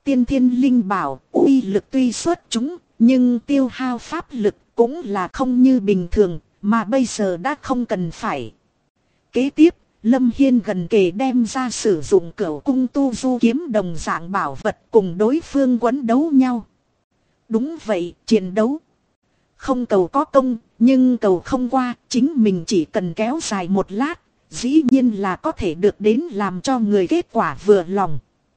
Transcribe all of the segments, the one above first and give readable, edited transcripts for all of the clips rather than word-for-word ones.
Tiên thiên linh bảo, uy lực tuy xuất chúng, nhưng tiêu hao pháp lực cũng là không như bình thường, mà bây giờ đã không cần phải. Kế tiếp, Lâm Hiên gần kề đem ra sử dụng cửu cung tu du kiếm đồng dạng bảo vật cùng đối phương quấn đấu nhau. Đúng vậy, chiến đấu. Không cầu có công, nhưng cầu không qua, chính mình chỉ cần kéo dài một lát, dĩ nhiên là có thể được đến làm cho người kết quả vừa lòng.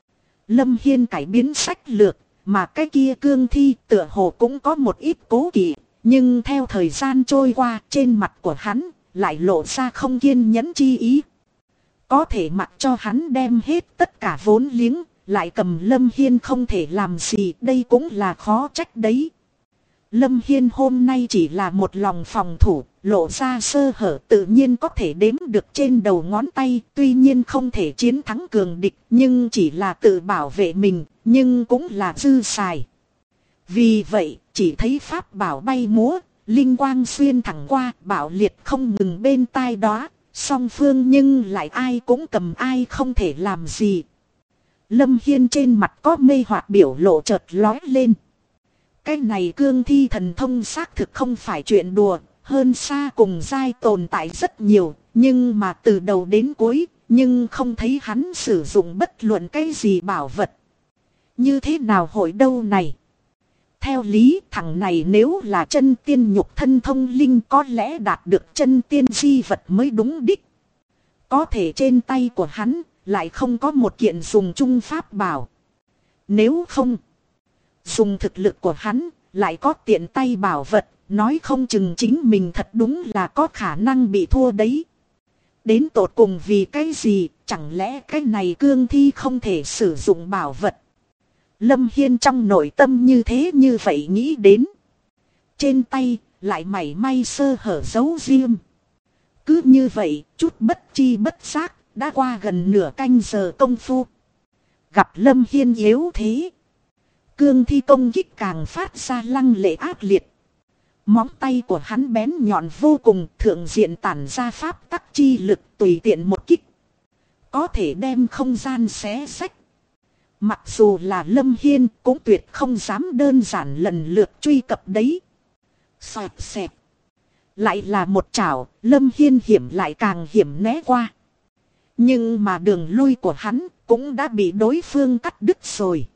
Lâm Hiên cải biến sách lược, mà cái kia cương thi tựa hồ cũng có một ít cố kỵ, nhưng theo thời gian trôi qua trên mặt của hắn lại lộ ra không kiên nhẫn chi ý. Có thể mặc cho hắn đem hết tất cả vốn liếng, lại cầm Lâm Hiên không thể làm gì, đây cũng là khó trách đấy. Lâm Hiên hôm nay chỉ là một lòng phòng thủ, lộ ra sơ hở tự nhiên có thể đếm được trên đầu ngón tay, tuy nhiên không thể chiến thắng cường địch, nhưng chỉ là tự bảo vệ mình, nhưng cũng là dư xài. Vì vậy, chỉ thấy pháp bảo bay múa, linh quang xuyên thẳng qua, bảo liệt không ngừng bên tai đó, song phương nhưng lại ai cũng cầm ai không thể làm gì. Lâm Hiên trên mặt có mê hoặc biểu lộ chợt lói lên. Cái này cương thi thần thông xác thực không phải chuyện đùa, hơn xa cùng giai tồn tại rất nhiều, nhưng mà từ đầu đến cuối, nhưng không thấy hắn sử dụng bất luận cái gì bảo vật. Như thế nào hội đâu này? Theo lý thằng này nếu là chân tiên nhục thân thông linh có lẽ đạt được chân tiên di vật mới đúng đích. Có thể trên tay của hắn lại không có một kiện dùng chung pháp bảo. Nếu không dùng thực lực của hắn lại có tiện tay bảo vật, nói không chừng chính mình thật đúng là có khả năng bị thua đấy. Đến tột cùng vì cái gì, chẳng lẽ cái này cương thi không thể sử dụng bảo vật? Lâm Hiên trong nội tâm như thế như vậy nghĩ đến. Trên tay lại mảy may sơ hở giấu riêng. Cứ như vậy, chút bất chi bất giác, đã qua gần nửa canh giờ công phu. Gặp Lâm Hiên yếu thế, cương thi công kích càng phát ra lăng lệ ác liệt. Móng tay của hắn bén nhọn vô cùng, thượng diện tản ra pháp tắc chi lực tùy tiện một kích, có thể đem không gian xé xách. Mặc dù là Lâm Hiên cũng tuyệt không dám đơn giản lần lượt truy cập đấy. Xoẹt xẹt. Lại là một chảo, Lâm Hiên hiểm lại càng hiểm né qua. Nhưng mà đường lui của hắn cũng đã bị đối phương cắt đứt rồi.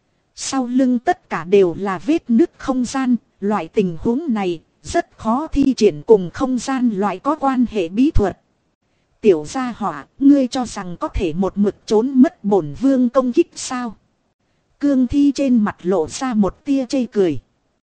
Sau lưng tất cả đều là vết nứt không gian, loại tình huống này rất khó thi triển cùng không gian loại có quan hệ bí thuật. Tiểu gia hỏa, ngươi cho rằng có thể một mực trốn mất bổn vương công kích sao? Cương thi trên mặt lộ ra một tia chê cười.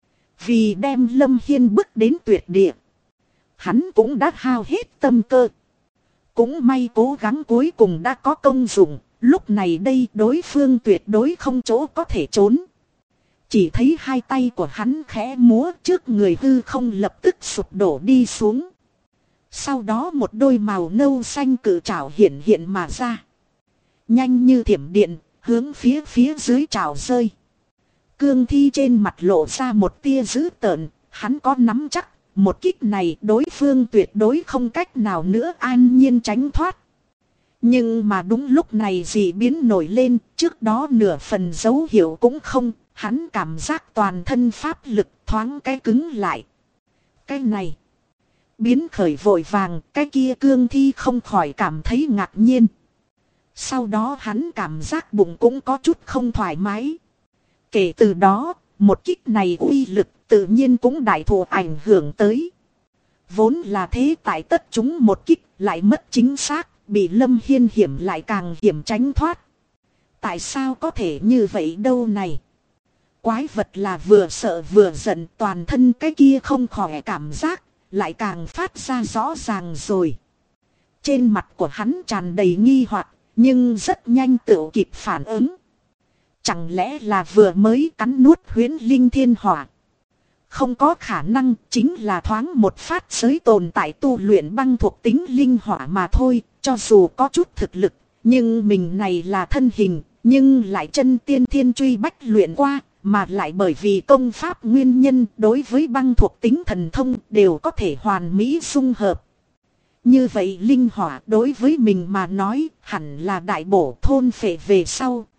Vì đem Lâm Hiên bước đến tuyệt địa, hắn cũng đã hao hết tâm cơ. Cũng may cố gắng cuối cùng đã có công dụng, lúc này đây đối phương tuyệt đối không chỗ có thể trốn. Chỉ thấy hai tay của hắn khẽ múa, trước người hư không lập tức sụp đổ đi xuống. Sau đó một đôi màu nâu xanh cự trảo hiện hiện mà ra. Nhanh như thiểm điện, hướng phía dưới trảo rơi. Cương thi trên mặt lộ ra một tia dữ tợn, hắn có nắm chắc, một kích này đối phương tuyệt đối không cách nào nữa an nhiên tránh thoát. Nhưng mà đúng lúc này dị biến nổi lên, trước đó nửa phần dấu hiệu cũng không, hắn cảm giác toàn thân pháp lực thoáng cái cứng lại. Cái này biến khởi vội vàng, cái kia cương thi không khỏi cảm thấy ngạc nhiên. Sau đó hắn cảm giác bụng cũng có chút không thoải mái. Kể từ đó, một kích này uy lực tự nhiên cũng đại thụ ảnh hưởng tới. Vốn là thế tại tất chúng một kích lại mất chính xác, bị Lâm Hiên hiểm lại càng hiểm tránh thoát. Tại sao có thể như vậy đâu này? Quái vật là vừa sợ vừa giận, toàn thân cái kia không khỏi cảm giác lại càng phát ra rõ ràng rồi. Trên mặt của hắn tràn đầy nghi hoặc, nhưng rất nhanh tự kịp phản ứng. Chẳng lẽ là vừa mới cắn nuốt huyễn linh thiên hỏa? Không có khả năng, chính là thoáng một phát giới tồn tại tu luyện băng thuộc tính linh hỏa mà thôi. Cho dù có chút thực lực, nhưng mình này là thân hình, nhưng lại chân tiên thiên truy bách luyện qua. Mà lại bởi vì công pháp nguyên nhân đối với băng thuộc tính thần thông đều có thể hoàn mỹ xung hợp. Như vậy linh hỏa đối với mình mà nói hẳn là đại bổ thôn phệ về sau,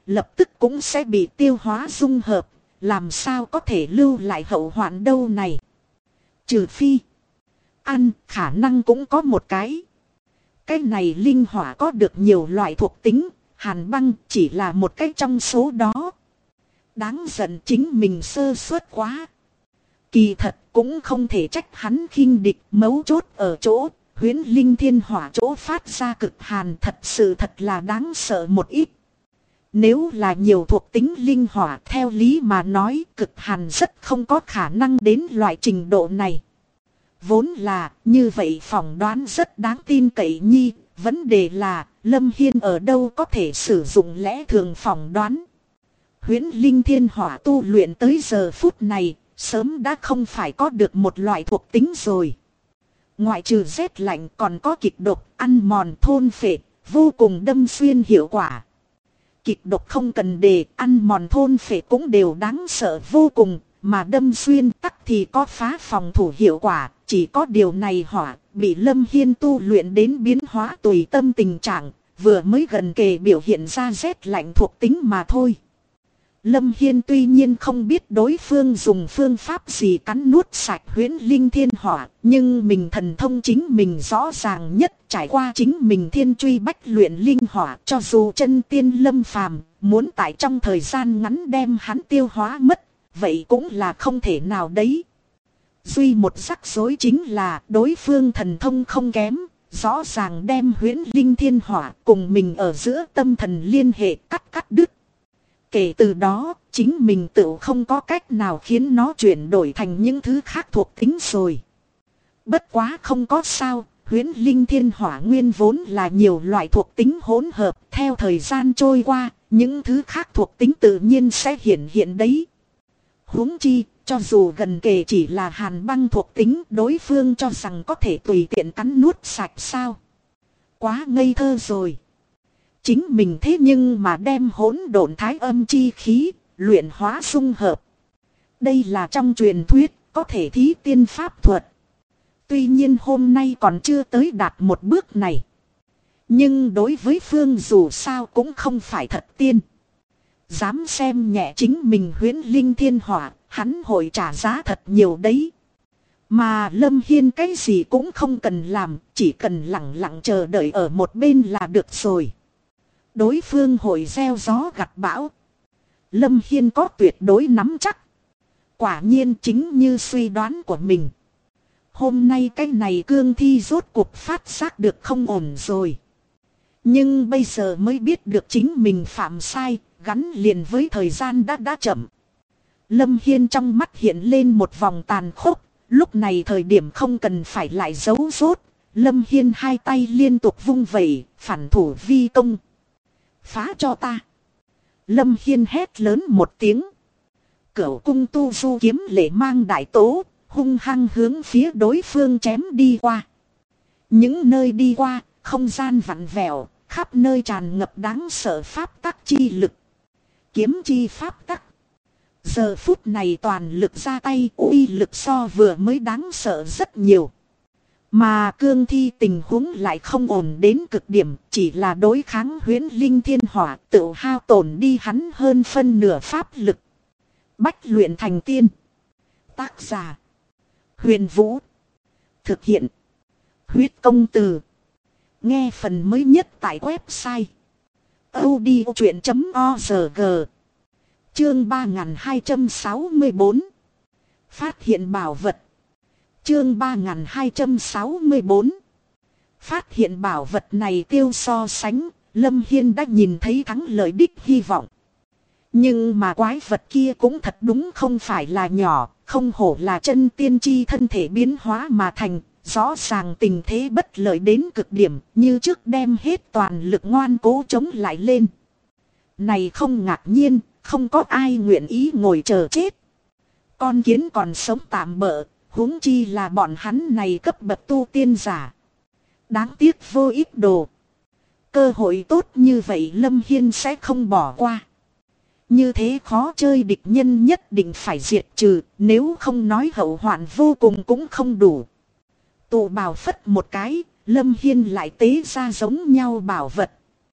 lập tức cũng sẽ bị tiêu hóa dung hợp, làm sao có thể lưu lại hậu hoạn đâu này. Trừ phi ăn, khả năng cũng có một cái. Cái này linh hỏa có được nhiều loại thuộc tính, hàn băng chỉ là một cái trong số đó. Đáng giận chính mình sơ suất quá. Kỳ thật cũng không thể trách hắn khinh địch, mấu chốt ở chỗ huyễn linh thiên hỏa chỗ phát ra cực hàn thật sự thật là đáng sợ một ít. Nếu là nhiều thuộc tính linh hỏa theo lý mà nói cực hàn rất không có khả năng đến loại trình độ này. Vốn là như vậy phỏng đoán rất đáng tin cậy nhi, vấn đề là Lâm Hiên ở đâu có thể sử dụng lẽ thường phỏng đoán. Huyễn linh thiên hỏa tu luyện tới giờ phút này, sớm đã không phải có được một loại thuộc tính rồi. Ngoại trừ rét lạnh còn có kịch độc, ăn mòn thôn phệ, vô cùng đâm xuyên hiệu quả. Kịch độc không cần đề, ăn mòn thôn phệ cũng đều đáng sợ vô cùng, mà đâm xuyên tắc thì có phá phòng thủ hiệu quả. Chỉ có điều này hỏa bị Lâm Hiên tu luyện đến biến hóa tùy tâm tình trạng, vừa mới gần kề biểu hiện ra rét lạnh thuộc tính mà thôi. Lâm Hiên tuy nhiên không biết đối phương dùng phương pháp gì cắn nuốt sạch huyễn linh thiên hỏa, nhưng mình thần thông chính mình rõ ràng nhất, trải qua chính mình thiên truy bách luyện linh hỏa, cho dù chân tiên lâm phàm, muốn tại trong thời gian ngắn đem hắn tiêu hóa mất, vậy cũng là không thể nào đấy. Duy một rắc rối chính là đối phương thần thông không kém, rõ ràng đem huyễn linh thiên hỏa cùng mình ở giữa tâm thần liên hệ cắt đứt. Kể từ đó, chính mình tự không có cách nào khiến nó chuyển đổi thành những thứ khác thuộc tính rồi. Bất quá không có sao, huyễn linh thiên hỏa nguyên vốn là nhiều loại thuộc tính hỗn hợp, theo thời gian trôi qua, những thứ khác thuộc tính tự nhiên sẽ hiện đấy. Huống chi, cho dù gần kề chỉ là hàn băng thuộc tính, đối phương cho rằng có thể tùy tiện cắn nuốt sạch sao. Quá ngây thơ rồi. Chính mình thế nhưng mà đem hỗn độn thái âm chi khí, luyện hóa dung hợp. Đây là trong truyền thuyết, có thể thí tiên pháp thuật. Tuy nhiên hôm nay còn chưa tới đạt một bước này. Nhưng đối với Phương dù sao cũng không phải thật tiên. Dám xem nhẹ chính mình huyễn linh thiên hỏa, hắn hội trả giá thật nhiều đấy. Mà Lâm Hiên cái gì cũng không cần làm, chỉ cần lặng lặng chờ đợi ở một bên là được rồi. Đối phương hội gieo gió gặt bão. Lâm Hiên có tuyệt đối nắm chắc. Quả nhiên chính như suy đoán của mình. Hôm nay cái này cương thi rốt cuộc phát giác được không ổn rồi. Nhưng bây giờ mới biết được chính mình phạm sai, gắn liền với thời gian đã chậm. Lâm Hiên trong mắt hiện lên một vòng tàn khốc, lúc này thời điểm không cần phải lại giấu rốt. Lâm Hiên hai tay liên tục vung vẩy, phản thủ vi công. Phá cho ta. Lâm Hiên hét lớn một tiếng. Cửu cung tu du kiếm lệ mang đại tố, hung hăng hướng phía đối phương chém đi qua. Những nơi đi qua, không gian vặn vẹo, khắp nơi tràn ngập đáng sợ pháp tắc chi lực. Kiếm chi pháp tắc. Giờ phút này toàn lực ra tay, uy lực so vừa mới đáng sợ rất nhiều. Mà cương thi tình huống lại không ổn đến cực điểm, chỉ là đối kháng huyễn linh thiên hỏa tự hao tổn đi hắn hơn phân nửa pháp lực. Bách luyện thành tiên. Tác giả Huyền Vũ. Thực hiện Huyết Công Từ. Nghe phần mới nhất tại website audiochuyện.org. Chương 3264. Phát hiện bảo vật. Chương 3264. Phát hiện bảo vật này tiêu so sánh, Lâm Hiên đã nhìn thấy thắng lợi đích hy vọng. Nhưng mà quái vật kia cũng thật đúng không phải là nhỏ, không hổ là chân tiên chi thân thể biến hóa mà thành, rõ ràng tình thế bất lợi đến cực điểm, như trước đem hết toàn lực ngoan cố chống lại lên. Này không ngạc nhiên, không có ai nguyện ý ngồi chờ chết. Con kiến còn sống tạm bợ, huống chi là bọn hắn này cấp bậc tu tiên giả. Đáng tiếc vô ích đồ. Cơ hội tốt như vậy Lâm Hiên sẽ không bỏ qua. Như thế khó chơi địch nhân nhất định phải diệt trừ, nếu không nói hậu hoạn vô cùng cũng không đủ. Tụ bảo phất một cái, Lâm Hiên lại tế ra giống nhau bảo vật.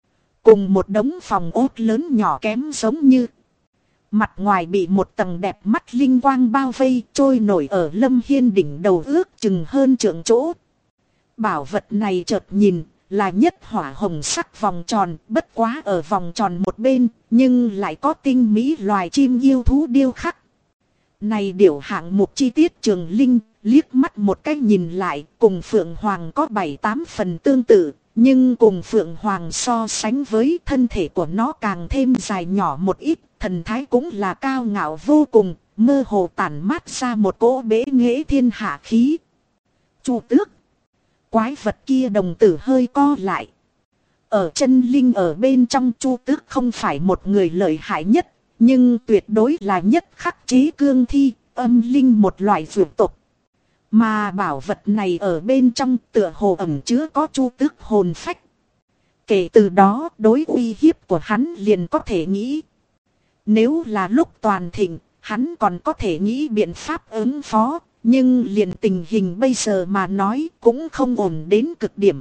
cùng một đống phòng ốt lớn nhỏ kém giống như. Mặt ngoài bị một tầng đẹp mắt linh quang bao vây trôi nổi ở Lâm Hiên đỉnh đầu ước chừng hơn trượng chỗ. Bảo vật này chợt nhìn là nhất hỏa hồng sắc vòng tròn, bất quá ở vòng tròn một bên, nhưng lại có tinh mỹ loài chim yêu thú điêu khắc. Này điểu hạng mục chi tiết Trường Linh liếc mắt một cái nhìn lại, cùng Phượng Hoàng có 7-8 phần tương tự, nhưng cùng Phượng Hoàng so sánh với thân thể của nó càng thêm dài nhỏ một ít, thần thái cũng là cao ngạo vô cùng, mơ hồ tản mát ra một cỗ bế nghệ thiên hạ khí. Chu Tước. Quái vật kia đồng tử hơi co lại. Ở chân linh ở bên trong Chu Tước không phải một người lợi hại nhất, nhưng tuyệt đối là nhất khắc chế cương thi, âm linh một loại dược tộc. Mà bảo vật này ở bên trong tựa hồ ẩn chứa có Chu Tước hồn phách. Kể từ đó đối uy hiếp của hắn liền có thể nghĩ. Nếu là lúc toàn thịnh, hắn còn có thể nghĩ biện pháp ứng phó. Nhưng liền tình hình bây giờ mà nói cũng không ổn đến cực điểm.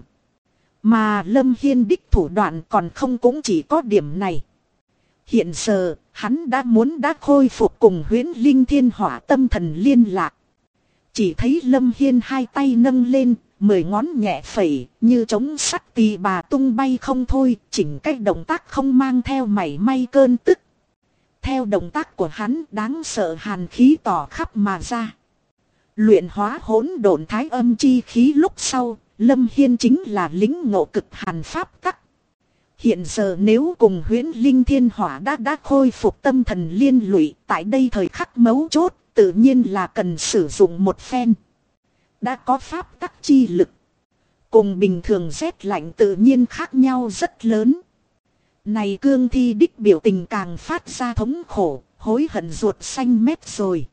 Mà Lâm Hiên đích thủ đoạn còn không cũng chỉ có điểm này. Hiện giờ hắn đã khôi phục cùng Huyễn Linh Thiên Hỏa tâm thần liên lạc. Chỉ thấy Lâm Hiên hai tay nâng lên, 10 ngón nhẹ phẩy như trống sắt tì bà tung bay không thôi, chỉnh cách động tác không mang theo mảy may cơn tức. Theo động tác của hắn đáng sợ hàn khí tỏ khắp mà ra. Luyện hóa hỗn độn thái âm chi khí lúc sau, Lâm Hiên chính là lính ngộ cực hàn pháp tắc. Hiện giờ nếu cùng Huyễn Linh Thiên Hỏa đã khôi phục tâm thần liên lụy, tại đây thời khắc mấu chốt, tự nhiên là cần sử dụng một phen. Đã có pháp tắc chi lực. Cùng bình thường rét lạnh tự nhiên khác nhau rất lớn. Này cương thi đích biểu tình càng phát ra thống khổ, hối hận ruột xanh mét rồi.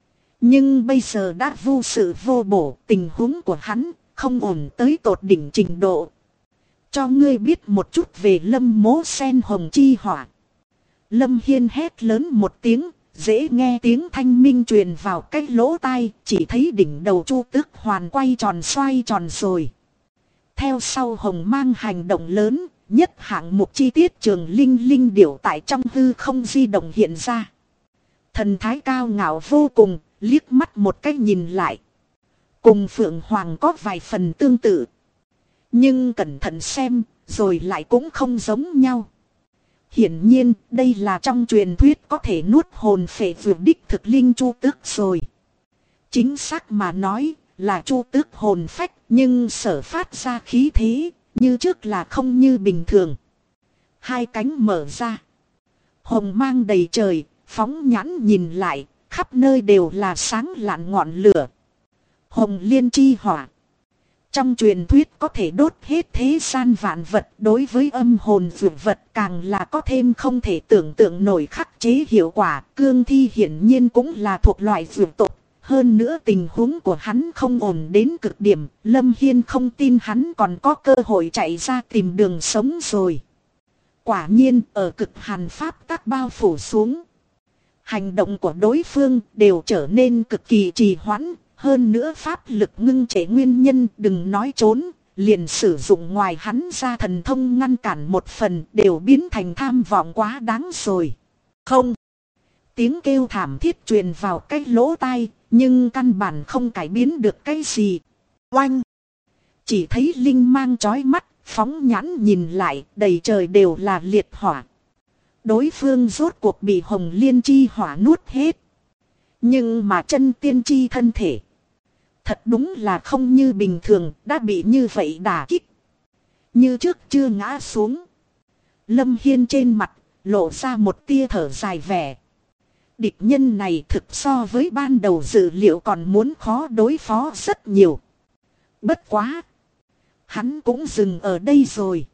Nhưng bây giờ đã vô sự vô bổ, tình huống của hắn không ổn tới tột đỉnh trình độ. Cho ngươi biết một chút về Lâm Mố Sen Hồng Chi Hỏa. Lâm Hiên hét lớn một tiếng, dễ nghe tiếng thanh minh truyền vào cái lỗ tai, chỉ thấy đỉnh đầu Chu Tước hoàn quay tròn xoay tròn rồi. Theo sau hồng mang hành động lớn, nhất hạng mục chi tiết Trường Linh linh điểu tại trong hư không di động hiện ra. Thần thái cao ngạo vô cùng, liếc mắt một cái nhìn lại. Cùng Phượng Hoàng có vài phần tương tự. Nhưng cẩn thận xem, rồi lại cũng không giống nhau. Hiển nhiên, đây là trong truyền thuyết có thể nuốt hồn phệ vượt đích thực linh Chu Tước rồi. Chính xác mà nói, là Chu Tước hồn phách, nhưng sở phát ra khí thế, như trước là không như bình thường. Hai cánh mở ra. Hồng mang đầy trời, phóng nhãn nhìn lại, khắp nơi đều là sáng lạn ngọn lửa. Hồng liên chi hỏa. Trong truyền thuyết có thể đốt hết thế gian vạn vật, đối với âm hồn dược vật càng là có thêm không thể tưởng tượng nổi khắc chế hiệu quả. Cương thi hiển nhiên cũng là thuộc loại dược tộc. Hơn nữa tình huống của hắn không ổn đến cực điểm. Lâm Hiên không tin hắn còn có cơ hội chạy ra tìm đường sống rồi. Quả nhiên ở cực hàn pháp tắc bao phủ xuống. Hành động của đối phương đều trở nên cực kỳ trì hoãn. Hơn nữa pháp lực ngưng trệ nguyên nhân đừng nói trốn, liền sử dụng ngoài hắn ra thần thông ngăn cản một phần đều biến thành tham vọng quá đáng rồi. Không. Tiếng kêu thảm thiết truyền vào cái lỗ tai, nhưng căn bản không cải biến được cái gì. Oanh. Chỉ thấy linh mang chói mắt, phóng nhãn nhìn lại, đầy trời đều là liệt hỏa. Đối phương rốt cuộc bị hồng liên chi hỏa nuốt hết. Nhưng mà chân tiên chi thân thể. Thật đúng là không như bình thường, đã bị như vậy đả kích. Như trước chưa ngã xuống. Lâm Hiên trên mặt, lộ ra một tia thở dài vẻ. Địch nhân này thực so với ban đầu dự liệu còn muốn khó đối phó rất nhiều. Bất quá. Hắn cũng dừng ở đây rồi.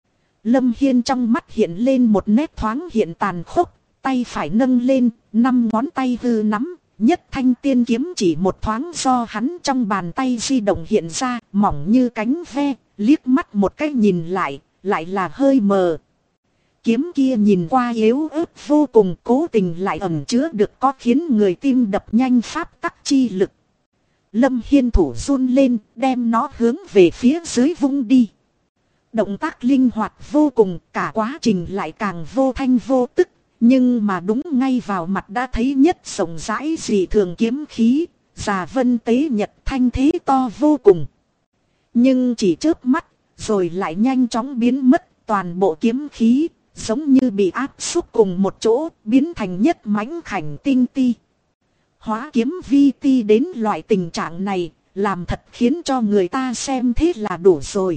Lâm Hiên trong mắt hiện lên một nét thoáng hiện tàn khốc. Tay phải nâng lên, 5 ngón tay hư nắm. Nhất thanh tiên kiếm chỉ một thoáng do hắn trong bàn tay di động hiện ra, mỏng như cánh ve, liếc mắt một cái nhìn lại là hơi mờ. Kiếm kia nhìn qua yếu ớt vô cùng, cố tình lại ẩn chứa được có khiến người tim đập nhanh pháp tắc chi lực. Lâm Hiên thủ run lên, đem nó hướng về phía dưới vung đi. Động tác linh hoạt vô cùng, cả quá trình lại càng vô thanh vô tức. Nhưng mà đúng ngay vào mặt đã thấy nhất rộng rãi dị thường kiếm khí, già vân tế nhật thanh thế to vô cùng. Nhưng chỉ chớp mắt, rồi lại nhanh chóng biến mất toàn bộ kiếm khí, giống như bị áp xúc cùng một chỗ, biến thành nhất mãnh khảnh tinh ti. Hóa kiếm vi ti đến loại tình trạng này, làm thật khiến cho người ta xem thế là đủ rồi.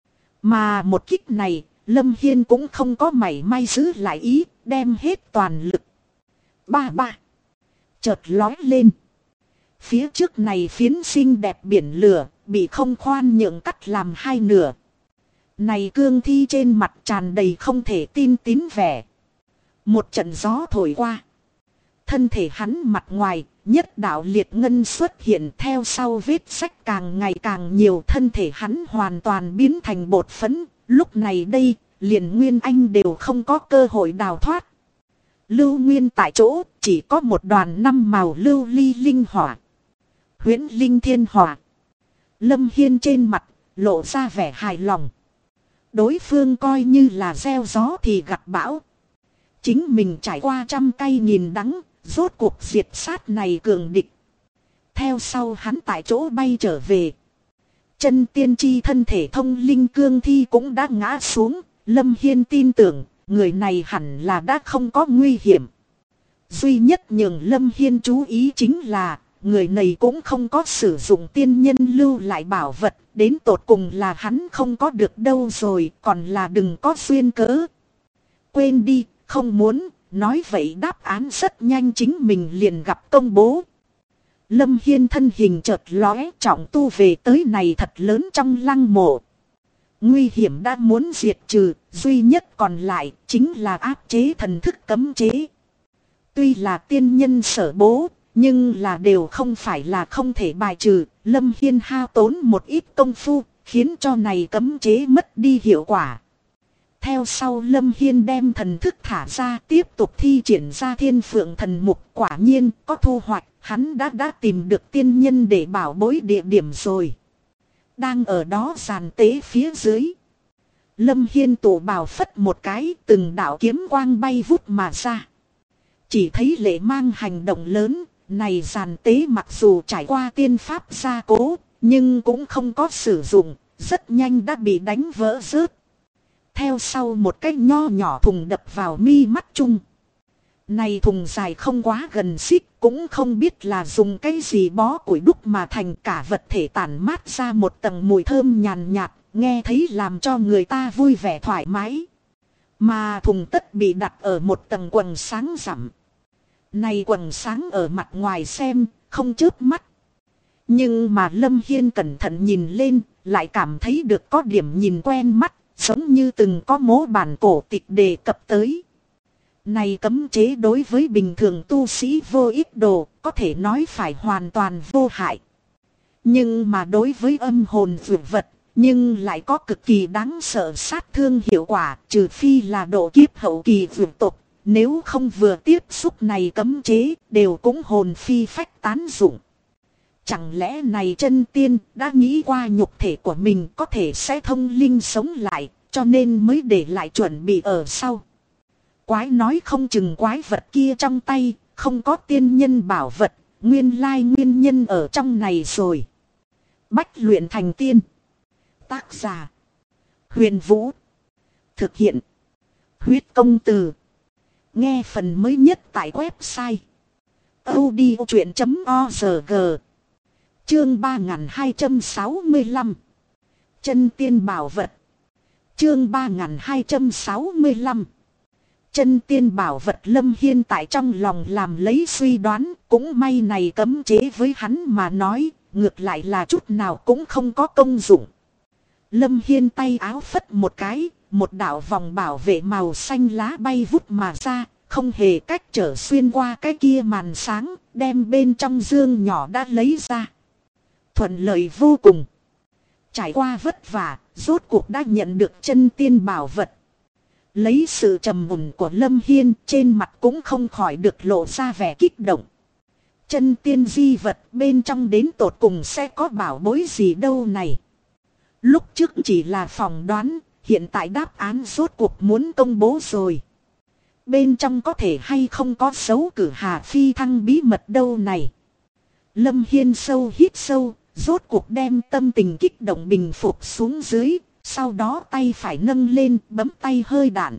Mà một kích này, Lâm Hiên cũng không có mảy may giữ lại ý, đem hết toàn lực. Ba ba. Chợt lói lên. Phía trước này phiến xinh đẹp biển lửa, bị không khoan nhượng cắt làm hai nửa. Này cương thi trên mặt tràn đầy không thể tin tín vẻ. Một trận gió thổi qua. Thân thể hắn mặt ngoài, nhất đạo liệt ngân xuất hiện, theo sau vết sách càng ngày càng nhiều, thân thể hắn hoàn toàn biến thành bột phấn. Lúc này đây, liền Nguyên Anh đều không có cơ hội đào thoát. Lưu Nguyên tại chỗ, chỉ có một đoàn 5 màu lưu ly linh hỏa. Huyễn linh thiên hỏa. Lâm Hiên trên mặt, lộ ra vẻ hài lòng. Đối phương coi như là gieo gió thì gặt bão. Chính mình trải qua trăm cay nghìn đắng, rốt cuộc diệt sát này cường địch. Theo sau hắn tại chỗ bay trở về. Chân tiên tri thân thể thông linh cương thi cũng đã ngã xuống. Lâm Hiên tin tưởng, người này hẳn là đã không có nguy hiểm. Duy nhất nhường Lâm Hiên chú ý chính là, người này cũng không có sử dụng tiên nhân lưu lại bảo vật. Đến tột cùng là hắn không có được đâu rồi, còn là đừng có duyên cớ. Quên đi, không muốn, nói vậy đáp án rất nhanh chính mình liền gặp công bố. Lâm Hiên thân hình chợt lóe, trọng tu về tới này thật lớn trong lăng mộ. Nguy hiểm đã muốn diệt trừ, duy nhất còn lại chính là áp chế thần thức cấm chế. Tuy là tiên nhân sở bố, nhưng là đều không phải là không thể bài trừ. Lâm Hiên hao tốn một ít công phu, khiến cho này cấm chế mất đi hiệu quả. Theo sau Lâm Hiên đem thần thức thả ra, tiếp tục thi triển ra Thiên Phượng Thần Mục. Quả nhiên có thu hoạch, hắn đã tìm được tiên nhân để bảo bối địa điểm rồi. Đang ở đó giàn tế phía dưới. Lâm Hiên tụ bào phất một cái, từng đạo kiếm quang bay vút mà ra. Chỉ thấy lệ mang hành động lớn, này giàn tế mặc dù trải qua tiên pháp gia cố, nhưng cũng không có sử dụng, rất nhanh đã bị đánh vỡ rớt. Theo sau một cái nho nhỏ thùng đập vào mi mắt chung. Này thùng dài không quá gần xích, cũng không biết là dùng cái gì bó củi đúc mà thành, cả vật thể tản mát ra một tầng mùi thơm nhàn nhạt, nghe thấy làm cho người ta vui vẻ thoải mái. Mà thùng tất bị đặt ở một tầng quầng sáng rằm. Này quầng sáng ở mặt ngoài xem, không chớp mắt. Nhưng mà Lâm Hiên cẩn thận nhìn lên, lại cảm thấy được có điểm nhìn quen mắt, giống như từng có mố bản cổ tịch đề cập tới. Này cấm chế đối với bình thường tu sĩ vô ích đồ, có thể nói phải hoàn toàn vô hại. Nhưng mà đối với âm hồn dược vật, nhưng lại có cực kỳ đáng sợ sát thương hiệu quả, trừ phi là độ kiếp hậu kỳ dược tục. Nếu không vừa tiếp xúc này cấm chế, đều cũng hồn phi phách tán dụng. Chẳng lẽ này chân tiên đã nghĩ qua nhục thể của mình có thể sẽ thông linh sống lại, cho nên mới để lại chuẩn bị ở sau. Quái nói không chừng quái vật kia trong tay, không có tiên nhân bảo vật, nguyên lai nguyên nhân ở trong này rồi. Bách luyện thành tiên. Tác giả: Huyền Vũ. Thực hiện: Huyết Công Từ. Nghe phần mới nhất tại website audiochuyện.org. Chương 3265. Chân tiên bảo vật. Chương 3265. Chân tiên bảo vật. Lâm Hiên tại trong lòng làm lấy suy đoán, cũng may này cấm chế với hắn mà nói, ngược lại là chút nào cũng không có công dụng. Lâm Hiên tay áo phất một cái, một đạo vòng bảo vệ màu xanh lá bay vút mà ra, không hề cách trở xuyên qua cái kia màn sáng, đem bên trong dương nhỏ đã lấy ra. Thuận lợi vô cùng. Trải qua vất vả, rốt cuộc đã nhận được chân tiên bảo vật. Lấy sự trầm mùn của Lâm Hiên, trên mặt cũng không khỏi được lộ ra vẻ kích động. Chân tiên di vật bên trong đến tột cùng sẽ có bảo bối gì đâu này. Lúc trước chỉ là phỏng đoán, hiện tại đáp án rốt cuộc muốn công bố rồi. Bên trong có thể hay không có dấu cử Hà Phi Thăng bí mật đâu này. Lâm Hiên sâu hít sâu, rốt cuộc đem tâm tình kích động bình phục xuống dưới, sau đó tay phải nâng lên bấm tay hơi đạn.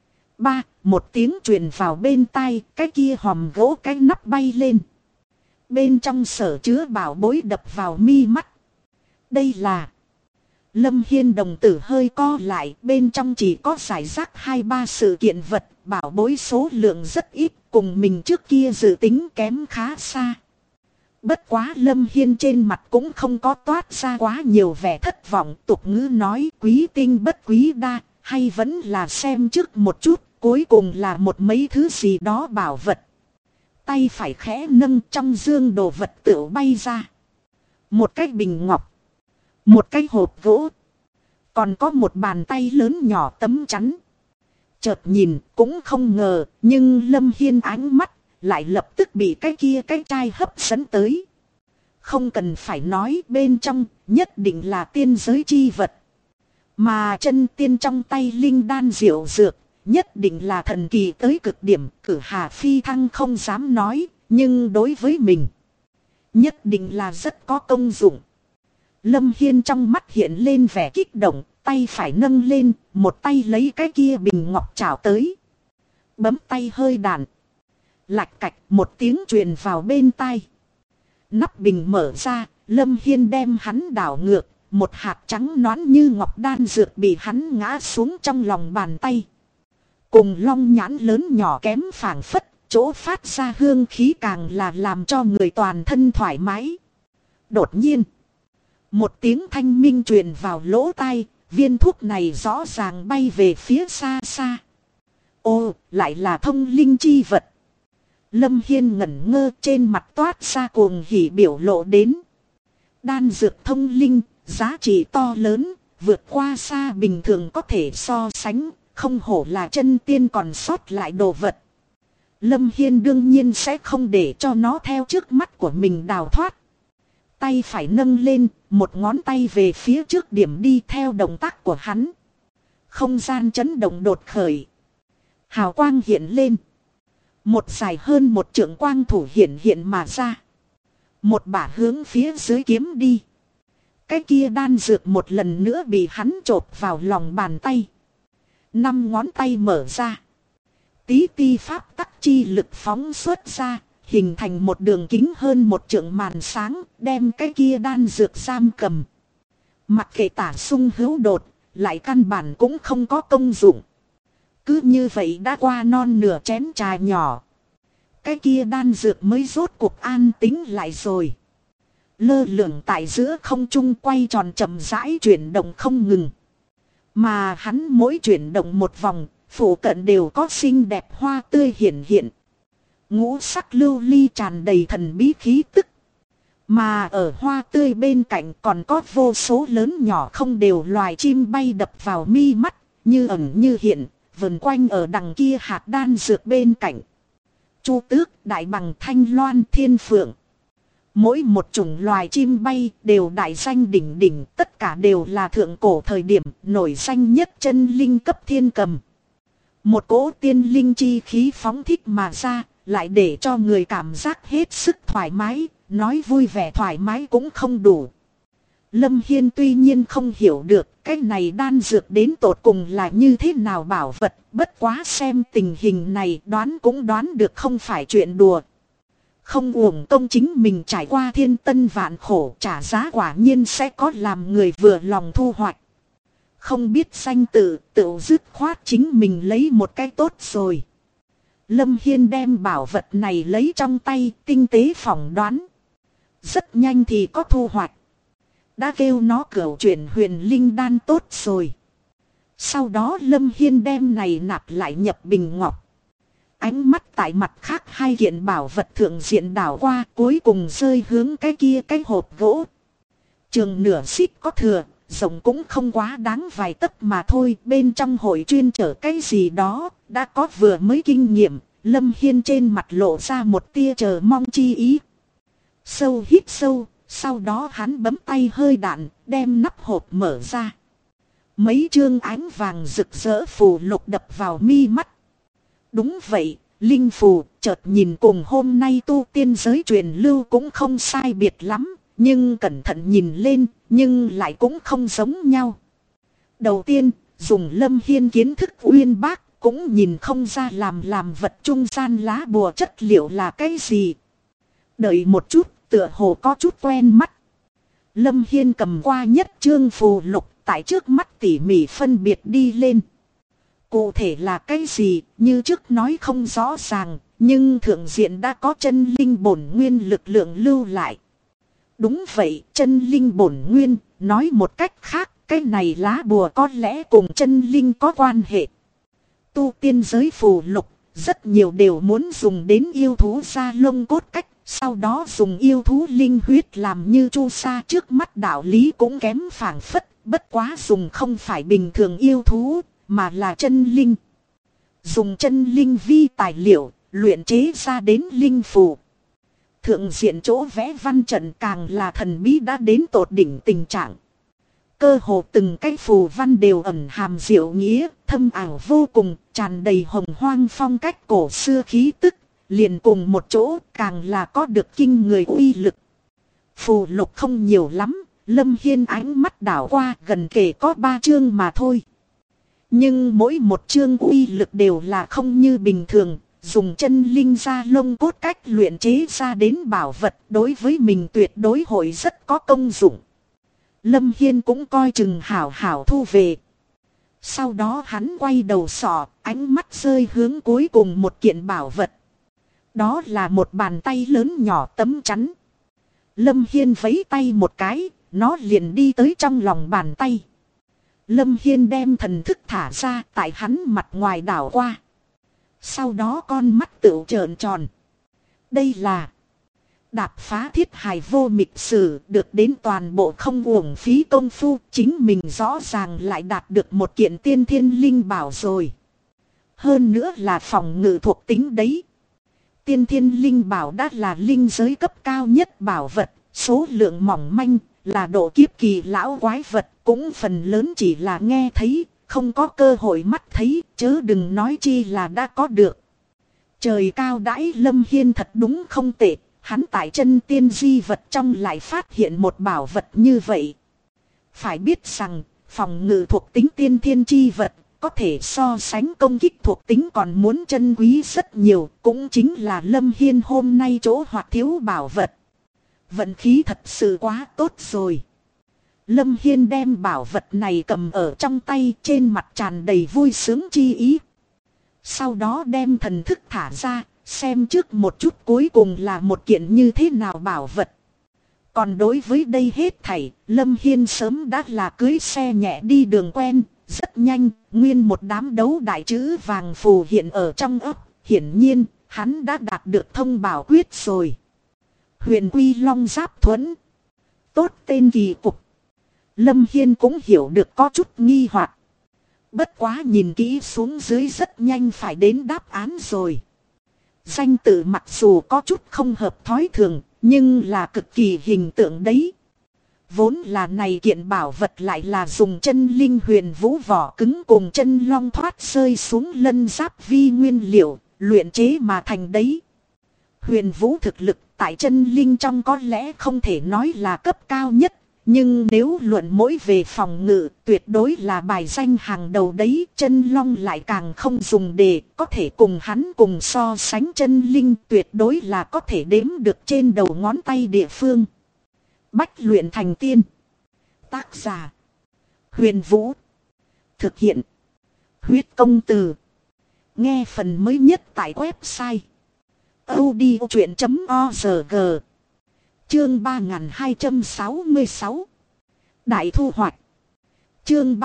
Một tiếng truyền vào bên tai, cái kia hòm gỗ cái nắp bay lên. Bên trong sở chứa bảo bối đập vào mi mắt. Đây là... Lâm Hiên đồng tử hơi co lại, bên trong chỉ có giải rác 2-3 sự kiện vật, bảo bối số lượng rất ít, cùng mình trước kia dự tính kém khá xa. Bất quá Lâm Hiên trên mặt cũng không có toát ra quá nhiều vẻ thất vọng, tục ngữ nói quý tinh bất quý đa, hay vẫn là xem trước một chút, cuối cùng là một mấy thứ gì đó bảo vật. Tay phải khẽ nâng, trong dương đồ vật tựu bay ra. Một cái bình ngọc, một cái hộp gỗ, còn có một bàn tay lớn nhỏ tấm chắn. Chợt nhìn cũng không ngờ, nhưng Lâm Hiên ánh mắt lại lập tức bị cái kia cái chai hấp dẫn tới. Không cần phải nói, bên trong nhất định là tiên giới chi vật. Mà chân tiên trong tay linh đan diệu dược, nhất định là thần kỳ tới cực điểm. Cử Hà Phi Thăng không dám nói, nhưng đối với mình nhất định là rất có công dụng. Lâm Hiên trong mắt hiện lên vẻ kích động, tay phải nâng lên, một tay lấy cái kia bình ngọc chảo tới. Bấm tay hơi đàn. Lạch cạch một tiếng truyền vào bên tai. Nắp bình mở ra, Lâm Hiên đem hắn đảo ngược, một hạt trắng nõn như ngọc đan dược bị hắn ngã xuống trong lòng bàn tay. Cùng long nhãn lớn nhỏ kém phảng phất, chỗ phát ra hương khí càng là làm cho người toàn thân thoải mái. Đột nhiên, một tiếng thanh minh truyền vào lỗ tai, viên thuốc này rõ ràng bay về phía xa xa. Ô, lại là thông linh chi vật. Lâm Hiên ngẩn ngơ, trên mặt toát ra cuồng hỉ biểu lộ đến. Đan dược thông linh, giá trị to lớn, vượt qua xa bình thường có thể so sánh, không hổ là chân tiên còn sót lại đồ vật. Lâm Hiên đương nhiên sẽ không để cho nó theo trước mắt của mình đào thoát. Tay phải nâng lên, một ngón tay về phía trước điểm đi theo động tác của hắn. Không gian chấn động đột khởi. Hào quang hiện lên. Một dài hơn một trượng quang thủ hiện mà ra. Một bả hướng phía dưới kiếm đi. Cái kia đan dược một lần nữa bị hắn chộp vào lòng bàn tay. 5 ngón tay mở ra. Tí ti pháp tắc chi lực phóng xuất ra. Hình thành một đường kính hơn một trượng màn sáng, đem cái kia đan dược giam cầm. Mặc kệ tả sung hữu đột, lại căn bản cũng không có công dụng. Cứ như vậy đã qua non nửa chén trà nhỏ. Cái kia đan dược mới rốt cuộc an tĩnh lại rồi. Lơ lửng tại giữa không trung quay tròn chậm rãi chuyển động không ngừng. Mà hắn mỗi chuyển động một vòng, phủ cận đều có xinh đẹp hoa tươi hiện. Ngũ sắc lưu ly tràn đầy thần bí khí tức. Mà ở hoa tươi bên cạnh còn có vô số lớn nhỏ không đều loài chim bay đập vào mi mắt, như ẩn như hiện, vần quanh ở đằng kia hạt đan dược bên cạnh. Chu tước, đại bằng, thanh loan, thiên phượng. Mỗi một chủng loài chim bay đều đại danh đỉnh đỉnh, tất cả đều là thượng cổ thời điểm nổi danh nhất chân linh cấp thiên cầm. Một cỗ tiên linh chi khí phóng thích mà ra, lại để cho người cảm giác hết sức thoải mái, nói vui vẻ thoải mái cũng không đủ. Lâm Hiên tuy nhiên không hiểu được cái này đan dược đến tột cùng là như thế nào bảo vật, bất quá xem tình hình này đoán cũng đoán được không phải chuyện đùa. Không uổng công chính mình trải qua thiên tân vạn khổ, trả giá quả nhiên sẽ có làm người vừa lòng thu hoạch. Không biết danh tự, tự dứt khoát chính mình lấy một cái tốt rồi. Lâm Hiên đem bảo vật này lấy trong tay, tinh tế phỏng đoán. Rất nhanh thì có thu hoạch. Đã kêu nó cửu chuyển huyền linh đan tốt rồi. Sau đó Lâm Hiên đem này nạp lại nhập bình ngọc. Ánh mắt tại mặt khác hai kiện bảo vật thượng diện đảo qua, cuối cùng rơi hướng cái kia cái hộp gỗ. Trường nửa xích có thừa, rộng cũng không quá đáng vài tấc mà thôi. Bên trong hội chuyên chở cái gì đó, đã có vừa mới kinh nghiệm. Lâm Hiên trên mặt lộ ra một tia chờ mong chi ý. Sâu hít sâu, sau đó hắn bấm tay hơi đạn, đem nắp hộp mở ra. Mấy chương ánh vàng rực rỡ phù lục đập vào mi mắt. Đúng vậy, linh phù chợt nhìn cùng hôm nay tu tiên giới truyền lưu cũng không sai biệt lắm. Nhưng cẩn thận nhìn lên, nhưng lại cũng không giống nhau. Đầu tiên, dùng Lâm Hiên kiến thức uyên bác, cũng nhìn không ra làm vật trung gian lá bùa chất liệu là cái gì. Đợi một chút, tựa hồ có chút quen mắt. Lâm Hiên cầm qua nhất chương phù lục, tại trước mắt tỉ mỉ phân biệt đi lên. Cụ thể là cái gì, như trước nói không rõ ràng, nhưng thượng diện đã có chân linh bổn nguyên lực lượng lưu lại. Đúng vậy, chân linh bổn nguyên, nói một cách khác, cái này lá bùa có lẽ cùng chân linh có quan hệ. Tu tiên giới phù lục, rất nhiều đều muốn dùng đến yêu thú da lông cốt cách, sau đó dùng yêu thú linh huyết làm như chu sa, trước mắt đạo lý cũng kém phảng phất, bất quá dùng không phải bình thường yêu thú, mà là chân linh. Dùng chân linh vi tài liệu, luyện chế ra đến linh phù. Thượng diện chỗ vẽ văn trận càng là thần bí đã đến tột đỉnh tình trạng. Cơ hồ từng cái phù văn đều ẩn hàm diệu nghĩa, thâm ảo vô cùng, tràn đầy hồng hoang phong cách cổ xưa khí tức, liền cùng một chỗ càng là có được kinh người uy lực. Phù lục không nhiều lắm, Lâm Hiên ánh mắt đảo qua gần kể có 3 chương mà thôi. Nhưng mỗi một chương uy lực đều là không như bình thường. Dùng chân linh da lông cốt cách luyện chế ra đến bảo vật đối với mình tuyệt đối hội rất có công dụng. Lâm Hiên cũng coi chừng hảo hảo thu về. Sau đó hắn quay đầu sọ, ánh mắt rơi hướng cuối cùng một kiện bảo vật. Đó là một bàn tay lớn nhỏ tấm chắn. Lâm Hiên vẫy tay một cái, nó liền đi tới trong lòng bàn tay. Lâm Hiên đem thần thức thả ra tại hắn mặt ngoài đảo qua. Sau đó con mắt tựu trợn tròn. Đây là đạp phá thiết hài vô mịch sử, được đến toàn bộ không uổng phí công phu, chính mình rõ ràng lại đạt được một kiện tiên thiên linh bảo rồi. Hơn nữa là phòng ngự thuộc tính đấy. Tiên thiên linh bảo đã là linh giới cấp cao nhất bảo vật, số lượng mỏng manh, là độ kiếp kỳ lão quái vật, cũng phần lớn chỉ là nghe thấy. Không có cơ hội mắt thấy, chớ đừng nói chi là đã có được. Trời cao đãi Lâm Hiên thật đúng không tệ, hắn tại chân tiên di vật trong lại phát hiện một bảo vật như vậy. Phải biết rằng, phòng ngự thuộc tính tiên thiên chi vật, có thể so sánh công kích thuộc tính còn muốn chân quý rất nhiều, cũng chính là Lâm Hiên hôm nay chỗ hoặc thiếu bảo vật. Vận khí thật sự quá tốt rồi. Lâm Hiên đem bảo vật này cầm ở trong tay, trên mặt tràn đầy vui sướng chi ý. Sau đó đem thần thức thả ra, xem trước một chút cuối cùng là một kiện như thế nào bảo vật. Còn đối với đây hết thảy, Lâm Hiên sớm đã là cưới xe nhẹ đi đường quen, rất nhanh, nguyên một đám đấu đại chữ vàng phù hiện ở trong ấp, hiển nhiên, hắn đã đạt được thông bảo quyết rồi. Huyền Quy Long Giáp Thuẫn. Tốt tên kỳ cục. Lâm Hiên cũng hiểu được có chút nghi hoặc. Bất quá nhìn kỹ xuống dưới rất nhanh phải đến đáp án rồi. Danh tự mặc dù có chút không hợp thói thường, nhưng là cực kỳ hình tượng đấy. Vốn là này kiện bảo vật lại là dùng chân linh huyền vũ vỏ cứng cùng chân long thoát rơi xuống lân giáp vi nguyên liệu, luyện chế mà thành đấy. Huyền vũ thực lực tại chân linh trong có lẽ không thể nói là cấp cao nhất. Nhưng nếu luận mỗi về phòng ngự, tuyệt đối là bài danh hàng đầu đấy, chân long lại càng không dùng để, có thể cùng hắn cùng so sánh chân linh, tuyệt đối là có thể đếm được trên đầu ngón tay địa phương. Bách luyện thành tiên. Tác giả: Huyền Vũ. Thực hiện: Huyết Công Từ. Nghe phần mới nhất tại website audiochuyện.org. Chương 3266. Đại thu hoạch. Chương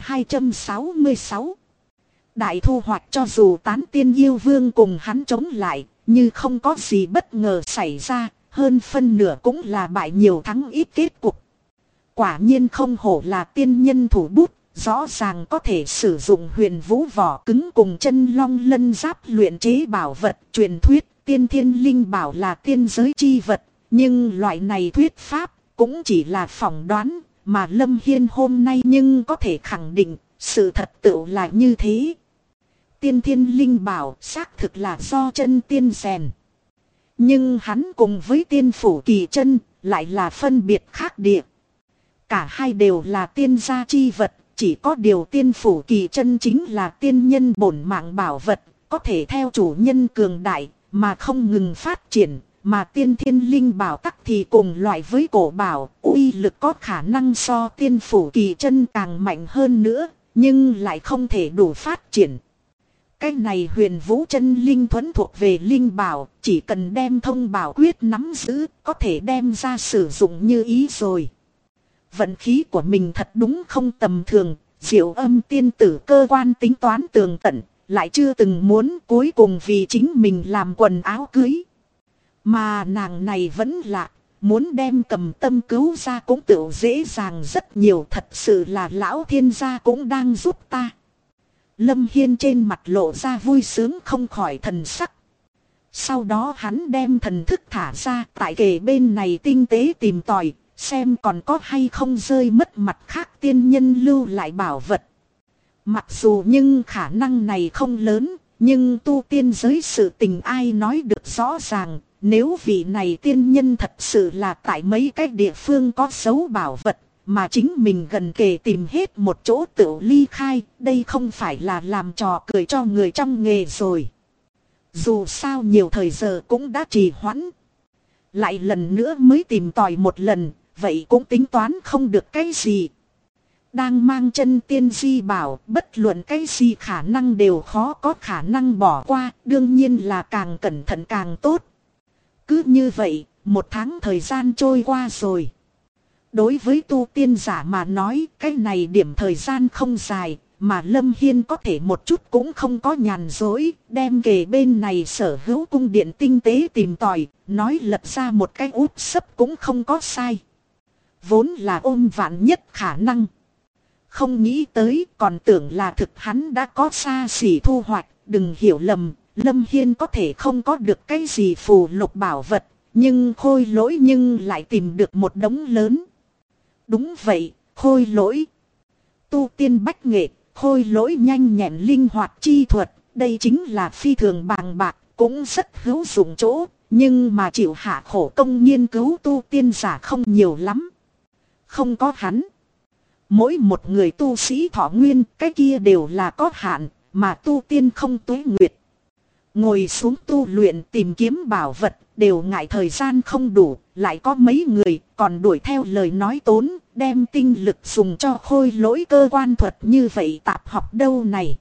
3266. Đại thu hoạch. Cho dù tán tiên yêu vương cùng hắn chống lại, như không có gì bất ngờ xảy ra, hơn phân nửa cũng là bại nhiều thắng ít kết cục. Quả nhiên không hổ là tiên nhân thủ bút, rõ ràng có thể sử dụng huyền vũ vỏ cứng cùng chân long lân giáp luyện chế bảo vật. Truyền thuyết tiên thiên linh bảo là tiên giới chi vật. Nhưng loại này thuyết pháp cũng chỉ là phỏng đoán, mà Lâm Hiên hôm nay nhưng có thể khẳng định, sự thật tựu là như thế. Tiên thiên linh bảo xác thực là do chân tiên rèn. Nhưng hắn cùng với tiên phủ kỳ chân lại là phân biệt khác địa. Cả hai đều là tiên gia chi vật, chỉ có điều tiên phủ kỳ chân chính là tiên nhân bổn mạng bảo vật, có thể theo chủ nhân cường đại mà không ngừng phát triển. Mà tiên thiên linh bảo tắc thì cùng loại với cổ bảo, uy lực có khả năng so tiên phủ kỳ chân càng mạnh hơn nữa, nhưng lại không thể đủ phát triển. Cái này huyền vũ chân linh thuẫn thuộc về linh bảo, chỉ cần đem thông bảo quyết nắm giữ, có thể đem ra sử dụng như ý rồi. Vận khí của mình thật đúng không tầm thường, Diệu Âm tiên tử cơ quan tính toán tường tận, lại chưa từng muốn cuối cùng vì chính mình làm quần áo cưới. Mà nàng này vẫn lạ, muốn đem Cầm Tâm cứu ra cũng tự dễ dàng rất nhiều, thật sự là lão thiên gia cũng đang giúp ta. Lâm Hiên trên mặt lộ ra vui sướng không khỏi thần sắc. Sau đó hắn đem thần thức thả ra tại kề bên này tinh tế tìm tòi, xem còn có hay không rơi mất mặt khác tiên nhân lưu lại bảo vật. Mặc dù nhưng khả năng này không lớn, nhưng tu tiên giới sự tình ai nói được rõ ràng. Nếu vị này tiên nhân thật sự là tại mấy cái địa phương có dấu bảo vật, mà chính mình gần kề tìm hết một chỗ tự ly khai, đây không phải là làm trò cười cho người trong nghề rồi. Dù sao nhiều thời giờ cũng đã trì hoãn. Lại lần nữa mới tìm tòi một lần, vậy cũng tính toán không được cái gì. Đang mang chân tiên di bảo, bất luận cái gì khả năng đều khó có khả năng bỏ qua, đương nhiên là càng cẩn thận càng tốt. Cứ như vậy, một tháng thời gian trôi qua rồi. Đối với tu tiên giả mà nói, cái này điểm thời gian không dài, mà Lâm Hiên có thể một chút cũng không có nhàn dối, đem kề bên này sở hữu cung điện tinh tế tìm tòi, nói lật ra một cái úp sấp cũng không có sai. Vốn là ôm vạn nhất khả năng. Không nghĩ tới, còn tưởng là thực hắn đã có xa xỉ thu hoạch, đừng hiểu lầm. Lâm Hiên có thể không có được cái gì phù lục bảo vật, nhưng Khôi Lỗi nhưng lại tìm được một đống lớn. Đúng vậy, Khôi Lỗi. Tu tiên bách nghệ, Khôi Lỗi nhanh nhẹn linh hoạt chi thuật, đây chính là phi thường bàng bạc, cũng rất hữu dụng chỗ, nhưng mà chịu hạ khổ công nghiên cứu tu tiên giả không nhiều lắm. Không có hắn. Mỗi một người tu sĩ thọ nguyên, cái kia đều là có hạn, mà tu tiên không tuế nguyệt. Ngồi xuống tu luyện tìm kiếm bảo vật, đều ngại thời gian không đủ, lại có mấy người còn đuổi theo lời nói tốn, đem tinh lực dùng cho Khôi Lỗi cơ quan thuật như vậy tạp học đâu này.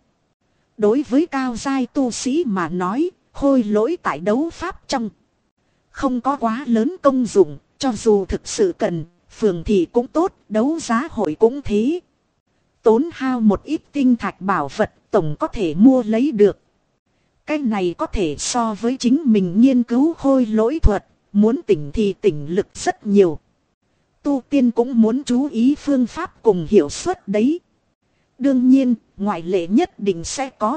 Đối với cao giai tu sĩ mà nói, Khôi Lỗi tại đấu pháp trong không có quá lớn công dụng, cho dù thực sự cần, phường thị cũng tốt, đấu giá hội cũng thế. Tốn hao một ít tinh thạch bảo vật, tổng có thể mua lấy được. Cái này có thể so với chính mình nghiên cứu Khôi Lỗi thuật, muốn tỉnh thì tỉnh lực rất nhiều. Tu tiên cũng muốn chú ý phương pháp cùng hiệu suất đấy. Đương nhiên, ngoại lệ nhất định sẽ có.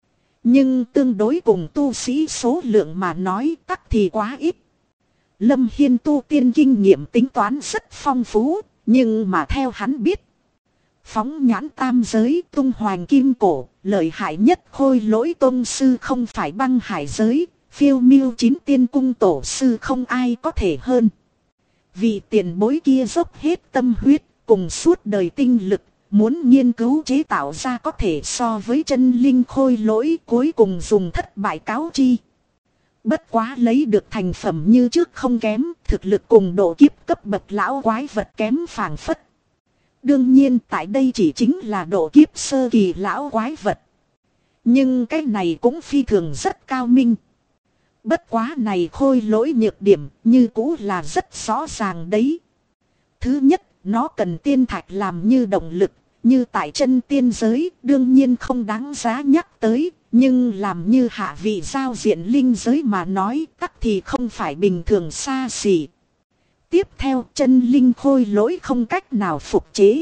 Nhưng tương đối cùng tu sĩ số lượng mà nói tắc thì quá ít. Lâm Hiên tu tiên kinh nghiệm tính toán rất phong phú, nhưng mà theo hắn biết. Phóng nhãn tam giới tung hoành kim cổ, lợi hại nhất Khôi Lỗi tôn sư không phải Băng Hải giới, phiêu miêu 9 tiên cung tổ sư không ai có thể hơn. Vị tiền bối kia dốc hết tâm huyết, cùng suốt đời tinh lực, muốn nghiên cứu chế tạo ra có thể so với chân linh Khôi Lỗi, cuối cùng dùng thất bại cáo chi. Bất quá lấy được thành phẩm như trước không kém, thực lực cùng độ kiếp cấp bậc lão quái vật kém phảng phất. Đương nhiên tại đây chỉ chính là độ kiếp sơ kỳ lão quái vật. Nhưng cái này cũng phi thường rất cao minh. Bất quá này Khôi Lỗi nhược điểm như cũ là rất rõ ràng đấy. Thứ nhất, nó cần tiên thạch làm như động lực, như tại chân tiên giới đương nhiên không đáng giá nhắc tới. Nhưng làm như hạ vị giao diện linh giới mà nói tắc thì không phải bình thường xa xỉ. Tiếp theo chân linh Khôi Lỗi không cách nào phục chế.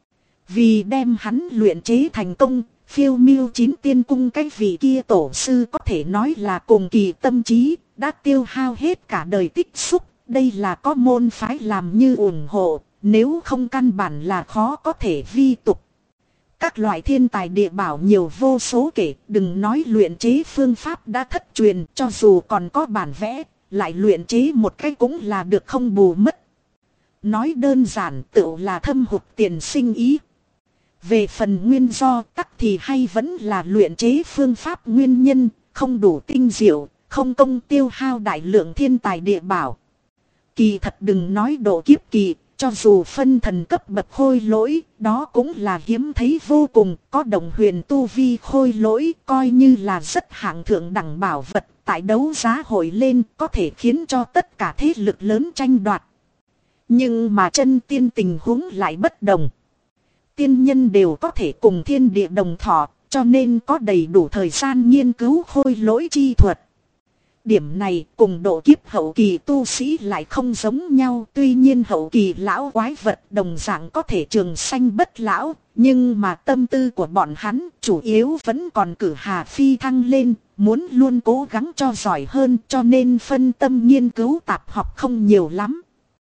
Vì đem hắn luyện chế thành công, phiêu miêu 9 tiên cung cái vị kia tổ sư có thể nói là cùng kỳ tâm trí, đã tiêu hao hết cả đời tích xúc. Đây là có môn phái làm như ủng hộ, nếu không căn bản là khó có thể vi tục. Các loại thiên tài địa bảo nhiều vô số kể, đừng nói luyện chế phương pháp đã thất truyền, cho dù còn có bản vẽ, lại luyện chế một cái cũng là được không bù mất. Nói đơn giản tựu là thâm hụt tiền sinh ý. Về phần nguyên do tắc thì hay vẫn là luyện chế phương pháp nguyên nhân, không đủ tinh diệu, không công tiêu hao đại lượng thiên tài địa bảo. Kỳ thật đừng nói độ kiếp kỳ, cho dù phân thần cấp bậc khôi lỗi, đó cũng là hiếm thấy vô cùng, có đồng huyền tu vi khôi lỗi, coi như là rất hạng thượng đẳng bảo vật, tại đấu giá hội lên có thể khiến cho tất cả thế lực lớn tranh đoạt. Nhưng mà chân tiên tình huống lại bất đồng. Tiên nhân đều có thể cùng thiên địa đồng thọ, cho nên có đầy đủ thời gian nghiên cứu khôi lỗi chi thuật. Điểm này cùng độ kiếp hậu kỳ tu sĩ lại không giống nhau. Tuy nhiên hậu kỳ lão quái vật đồng dạng có thể trường sanh bất lão, nhưng mà tâm tư của bọn hắn chủ yếu vẫn còn cử hà phi thăng lên, muốn luôn cố gắng cho giỏi hơn, cho nên phân tâm nghiên cứu tạp học không nhiều lắm.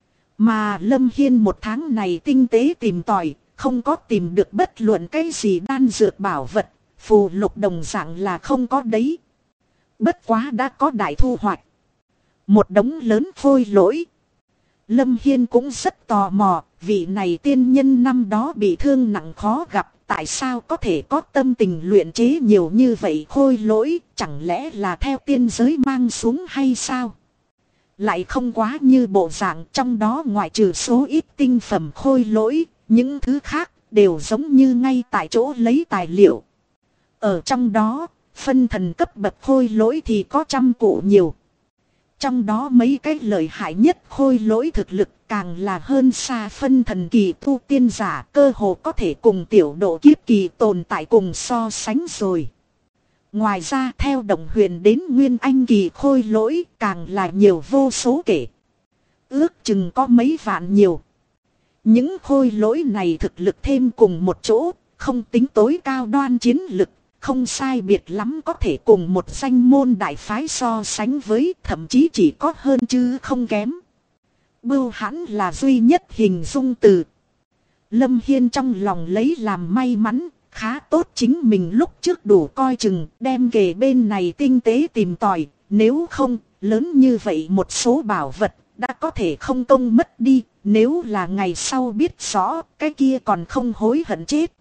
Mà Lâm Hiên một tháng này tinh tế tìm tòi, không có tìm được bất luận cái gì đan dược bảo vật, phù lục đồng dạng là không có đấy. Bất quá đã có đại thu hoạch. Một đống lớn khôi lỗi. Lâm Hiên cũng rất tò mò, vị này tiên nhân năm đó bị thương nặng khó gặp, tại sao có thể có tâm tình luyện chế nhiều như vậy khôi lỗi, chẳng lẽ là theo tiên giới mang xuống hay sao? Lại không quá như bộ dạng, trong đó ngoại trừ số ít tinh phẩm khôi lỗi, những thứ khác đều giống như ngay tại chỗ lấy tài liệu. Ở trong đó, phân thần cấp bậc khôi lỗi thì có trăm cụ nhiều. Trong đó mấy cái lợi hại nhất khôi lỗi thực lực càng là hơn xa phân thần kỳ tu tiên giả, cơ hồ có thể cùng tiểu độ kiếp kỳ tồn tại cùng so sánh rồi. Ngoài ra theo đồng huyền đến nguyên anh kỳ khôi lỗi càng là nhiều vô số kể. Ước chừng có mấy vạn nhiều. Những khôi lỗi này thực lực thêm cùng một chỗ, không tính tối cao đoan chiến lực, không sai biệt lắm có thể cùng một danh môn đại phái so sánh với, thậm chí chỉ có hơn chứ không kém. Bưu hãn là duy nhất hình dung từ. Lâm Hiên trong lòng lấy làm may mắn, khá tốt chính mình lúc trước đủ coi chừng, đem kề bên này tinh tế tìm tòi, nếu không, lớn như vậy một số bảo vật, đã có thể không công mất đi, nếu là ngày sau biết rõ, cái kia còn không hối hận chết.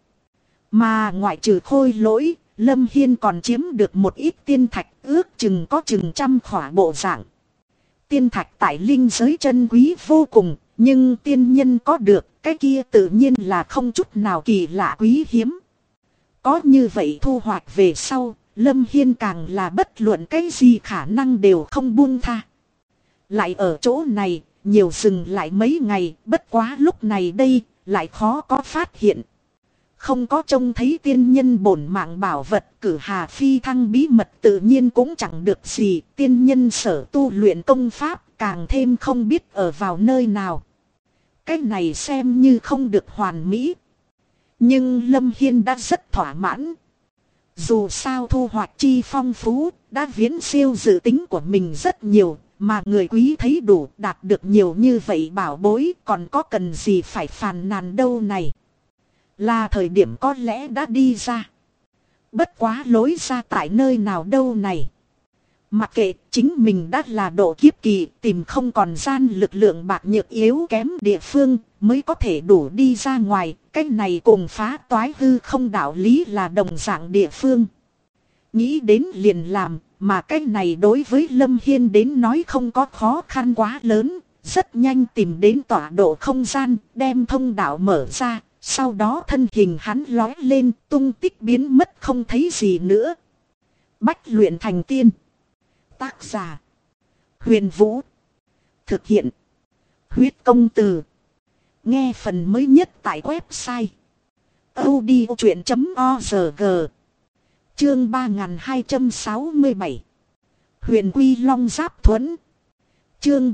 Mà ngoại trừ khôi lỗi, Lâm Hiên còn chiếm được một ít tiên thạch, ước chừng có chừng trăm khỏa bộ dạng. Tiên thạch tại linh giới chân quý vô cùng, nhưng tiên nhân có được, cái kia tự nhiên là không chút nào kỳ lạ quý hiếm. Có như vậy thu hoạch về sau, Lâm Hiên càng là bất luận cái gì khả năng đều không buông tha. Lại ở chỗ này, nhiều dừng lại mấy ngày, bất quá lúc này đây, lại khó có phát hiện. Không có trông thấy tiên nhân bổn mạng bảo vật, cử hà phi thăng bí mật tự nhiên cũng chẳng được gì. Tiên nhân sở tu luyện công pháp, càng thêm không biết ở vào nơi nào. Cái này xem như không được hoàn mỹ. Nhưng Lâm Hiên đã rất thỏa mãn. Dù sao thu hoạch chi phong phú, đã viễn siêu dự tính của mình rất nhiều. Mà người quý thấy đủ, đạt được nhiều như vậy bảo bối, còn có cần gì phải phàn nàn đâu này. Là thời điểm có lẽ đã đi ra. Bất quá lối ra tại nơi nào đâu này. Mặc kệ chính mình đã là độ kiếp kỳ, tìm không còn gian lực lượng bạc nhược yếu kém địa phương mới có thể đủ đi ra ngoài. Cái này cùng phá toái hư không đạo lý là đồng dạng địa phương. Nghĩ đến liền làm, mà cái này đối với Lâm Hiên đến nói không có khó khăn quá lớn. Rất nhanh tìm đến tọa độ không gian, đem thông đạo mở ra. Sau đó thân hình hắn lói lên, tung tích biến mất không thấy gì nữa. Bách luyện thành tiên. Tác giả: Huyền Vũ. Thực hiện: Huyết Công Từ. Nghe phần mới nhất tại website audiochuyện.org. Chương 3267. Huyền Quy Long Giáp Thuẫn. Chương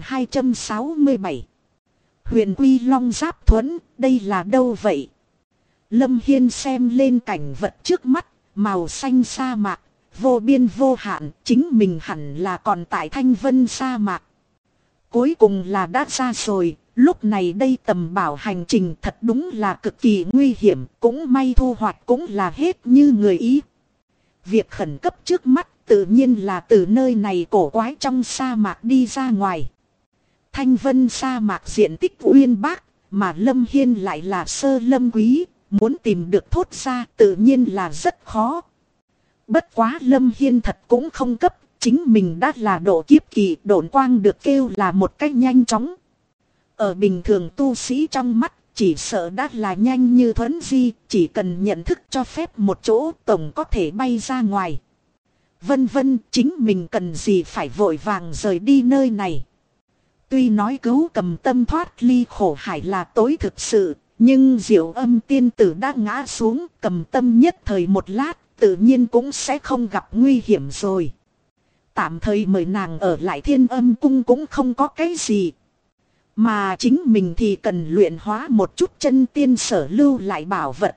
3267. Huyền Quy Long Giáp Thuẫn, đây là đâu vậy? Lâm Hiên xem lên cảnh vật trước mắt, màu xanh sa mạc, vô biên vô hạn, chính mình hẳn là còn tại Thanh Vân sa mạc. Cuối cùng là đã ra rồi, Lúc này đây tầm bảo hành trình thật đúng là cực kỳ nguy hiểm, cũng may thu hoạch cũng là hết như người ý. Việc khẩn cấp trước mắt tự nhiên là từ nơi này cổ quái trong sa mạc đi ra ngoài. Thanh vân sa mạc diện tích uyên bác, mà Lâm Hiên lại là sơ lâm quý, muốn tìm được thốt ra tự nhiên là rất khó. Bất quá Lâm Hiên thật cũng không cấp, chính mình đã là độ kiếp kỳ, độn quang được kêu là một cách nhanh chóng. Ở bình thường tu sĩ trong mắt, chỉ sợ đã là nhanh như thuấn di, chỉ cần nhận thức cho phép một chỗ tổng có thể bay ra ngoài. Vân vân, chính mình cần gì phải vội vàng rời đi nơi này. Tuy nói cứu Cầm Tâm thoát ly khổ hải là tối thực sự, nhưng Diệu Âm tiên tử đã ngã xuống, Cầm Tâm nhất thời một lát, tự nhiên cũng sẽ không gặp nguy hiểm rồi. Tạm thời mời nàng ở lại Thiên Âm cung cũng không có cái gì. Mà chính mình thì cần luyện hóa một chút chân tiên sở lưu lại bảo vật.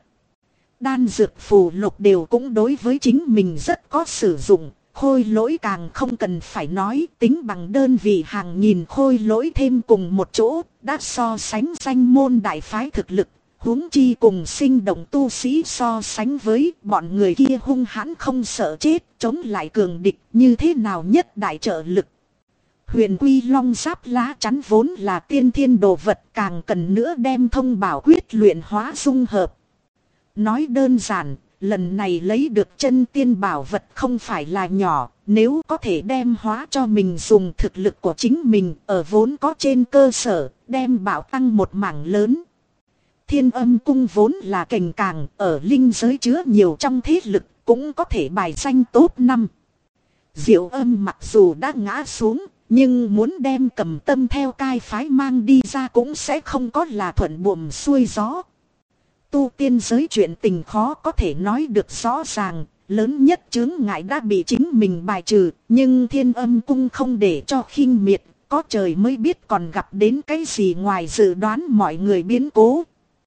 Đan dược phù lục đều cũng đối với chính mình rất có sử dụng. Khôi lỗi càng không cần phải nói, tính bằng đơn vị hàng nghìn khôi lỗi thêm cùng một chỗ, đã so sánh danh môn đại phái thực lực, huống chi cùng sinh động tu sĩ so sánh với bọn người kia hung hãn không sợ chết, chống lại cường địch như thế nào nhất đại trợ lực. Huyền Quy Long Giáp lá chắn vốn là tiên thiên đồ vật, càng cần nữa đem thông bảo quyết luyện hóa dung hợp. Nói đơn giản, lần này lấy được chân tiên bảo vật không phải là nhỏ, nếu có thể đem hóa cho mình dùng thực lực của chính mình ở vốn có trên cơ sở, đem bảo tăng một mảng lớn. Thiên Âm cung vốn là cành càng, ở linh giới chứa nhiều trong thế lực, cũng có thể bài danh top 5. Diệu Âm mặc dù đã ngã xuống, nhưng muốn đem Cầm Tâm theo cai phái mang đi ra cũng sẽ không có là thuận buồm xuôi gió. Tu tiên giới chuyện tình khó có thể nói được rõ ràng, lớn nhất chướng ngại đã bị chính mình bài trừ, nhưng Thiên Âm cung không để cho khinh miệt, có trời mới biết còn gặp đến cái gì ngoài dự đoán mọi người biến cố.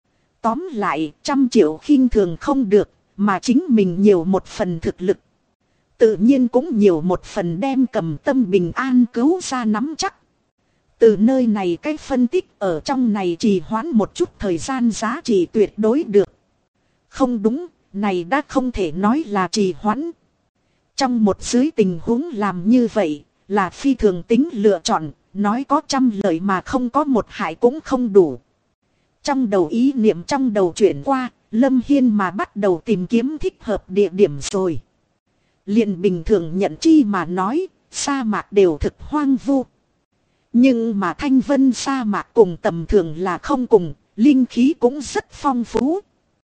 Tóm lại, 100 triệu khinh thường không được, mà chính mình nhiều một phần thực lực. Tự nhiên cũng nhiều một phần đem Cầm Tâm bình an cứu ra nắm chắc. Từ nơi này cái phân tích ở trong này trì hoãn một chút thời gian giá trị tuyệt đối được. Không đúng, này đã không thể nói là trì hoãn. Trong một dưới tình huống làm như vậy, là phi thường tính lựa chọn, nói có 100 lời mà không có một hại cũng không đủ. Trong đầu ý niệm trong đầu chuyển qua, Lâm Hiên mà bắt đầu tìm kiếm thích hợp địa điểm rồi. Liền bình thường nhận chi mà nói, sa mạc đều thực hoang vu. Nhưng mà Thanh Vân sa mạc cùng tầm thường là không cùng, linh khí cũng rất phong phú.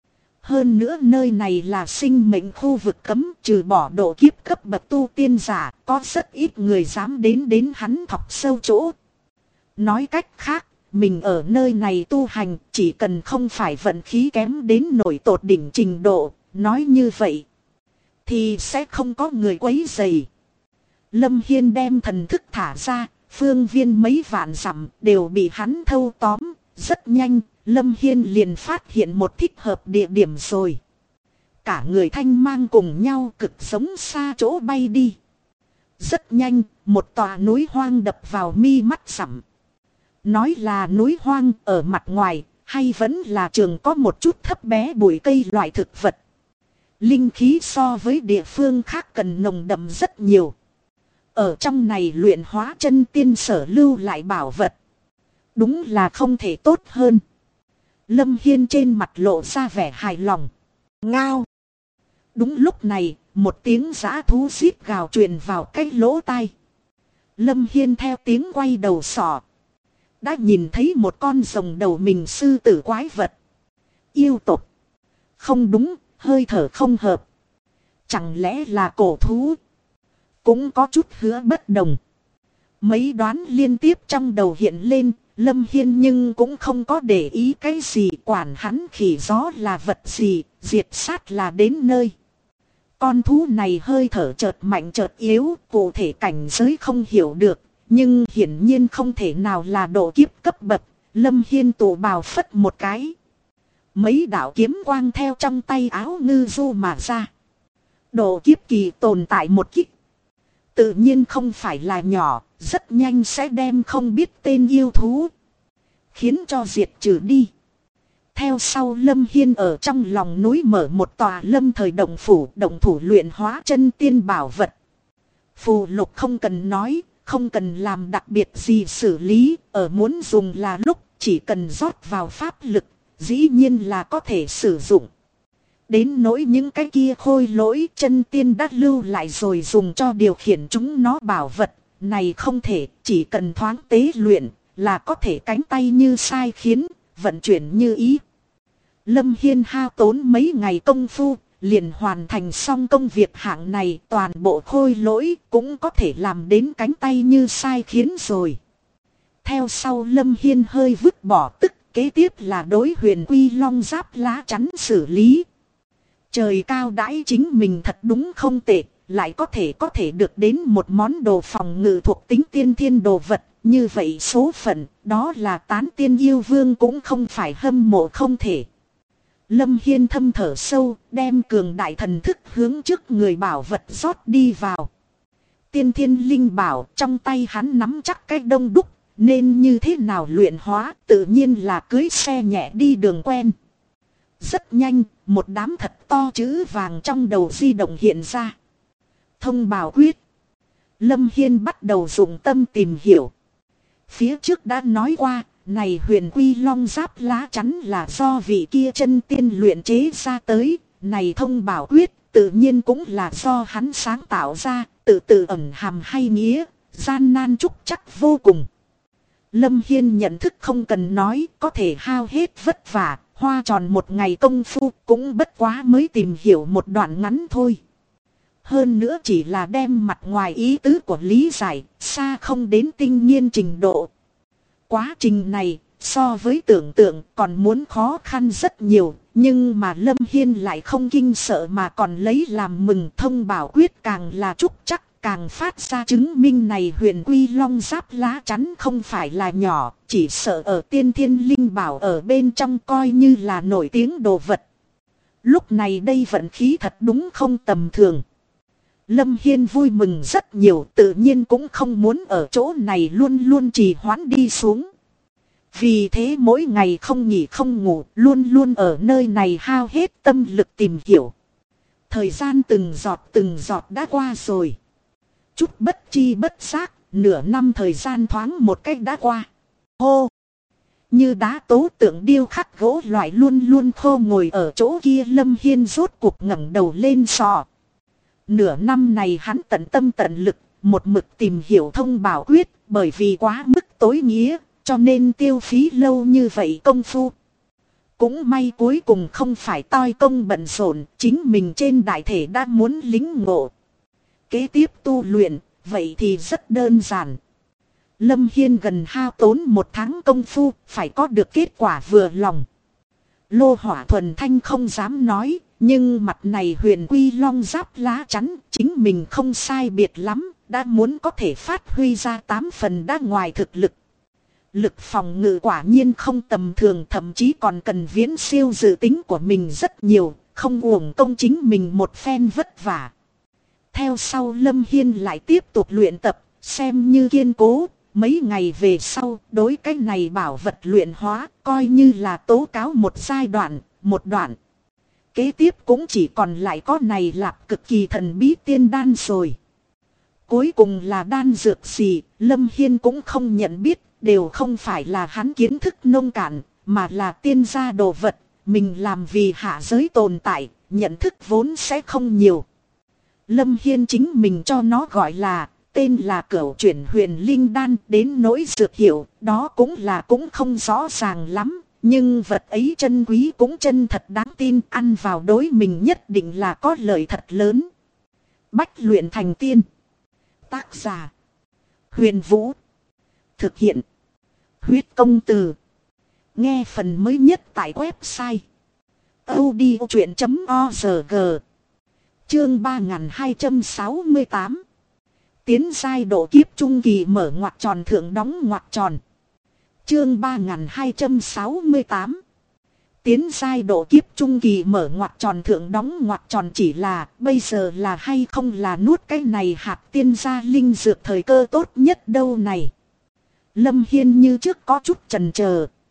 Hơn nữa nơi này là sinh mệnh khu vực cấm, trừ bỏ độ kiếp cấp bậc tu tiên giả, có rất ít người dám đến hắn thọc sâu chỗ. Nói cách khác, mình ở nơi này tu hành chỉ cần không phải vận khí kém đến nổi tột đỉnh trình độ, nói như vậy thì sẽ không có người quấy rầy. Lâm Hiên đem thần thức thả ra, phương viên mấy vạn dặm đều bị hắn thâu tóm. Rất nhanh, Lâm Hiên liền phát hiện một thích hợp địa điểm rồi. Cả người thanh mang cùng nhau cực giống xa chỗ bay đi. Rất nhanh, một tòa núi hoang đập vào mi mắt dặm. Nói là núi hoang ở mặt ngoài, hay vẫn là trường có một chút thấp bé bụi cây loại thực vật. Linh khí so với địa phương khác cần nồng đậm rất nhiều. Ở trong này luyện hóa chân tiên sở lưu lại bảo vật. Đúng là không thể tốt hơn. Lâm Hiên trên mặt lộ ra vẻ hài lòng. Ngao. Đúng lúc này, một tiếng giã thú rít gào truyền vào cái lỗ tai. Lâm Hiên theo tiếng quay đầu sọ. Đã nhìn thấy một con rồng đầu mình sư tử quái vật. Yêu tộc. Không đúng, hơi thở không hợp. Chẳng lẽ là cổ thú? Cũng có chút hứa bất đồng. Mấy đoán liên tiếp trong đầu hiện lên, Lâm Hiên nhưng cũng không có để ý cái gì, quản hắn khỉ gió là vật gì, diệt sát là đến nơi. Con thú này hơi thở chợt mạnh chợt yếu, cụ thể cảnh giới không hiểu được, nhưng hiển nhiên không thể nào là độ kiếp cấp bậc. Lâm Hiên tụ bào phất một cái. Mấy đạo kiếm quang theo trong tay áo ngư du mà ra. Độ kiếp kỳ tồn tại một kích. Tự nhiên không phải là nhỏ, rất nhanh sẽ đem không biết tên yêu thú. khiến cho diệt trừ đi. Theo sau Lâm Hiên ở trong lòng núi mở một tòa lâm thời động phủ, động thủ luyện hóa chân tiên bảo vật. Phù lục không cần nói, không cần làm đặc biệt gì xử lý, ở muốn dùng là lúc chỉ cần rót vào pháp lực, dĩ nhiên là có thể sử dụng. Đến nỗi những cái kia khôi lỗi chân tiên đã lưu lại rồi dùng cho điều khiển chúng nó bảo vật, này không thể, chỉ cần thoáng tế luyện là có thể cánh tay như sai khiến, vận chuyển như ý. Lâm Hiên hao tốn mấy ngày công phu, liền hoàn thành xong công việc hạng này, toàn bộ khôi lỗi cũng có thể làm đến cánh tay như sai khiến rồi. Theo sau Lâm Hiên hơi vứt bỏ tức, kế tiếp là đối huyền quy long giáp lá chắn xử lý. Trời cao đãi chính mình thật đúng không tệ, lại có thể được đến một món đồ phòng ngự thuộc tính tiên thiên đồ vật, như vậy số phận, đó là tán tiên yêu vương cũng không phải hâm mộ không thể. Lâm Hiên thâm thở sâu, đem cường đại thần thức hướng trước người bảo vật rót đi vào. Tiên thiên linh bảo trong tay hắn nắm chắc cái đông đúc, nên như thế nào luyện hóa, tự nhiên là cưới xe nhẹ đi đường quen. Rất nhanh, một đám thật to chữ vàng trong đầu di động hiện ra. Thông bảo quyết. Lâm Hiên bắt đầu dùng tâm tìm hiểu. Phía trước đã nói qua, này huyền quy long giáp lá chắn là do vị kia chân tiên luyện chế ra tới. Này thông bảo quyết tự nhiên cũng là do hắn sáng tạo ra, tự ẩn hàm hay nghĩa, gian nan trúc chắc vô cùng. Lâm Hiên nhận thức không cần nói, có thể hao hết vất vả, hoa tròn một ngày công phu cũng bất quá mới tìm hiểu một đoạn ngắn thôi. Hơn nữa chỉ là đem mặt ngoài ý tứ của lý giải, xa không đến tinh nghiên trình độ. Quá trình này, so với tưởng tượng còn muốn khó khăn rất nhiều, nhưng mà Lâm Hiên lại không kinh sợ mà còn lấy làm mừng. Thông bảo quyết càng là trúc chắc, càng phát ra chứng minh này huyền quy long giáp lá chắn không phải là nhỏ, chỉ sợ ở tiên thiên linh bảo ở bên trong coi như là nổi tiếng đồ vật. Lúc này đây vận khí thật đúng không tầm thường. Lâm Hiên vui mừng rất nhiều, tự nhiên cũng không muốn ở chỗ này luôn luôn trì hoãn đi xuống. Vì thế mỗi ngày không nghỉ không ngủ, luôn luôn ở nơi này hao hết tâm lực tìm hiểu. Thời gian từng giọt đã qua rồi. Chút bất chi bất giác, nửa năm thời gian thoáng một cách đã qua. Hô! Như đá tố tượng điêu khắc gỗ loại luôn luôn khô ngồi ở chỗ kia, Lâm Hiên rốt cuộc ngẩng đầu lên sọ. Nửa năm này hắn tận tâm tận lực, một mực tìm hiểu thông bảo quyết, bởi vì quá mức tối nghĩa, cho nên tiêu phí lâu như vậy công phu. Cũng may cuối cùng không phải toi công bận rộn, chính mình trên đại thể đã muốn lính ngộ. Kế tiếp tu luyện, vậy thì rất đơn giản. Lâm Hiên gần hao tốn một tháng công phu, phải có được kết quả vừa lòng. Lô Hỏa Thuần Thanh không dám nói, nhưng mặt này huyền quy long giáp lá chắn, chính mình không sai biệt lắm, đã muốn có thể phát huy ra 8 phần đã ngoài thực lực. Lực phòng ngự quả nhiên không tầm thường, thậm chí còn cần viễn siêu dự tính của mình rất nhiều, không uổng công chính mình một phen vất vả. Theo sau Lâm Hiên lại tiếp tục luyện tập, xem như kiên cố. Mấy ngày về sau, đối cái này bảo vật luyện hóa, coi như là tố cáo một giai đoạn, một đoạn. Kế tiếp cũng chỉ còn lại có này lạp cực kỳ thần bí tiên đan rồi. Cuối cùng là đan dược gì, Lâm Hiên cũng không nhận biết, đều không phải là hắn kiến thức nông cạn, mà là tiên gia đồ vật, mình làm vì hạ giới tồn tại, nhận thức vốn sẽ không nhiều. Lâm Hiên chính mình cho nó gọi là, tên là Cửu Chuyển Huyền Linh Đan, đến nỗi dược hiệu, đó cũng không rõ ràng lắm, nhưng vật ấy chân quý cũng chân thật đáng tin, ăn vào đối mình nhất định là có lợi thật lớn. Bách luyện thành tiên. Tác giả Huyền Vũ. Thực hiện Huyết Công Từ. Nghe phần mới nhất tại website audiochuyện.org. Chương 3268. Tiến giai độ kiếp trung kỳ mở ngoặc tròn thượng đóng ngoặc tròn. Chương 3268. Tiến giai độ kiếp trung kỳ mở ngoặc tròn thượng đóng ngoặc tròn, chỉ là bây giờ là hay không là nuốt cái này hạt tiên gia linh dược thời cơ tốt nhất đâu này. Lâm Hiên như trước có chút chần chờ.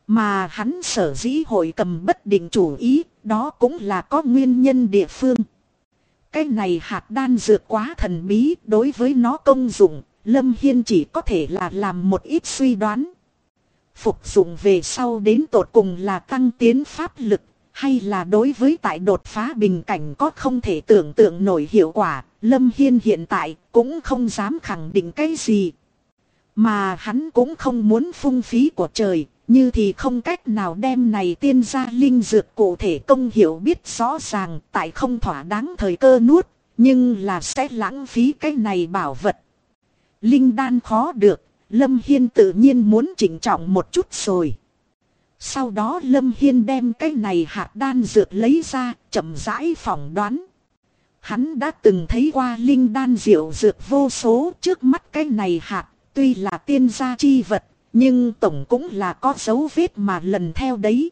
Mà hắn sở dĩ hội cầm bất định chủ ý, đó cũng là có nguyên nhân địa phương. Cái này hạt đan dược quá thần bí, đối với nó công dụng, Lâm Hiên chỉ có thể là làm một ít suy đoán. Phục dụng về sau đến tột cùng là tăng tiến pháp lực, hay là đối với tại đột phá bình cảnh có không thể tưởng tượng nổi hiệu quả, Lâm Hiên hiện tại cũng không dám khẳng định cái gì. Mà hắn cũng không muốn phung phí của trời, như thì không cách nào đem này tiên gia linh dược cụ thể công hiệu biết rõ ràng, tại không thỏa đáng thời cơ nuốt, nhưng là sẽ lãng phí cái này bảo vật. Linh đan khó được, Lâm Hiên tự nhiên muốn chỉnh trọng một chút rồi. Sau đó Lâm Hiên đem cái này hạt đan dược lấy ra, chậm rãi phỏng đoán. Hắn đã từng thấy qua linh đan diệu dược vô số, trước mắt cái này hạt, tuy là tiên gia chi vật, nhưng tổng cũng là có dấu vết mà lần theo đấy.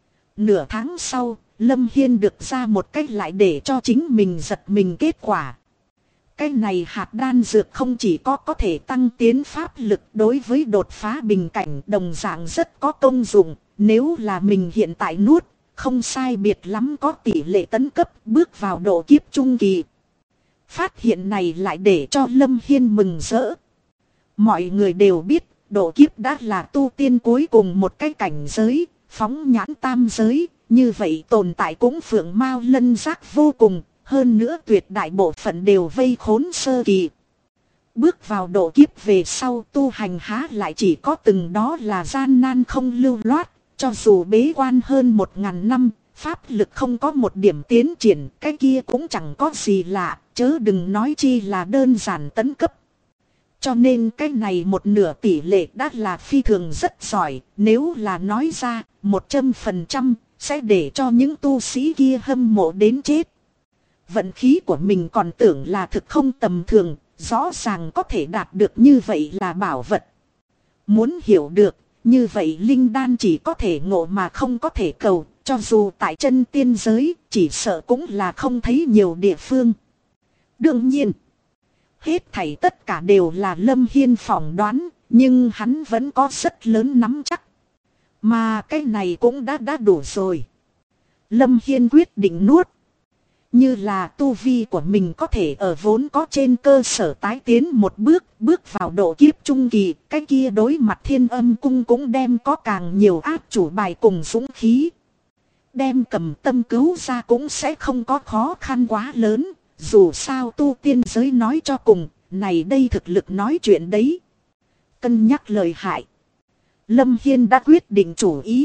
Nửa tháng sau, Lâm Hiên được ra một cách lại để cho chính mình giật mình kết quả. Cái này hạt đan dược không chỉ có thể tăng tiến pháp lực, đối với đột phá bình cảnh đồng dạng rất có công dụng. Nếu là mình hiện tại nuốt, không sai biệt lắm có tỷ lệ tấn cấp bước vào độ kiếp trung kỳ. Phát hiện này lại để cho Lâm Hiên mừng rỡ. Mọi người đều biết, độ kiếp đã là tu tiên cuối cùng một cái cảnh giới, phóng nhãn tam giới, như vậy tồn tại cũng phượng mao lân giác vô cùng, hơn nữa tuyệt đại bộ phận đều vây khốn sơ kỳ. Bước vào độ kiếp về sau tu hành há lại chỉ có từng đó là gian nan không lưu loát, cho dù bế quan hơn 1000 năm, pháp lực không có một điểm tiến triển, cái kia cũng chẳng có gì lạ, chớ đừng nói chi là đơn giản tấn cấp. Cho nên cái này một nửa tỷ lệ đã là phi thường rất giỏi, nếu là nói ra 100% sẽ để cho những tu sĩ kia hâm mộ đến chết. Vận khí của mình còn tưởng là thực không tầm thường, rõ ràng có thể đạt được như vậy là bảo vật. Muốn hiểu được, như vậy linh đan chỉ có thể ngộ mà không có thể cầu, cho dù tại chân tiên giới, chỉ sợ cũng là không thấy nhiều địa phương. Đương nhiên, hết thảy tất cả đều là Lâm Hiên phỏng đoán, nhưng hắn vẫn có rất lớn nắm chắc. Mà cái này cũng đã đủ rồi. Lâm Hiên quyết định nuốt. Như là tu vi của mình có thể ở vốn có trên cơ sở tái tiến một bước vào độ kiếp trung kỳ, cái kia đối mặt Thiên Âm Cung cũng đem có càng nhiều áp chủ bài cùng dũng khí. Đem Cầm Tâm cứu ra cũng sẽ không có khó khăn quá lớn, dù sao tu tiên giới nói cho cùng, này đây thực lực nói chuyện đấy. Cân nhắc lời hại, Lâm Hiên đã quyết định chủ ý.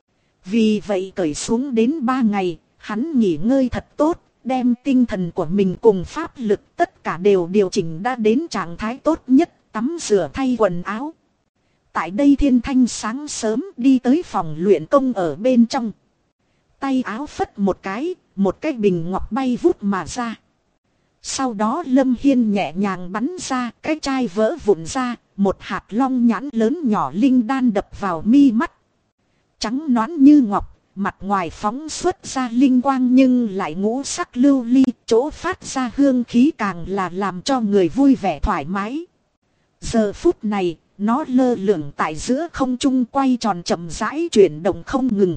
Vì vậy cởi xuống đến 3 ngày, hắn nghỉ ngơi thật tốt. Đem tinh thần của mình cùng pháp lực tất cả đều điều chỉnh đã đến trạng thái tốt nhất, tắm rửa thay quần áo. Tại đây Thiên Thanh sáng sớm đi tới phòng luyện công ở bên trong. Tay áo phất một cái bình ngọc bay vút mà ra. Sau đó Lâm Hiên nhẹ nhàng bắn ra, cái chai vỡ vụn ra, một hạt long nhãn lớn nhỏ linh đan đập vào mi mắt. Trắng nõn như ngọc. Mặt ngoài phóng xuất ra linh quang nhưng lại ngũ sắc lưu ly, chỗ phát ra hương khí càng là làm cho người vui vẻ thoải mái. Giờ phút này, nó lơ lửng tại giữa không trung quay tròn chậm rãi chuyển động không ngừng.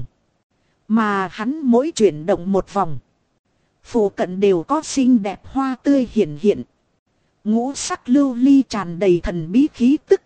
Mà hắn mỗi chuyển động một vòng, phụ cận đều có xinh đẹp hoa tươi hiện hiện. Ngũ sắc lưu ly tràn đầy thần bí khí tức.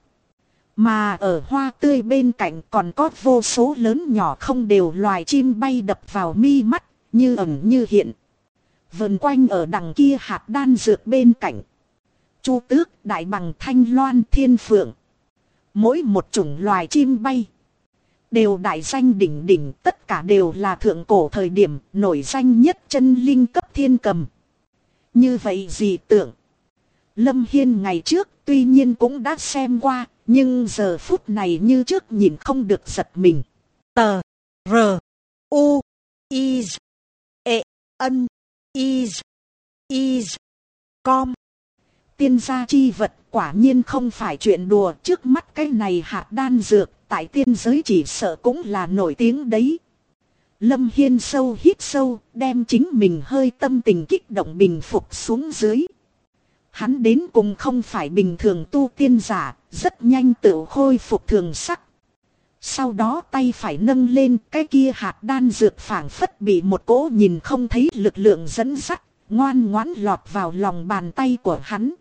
Mà ở hoa tươi bên cạnh còn có vô số lớn nhỏ không đều loài chim bay đập vào mi mắt, như ẩn như hiện. Vần quanh ở đằng kia hạt đan dược bên cạnh. Chu tước, đại bằng, thanh loan, thiên phượng. Mỗi một chủng loài chim bay đều đại danh đỉnh đỉnh, tất cả đều là thượng cổ thời điểm nổi danh nhất chân linh cấp thiên cầm. Như vậy gì tưởng, Lâm Hiên ngày trước tuy nhiên cũng đã xem qua, nhưng giờ phút này như trước nhìn không được giật mình. Tờ R U I E N I Com. Tiên gia chi vật quả nhiên không phải chuyện đùa, trước mắt cái này hạt đan dược tại tiên giới chỉ sợ cũng là nổi tiếng đấy. Lâm Hiên sâu hít sâu, đem chính mình hơi tâm tình kích động bình phục xuống dưới. Hắn đến cùng không phải bình thường tu tiên giả, rất nhanh tự khôi phục thường sắc. Sau đó tay phải nâng lên, cái kia hạt đan dược phảng phất bị một cỗ nhìn không thấy lực lượng dẫn dắt, ngoan ngoãn lọt vào lòng bàn tay của hắn.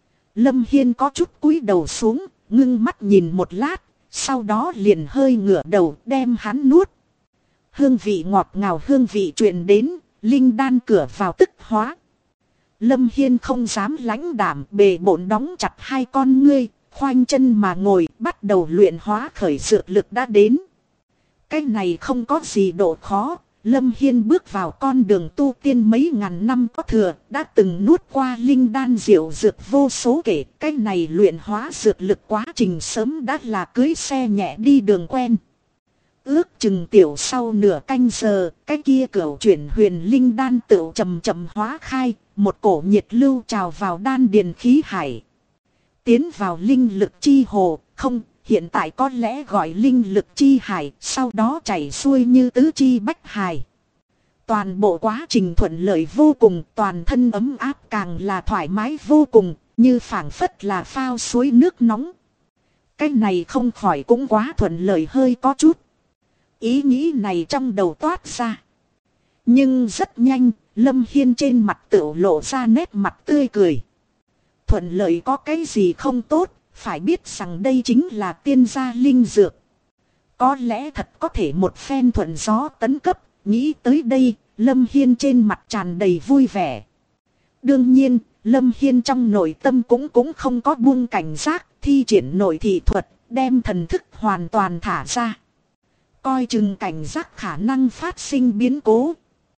Lâm Hiên có chút cúi đầu xuống, ngưng mắt nhìn một lát, sau đó liền hơi ngửa đầu đem hắn nuốt. Hương vị ngọt ngào hương vị truyền đến, linh đan cửa vào tức hóa. Lâm Hiên không dám lãnh đảm, bề bộn đóng chặt hai con ngươi, khoanh chân mà ngồi, bắt đầu luyện hóa khởi dược lực đã đến. Cái này không có gì độ khó, Lâm Hiên bước vào con đường tu tiên mấy ngàn năm có thừa, đã từng nuốt qua linh đan diệu dược vô số kể. Cái này luyện hóa dược lực quá trình sớm đã là cưới xe nhẹ đi đường quen. Ước chừng tiểu sau nửa canh giờ, cái kia cửu chuyển huyền linh đan tựu chậm chậm hóa khai, một cổ nhiệt lưu trào vào đan điền khí hải. Tiến vào linh lực chi hồ, không, hiện tại có lẽ gọi linh lực chi hải, sau đó chảy xuôi như tứ chi bách hải. Toàn bộ quá trình thuận lợi vô cùng, toàn thân ấm áp càng là thoải mái vô cùng, như phảng phất là phao suối nước nóng. Cái này không khỏi cũng quá thuận lợi hơi có chút. Ý nghĩ này trong đầu toát ra. Nhưng rất nhanh, Lâm Hiên trên mặt tựu lộ ra nét mặt tươi cười. Thuận lợi có cái gì không tốt, phải biết rằng đây chính là tiên gia linh dược. Có lẽ thật có thể một phen thuận gió tấn cấp, nghĩ tới đây, Lâm Hiên trên mặt tràn đầy vui vẻ. Đương nhiên, Lâm Hiên trong nội tâm cũng không có buông cảnh giác, thi triển nội thị thuật, đem thần thức hoàn toàn thả ra. Coi chừng cảnh giác khả năng phát sinh biến cố.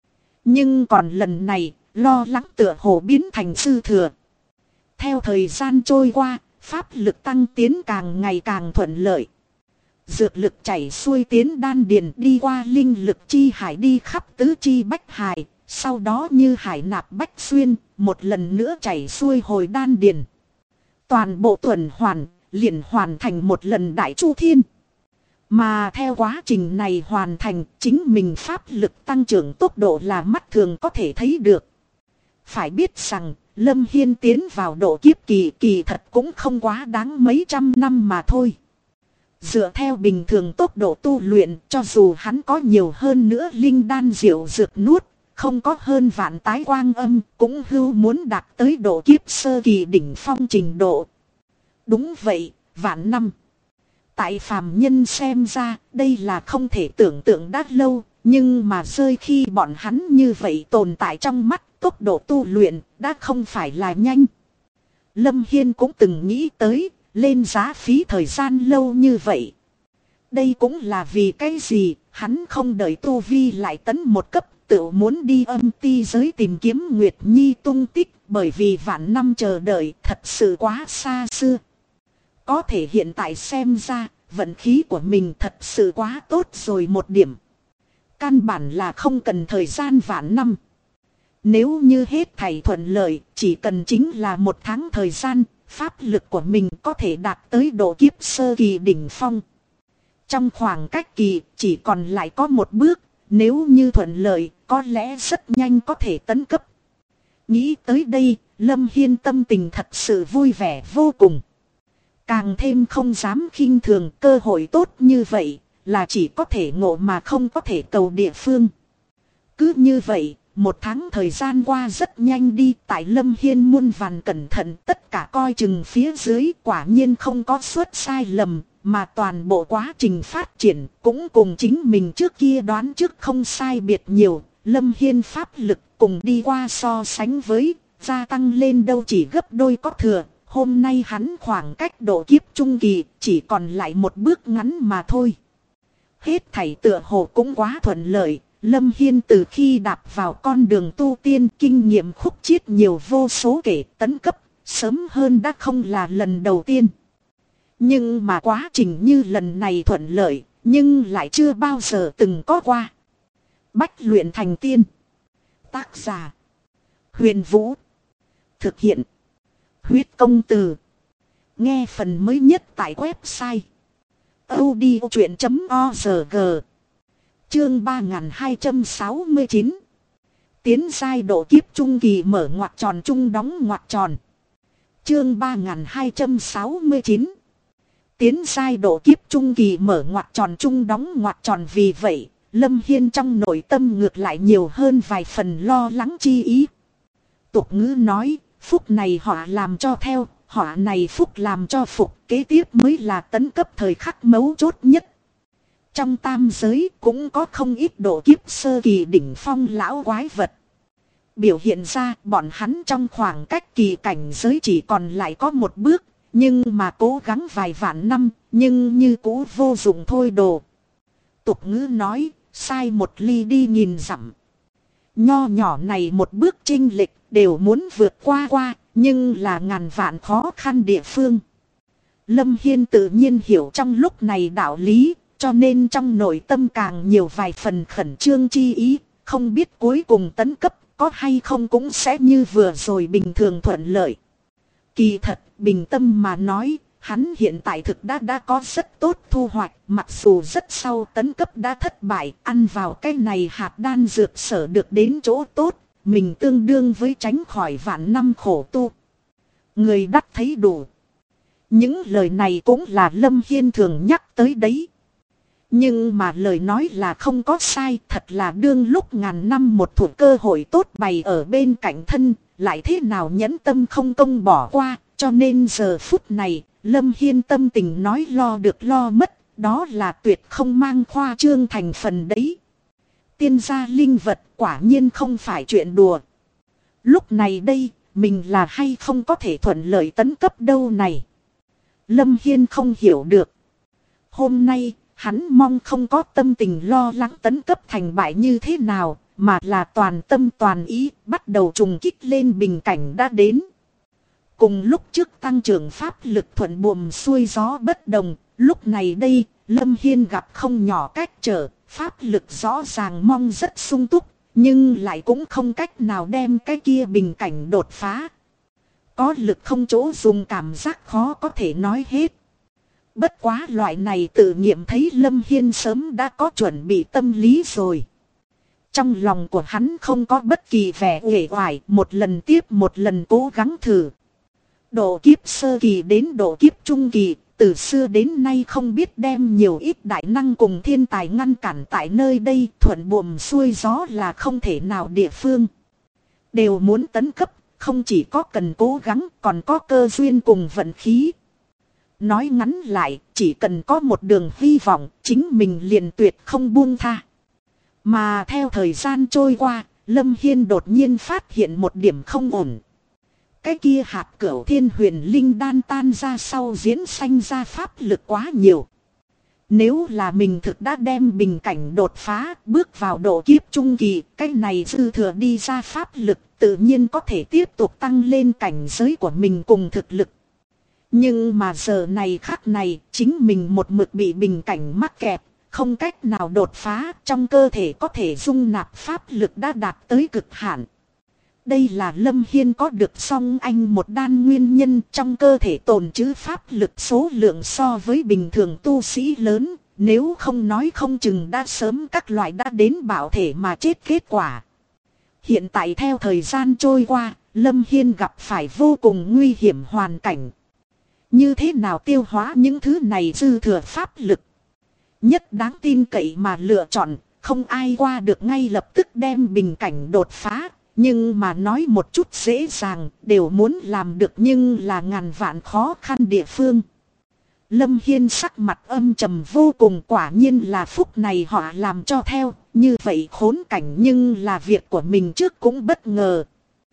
Nhưng còn lần này, lo lắng tựa hồ biến thành sư thừa. Theo thời gian trôi qua, pháp lực tăng tiến càng ngày càng thuận lợi. Dược lực chảy xuôi tiến đan điền đi qua linh lực chi hải đi khắp tứ chi bách hải. Sau đó như hải nạp bách xuyên, một lần nữa chảy xuôi hồi đan điền. Toàn bộ tuần hoàn, liền hoàn thành một lần đại chu thiên. Mà theo quá trình này hoàn thành, chính mình pháp lực tăng trưởng tốc độ là mắt thường có thể thấy được. Phải biết rằng, Lâm Hiên tiến vào độ kiếp kỳ thật cũng không quá đáng mấy trăm năm mà thôi. Dựa theo bình thường tốc độ tu luyện, cho dù hắn có nhiều hơn nữa linh đan diệu dược nuốt, không có hơn vạn tái quang âm, cũng hưu muốn đạt tới độ kiếp sơ kỳ đỉnh phong trình độ. Đúng vậy, vạn năm. Tại phàm nhân xem ra, đây là không thể tưởng tượng đã lâu, nhưng mà rơi khi bọn hắn như vậy tồn tại trong mắt, tốc độ tu luyện đã không phải là nhanh. Lâm Hiên cũng từng nghĩ tới, lên giá phí thời gian lâu như vậy. Đây cũng là vì cái gì, hắn không đợi tu vi lại tấn một cấp, tự muốn đi âm ti giới tìm kiếm Nguyệt Nhi tung tích, bởi vì vạn năm chờ đợi thật sự quá xa xưa. Có thể hiện tại xem ra, vận khí của mình thật sự quá tốt rồi một điểm. Căn bản là không cần thời gian vạn năm. Nếu như hết thảy thuận lợi, chỉ cần chính là một tháng thời gian, pháp lực của mình có thể đạt tới độ kiếp sơ kỳ đỉnh phong. Trong khoảng cách kỳ, chỉ còn lại có một bước, nếu như thuận lợi, có lẽ rất nhanh có thể tấn cấp. Nghĩ tới đây, Lâm Hiên tâm tình thật sự vui vẻ vô cùng. Càng thêm không dám khinh thường cơ hội tốt như vậy, là chỉ có thể ngộ mà không có thể cầu địa phương. Cứ như vậy, một tháng thời gian qua rất nhanh đi, tại Lâm Hiên muôn vàn cẩn thận, tất cả coi chừng phía dưới quả nhiên không có suất sai lầm, mà toàn bộ quá trình phát triển cũng cùng chính mình trước kia đoán trước không sai biệt nhiều. Lâm Hiên pháp lực cùng đi qua so sánh với, gia tăng lên đâu chỉ gấp đôi có thừa. Hôm nay hắn khoảng cách độ kiếp trung kỳ chỉ còn lại một bước ngắn mà thôi. Hết thảy tựa hồ cũng quá thuận lợi. Lâm Hiên từ khi đạp vào con đường tu tiên kinh nghiệm khúc chiết nhiều vô số kể tấn cấp, sớm hơn đã không là lần đầu tiên. Nhưng mà quá trình như lần này thuận lợi, nhưng lại chưa bao giờ từng có qua. Bách luyện thành tiên. Tác giả: Huyền Vũ. Thực hiện: Huyết Công Từ. Nghe phần mới nhất tại website audiochuyện.org. Chương 3269. Tiến giai độ kiếp trung kỳ mở ngoặc tròn trung đóng ngoặc tròn. Chương 3269. tiến giai độ kiếp trung kỳ mở ngoặc tròn trung đóng ngoặc tròn, vì vậy Lâm Hiên trong nội tâm ngược lại nhiều hơn vài phần lo lắng chi ý. Tục ngữ nói, phúc này họ làm cho theo, họ này phúc làm cho phục, kế tiếp mới là tấn cấp thời khắc mấu chốt nhất. Trong tam giới cũng có không ít độ kiếp sơ kỳ đỉnh phong lão quái vật. Biểu hiện ra bọn hắn trong khoảng cách kỳ cảnh giới chỉ còn lại có một bước, nhưng mà cố gắng vài vạn năm, nhưng như cũ vô dụng thôi đồ. Tục ngữ nói, sai một ly đi nghìn dặm. Nho nhỏ này một bước chênh lệch đều muốn vượt qua, nhưng là ngàn vạn khó khăn địa phương. Lâm Hiên tự nhiên hiểu trong lúc này đạo lý, cho nên trong nội tâm càng nhiều vài phần khẩn trương chi ý, không biết cuối cùng tấn cấp có hay không cũng sẽ như vừa rồi bình thường thuận lợi. Kỳ thật, bình tâm mà nói, hắn hiện tại thực đã có rất tốt thu hoạch, mặc dù rất sau tấn cấp đã thất bại, ăn vào cái này hạt đan dược sở được đến chỗ tốt, mình tương đương với tránh khỏi vạn năm khổ tu. Người đắc thấy đủ. Những lời này cũng là Lâm Hiên thường nhắc tới đấy. Nhưng mà lời nói là không có sai, thật là đương lúc ngàn năm một thủa cơ hội tốt bày ở bên cạnh thân, lại thế nào nhẫn tâm không công bỏ qua, cho nên giờ phút này, Lâm Hiên tâm tình nói lo được lo mất, đó là tuyệt không mang khoa trương thành phần đấy. Tiên gia linh vật quả nhiên không phải chuyện đùa. Lúc này đây, mình là hay không có thể thuận lợi tấn cấp đâu này. Lâm Hiên không hiểu được. Hôm nay, hắn mong không có tâm tình lo lắng tấn cấp thành bại như thế nào, mà là toàn tâm toàn ý, bắt đầu trùng kích lên bình cảnh đã đến. Cùng lúc trước tăng trưởng pháp lực thuận buồm xuôi gió bất đồng, lúc này đây, Lâm Hiên gặp không nhỏ cách trở, pháp lực rõ ràng mong rất sung túc, nhưng lại cũng không cách nào đem cái kia bình cảnh đột phá. Có lực không chỗ dùng, cảm giác khó có thể nói hết. Bất quá loại này tự nghiệm thấy Lâm Hiên sớm đã có chuẩn bị tâm lý rồi. Trong lòng của hắn không có bất kỳ vẻ uể oải, một lần tiếp một lần cố gắng thử. Độ kiếp sơ kỳ đến độ kiếp trung kỳ, từ xưa đến nay không biết đem nhiều ít đại năng cùng thiên tài ngăn cản tại nơi đây, thuận buồm xuôi gió là không thể nào địa phương. Đều muốn tấn cấp, không chỉ có cần cố gắng còn có cơ duyên cùng vận khí. Nói ngắn lại, chỉ cần có một đường hy vọng, chính mình liền tuyệt không buông tha. Mà theo thời gian trôi qua, Lâm Hiên đột nhiên phát hiện một điểm không ổn. Cái kia hạt cửu thiên huyền linh đan tan ra sau diễn sanh ra pháp lực quá nhiều. Nếu là mình thực đã đem bình cảnh đột phá, bước vào độ kiếp trung kỳ, cái này dư thừa đi ra pháp lực tự nhiên có thể tiếp tục tăng lên cảnh giới của mình cùng thực lực. Nhưng mà giờ này khắc này, chính mình một mực bị bình cảnh mắc kẹt, không cách nào đột phá, trong cơ thể có thể dung nạp pháp lực đã đạt tới cực hạn. Đây là Lâm Hiên có được song anh một đan nguyên nhân, trong cơ thể tồn trữ pháp lực số lượng so với bình thường tu sĩ lớn, nếu không nói không chừng đã sớm các loại đã đến bạo thể mà chết kết quả. Hiện tại theo thời gian trôi qua, Lâm Hiên gặp phải vô cùng nguy hiểm hoàn cảnh. Như thế nào tiêu hóa những thứ này dư thừa pháp lực? Nhất đáng tin cậy mà lựa chọn, không ai qua được ngay lập tức đem bình cảnh đột phá. Nhưng mà nói một chút dễ dàng, đều muốn làm được nhưng là ngàn vạn khó khăn địa phương. Lâm Hiên sắc mặt âm trầm vô cùng, quả nhiên là phúc này họ làm cho theo, như vậy khốn cảnh nhưng là việc của mình trước cũng bất ngờ.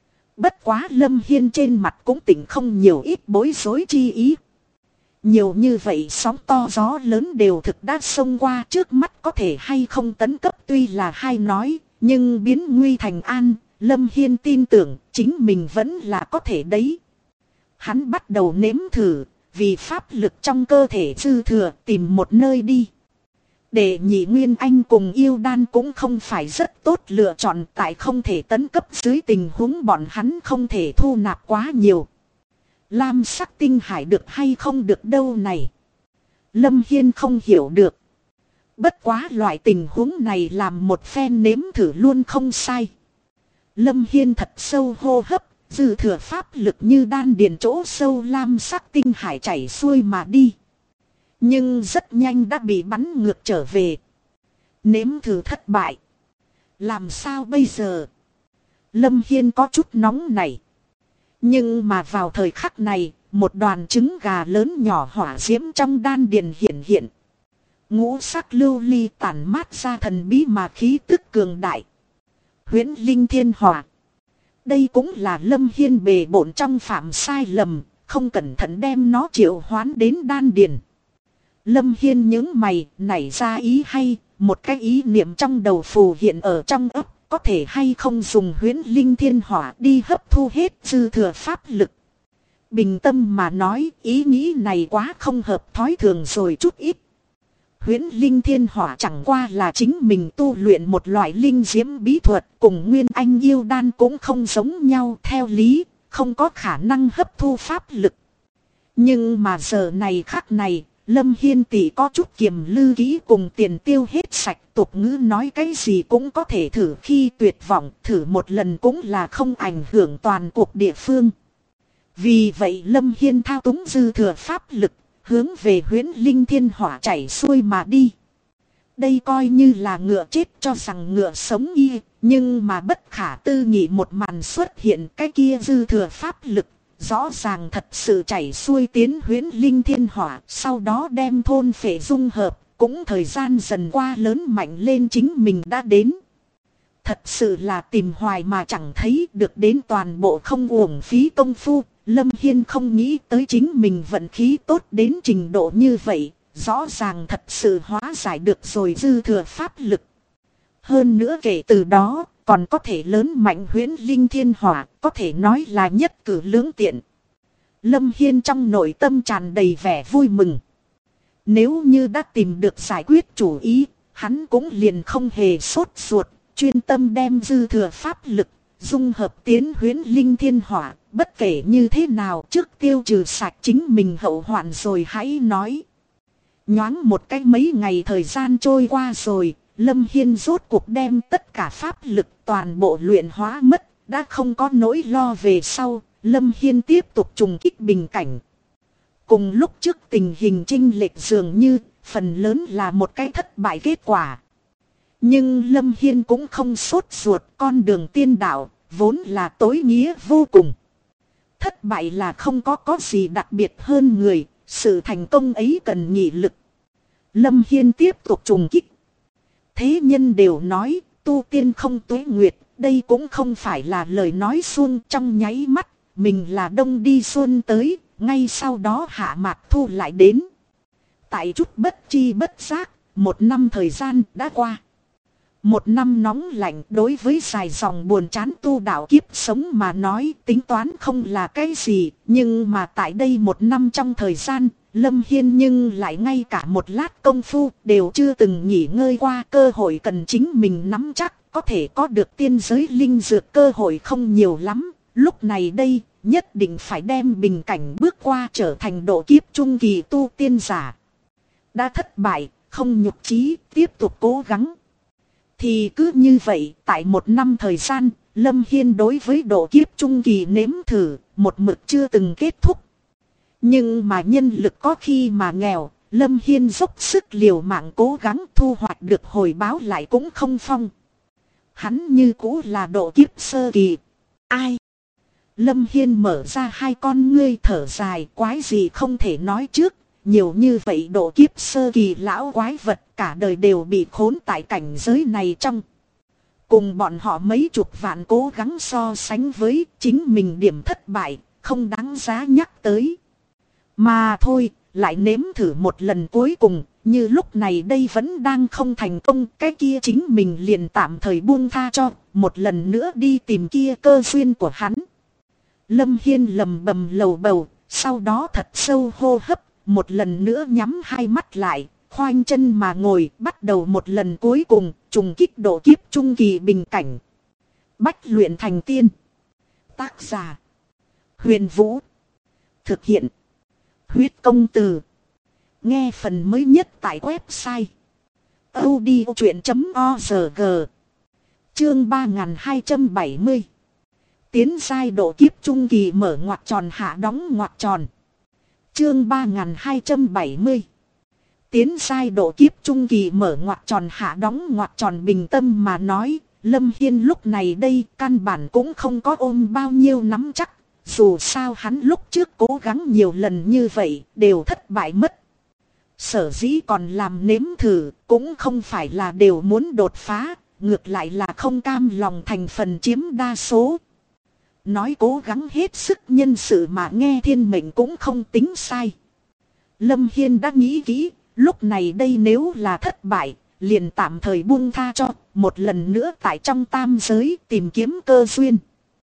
Bất quá Lâm Hiên trên mặt cũng tỉnh không nhiều ít bối rối chi ý. Nhiều như vậy sóng to gió lớn đều thực đã xông qua, trước mắt có thể hay không tấn cấp tuy là hay nói, nhưng biến nguy thành an, Lâm Hiên tin tưởng chính mình vẫn là có thể đấy. Hắn bắt đầu nếm thử, vì pháp lực trong cơ thể dư thừa tìm một nơi đi. Để nhị Nguyên Anh cùng yêu đan cũng không phải rất tốt lựa chọn, tại không thể tấn cấp dưới tình huống bọn hắn không thể thu nạp quá nhiều. Lam sắc tinh hải được hay không được đâu này? Lâm Hiên không hiểu được. Bất quá loại tình huống này làm một phen nếm thử luôn không sai. Lâm Hiên thật sâu hô hấp, dư thừa pháp lực như đan điền chỗ sâu lam sắc tinh hải chảy xuôi mà đi. Nhưng rất nhanh đã bị bắn ngược trở về. Nếm thử thất bại. Làm sao bây giờ? Lâm Hiên có chút nóng này. Nhưng mà vào thời khắc này, một đoàn trứng gà lớn nhỏ hỏa diễm trong đan điền hiện hiện. Ngũ sắc lưu ly tản mát ra thần bí mà khí tức cường đại. Huyễn linh thiên hỏa. Đây cũng là Lâm Hiên bề bộn trong phạm sai lầm, không cẩn thận đem nó triệu hoán đến đan điền. Lâm Hiên nhướng mày, nảy ra ý hay, một cái ý niệm trong đầu phù hiện ở trong ấp, có thể hay không dùng huyễn linh thiên hỏa đi hấp thu hết dư thừa pháp lực. Bình tâm mà nói, ý nghĩ này quá không hợp thói thường rồi chút ít. Huyễn linh thiên hỏa chẳng qua là chính mình tu luyện một loại linh diễm bí thuật, cùng nguyên anh yêu đan cũng không giống nhau, theo lý, không có khả năng hấp thu pháp lực. Nhưng mà giờ này khắc này, Lâm Hiên tỷ có chút kiềm lư kỹ cùng tiền tiêu hết sạch, tục ngữ nói cái gì cũng có thể thử khi tuyệt vọng, thử một lần cũng là không ảnh hưởng toàn cuộc địa phương. Vì vậy Lâm Hiên thao túng dư thừa pháp lực, hướng về huyễn linh thiên hỏa chảy xuôi mà đi. Đây coi như là ngựa chết cho rằng ngựa sống y, nhưng mà bất khả tư nghị một màn xuất hiện, cái kia dư thừa pháp lực. Rõ ràng thật sự chảy xuôi tiến huyễn linh thiên hỏa, sau đó đem thôn phệ dung hợp, cũng thời gian dần qua lớn mạnh lên chính mình đã đến. Thật sự là tìm hoài mà chẳng thấy, được đến toàn bộ không uổng phí công phu. Lâm Hiên không nghĩ tới chính mình vận khí tốt đến trình độ như vậy, rõ ràng thật sự hóa giải được rồi dư thừa pháp lực. Hơn nữa kể từ đó, còn có thể lớn mạnh huyễn linh thiên hỏa, có thể nói là nhất cử lưỡng tiện. Lâm Hiên trong nội tâm tràn đầy vẻ vui mừng. Nếu như đã tìm được giải quyết chủ ý, hắn cũng liền không hề sốt ruột, chuyên tâm đem dư thừa pháp lực, dung hợp tiến huyễn linh thiên hỏa, bất kể như thế nào trước tiêu trừ sạch chính mình hậu hoạn rồi hãy nói. Nhoáng một cái mấy ngày thời gian trôi qua rồi, Lâm Hiên rốt cuộc đem tất cả pháp lực toàn bộ luyện hóa mất, đã không có nỗi lo về sau, Lâm Hiên tiếp tục trùng kích bình cảnh. Cùng lúc trước tình hình chênh lệch dường như, phần lớn là một cái thất bại kết quả. Nhưng Lâm Hiên cũng không sốt ruột, con đường tiên đạo, vốn là tối nghĩa vô cùng. Thất bại là không có gì đặc biệt hơn người, sự thành công ấy cần nghị lực. Lâm Hiên tiếp tục trùng kích. Thế nhân đều nói, tu tiên không tuế nguyệt, đây cũng không phải là lời nói suông, trong nháy mắt, mình là đông đi xuân tới, ngay sau đó hạ mạc thu lại đến. Tại chút bất chi bất giác, một năm thời gian đã qua. Một năm nóng lạnh đối với dài dòng buồn chán tu đạo kiếp sống mà nói tính toán không là cái gì, nhưng mà tại đây một năm trong thời gian, Lâm Hiên nhưng lại ngay cả một lát công phu đều chưa từng nghỉ ngơi qua, cơ hội cần chính mình nắm chắc, có thể có được tiên giới linh dược cơ hội không nhiều lắm, lúc này đây nhất định phải đem bình cảnh bước qua trở thành độ kiếp trung kỳ tu tiên giả. Đã thất bại, không nhục chí, tiếp tục cố gắng. Thì cứ như vậy, tại một năm thời gian, Lâm Hiên đối với độ kiếp trung kỳ nếm thử, một mực chưa từng kết thúc. Nhưng mà nhân lực có khi mà nghèo, Lâm Hiên dốc sức liều mạng cố gắng thu hoạch được hồi báo lại cũng không phong. Hắn như cũ là độ kiếp sơ kỳ. Ai? Lâm Hiên mở ra hai con ngươi thở dài, quái gì không thể nói trước. Nhiều như vậy độ kiếp sơ kỳ lão quái vật cả đời đều bị khốn tại cảnh giới này trong. Cùng bọn họ mấy chục vạn cố gắng so sánh với chính mình điểm thất bại, không đáng giá nhắc tới. Mà thôi, lại nếm thử một lần cuối cùng, như lúc này đây vẫn đang không thành công, cái kia chính mình liền tạm thời buông tha cho, một lần nữa đi tìm kia cơ duyên của hắn. Lâm Hiên lầm bầm lầu bầu, sau đó thật sâu hô hấp. Một lần nữa nhắm hai mắt lại, khoanh chân mà ngồi, bắt đầu một lần cuối cùng, trùng kích độ kiếp trung kỳ bình cảnh. Bách luyện thành tiên. Tác giả: Huyền Vũ. Thực hiện: Huyết Công Từ. Nghe phần mới nhất tại website audiochuyen.org. Chương 3270. Tiến giai độ kiếp trung kỳ mở ngoặc tròn hạ đóng ngoặc tròn. Chương 3270. Tiến giai độ kiếp trung kỳ mở ngoặc tròn hạ đóng ngoặc tròn bình tâm mà nói, Lâm Hiên lúc này đây căn bản cũng không có ôm bao nhiêu nắm chắc. Dù sao hắn lúc trước cố gắng nhiều lần như vậy đều thất bại mất. Sở dĩ còn làm nếm thử cũng không phải là đều muốn đột phá, ngược lại là không cam lòng thành phần chiếm đa số. Nói cố gắng hết sức nhân sự mà nghe thiên mệnh cũng không tính sai. Lâm Hiên đã nghĩ kỹ, lúc này đây nếu là thất bại, liền tạm thời buông tha cho, một lần nữa tại trong tam giới tìm kiếm cơ duyên.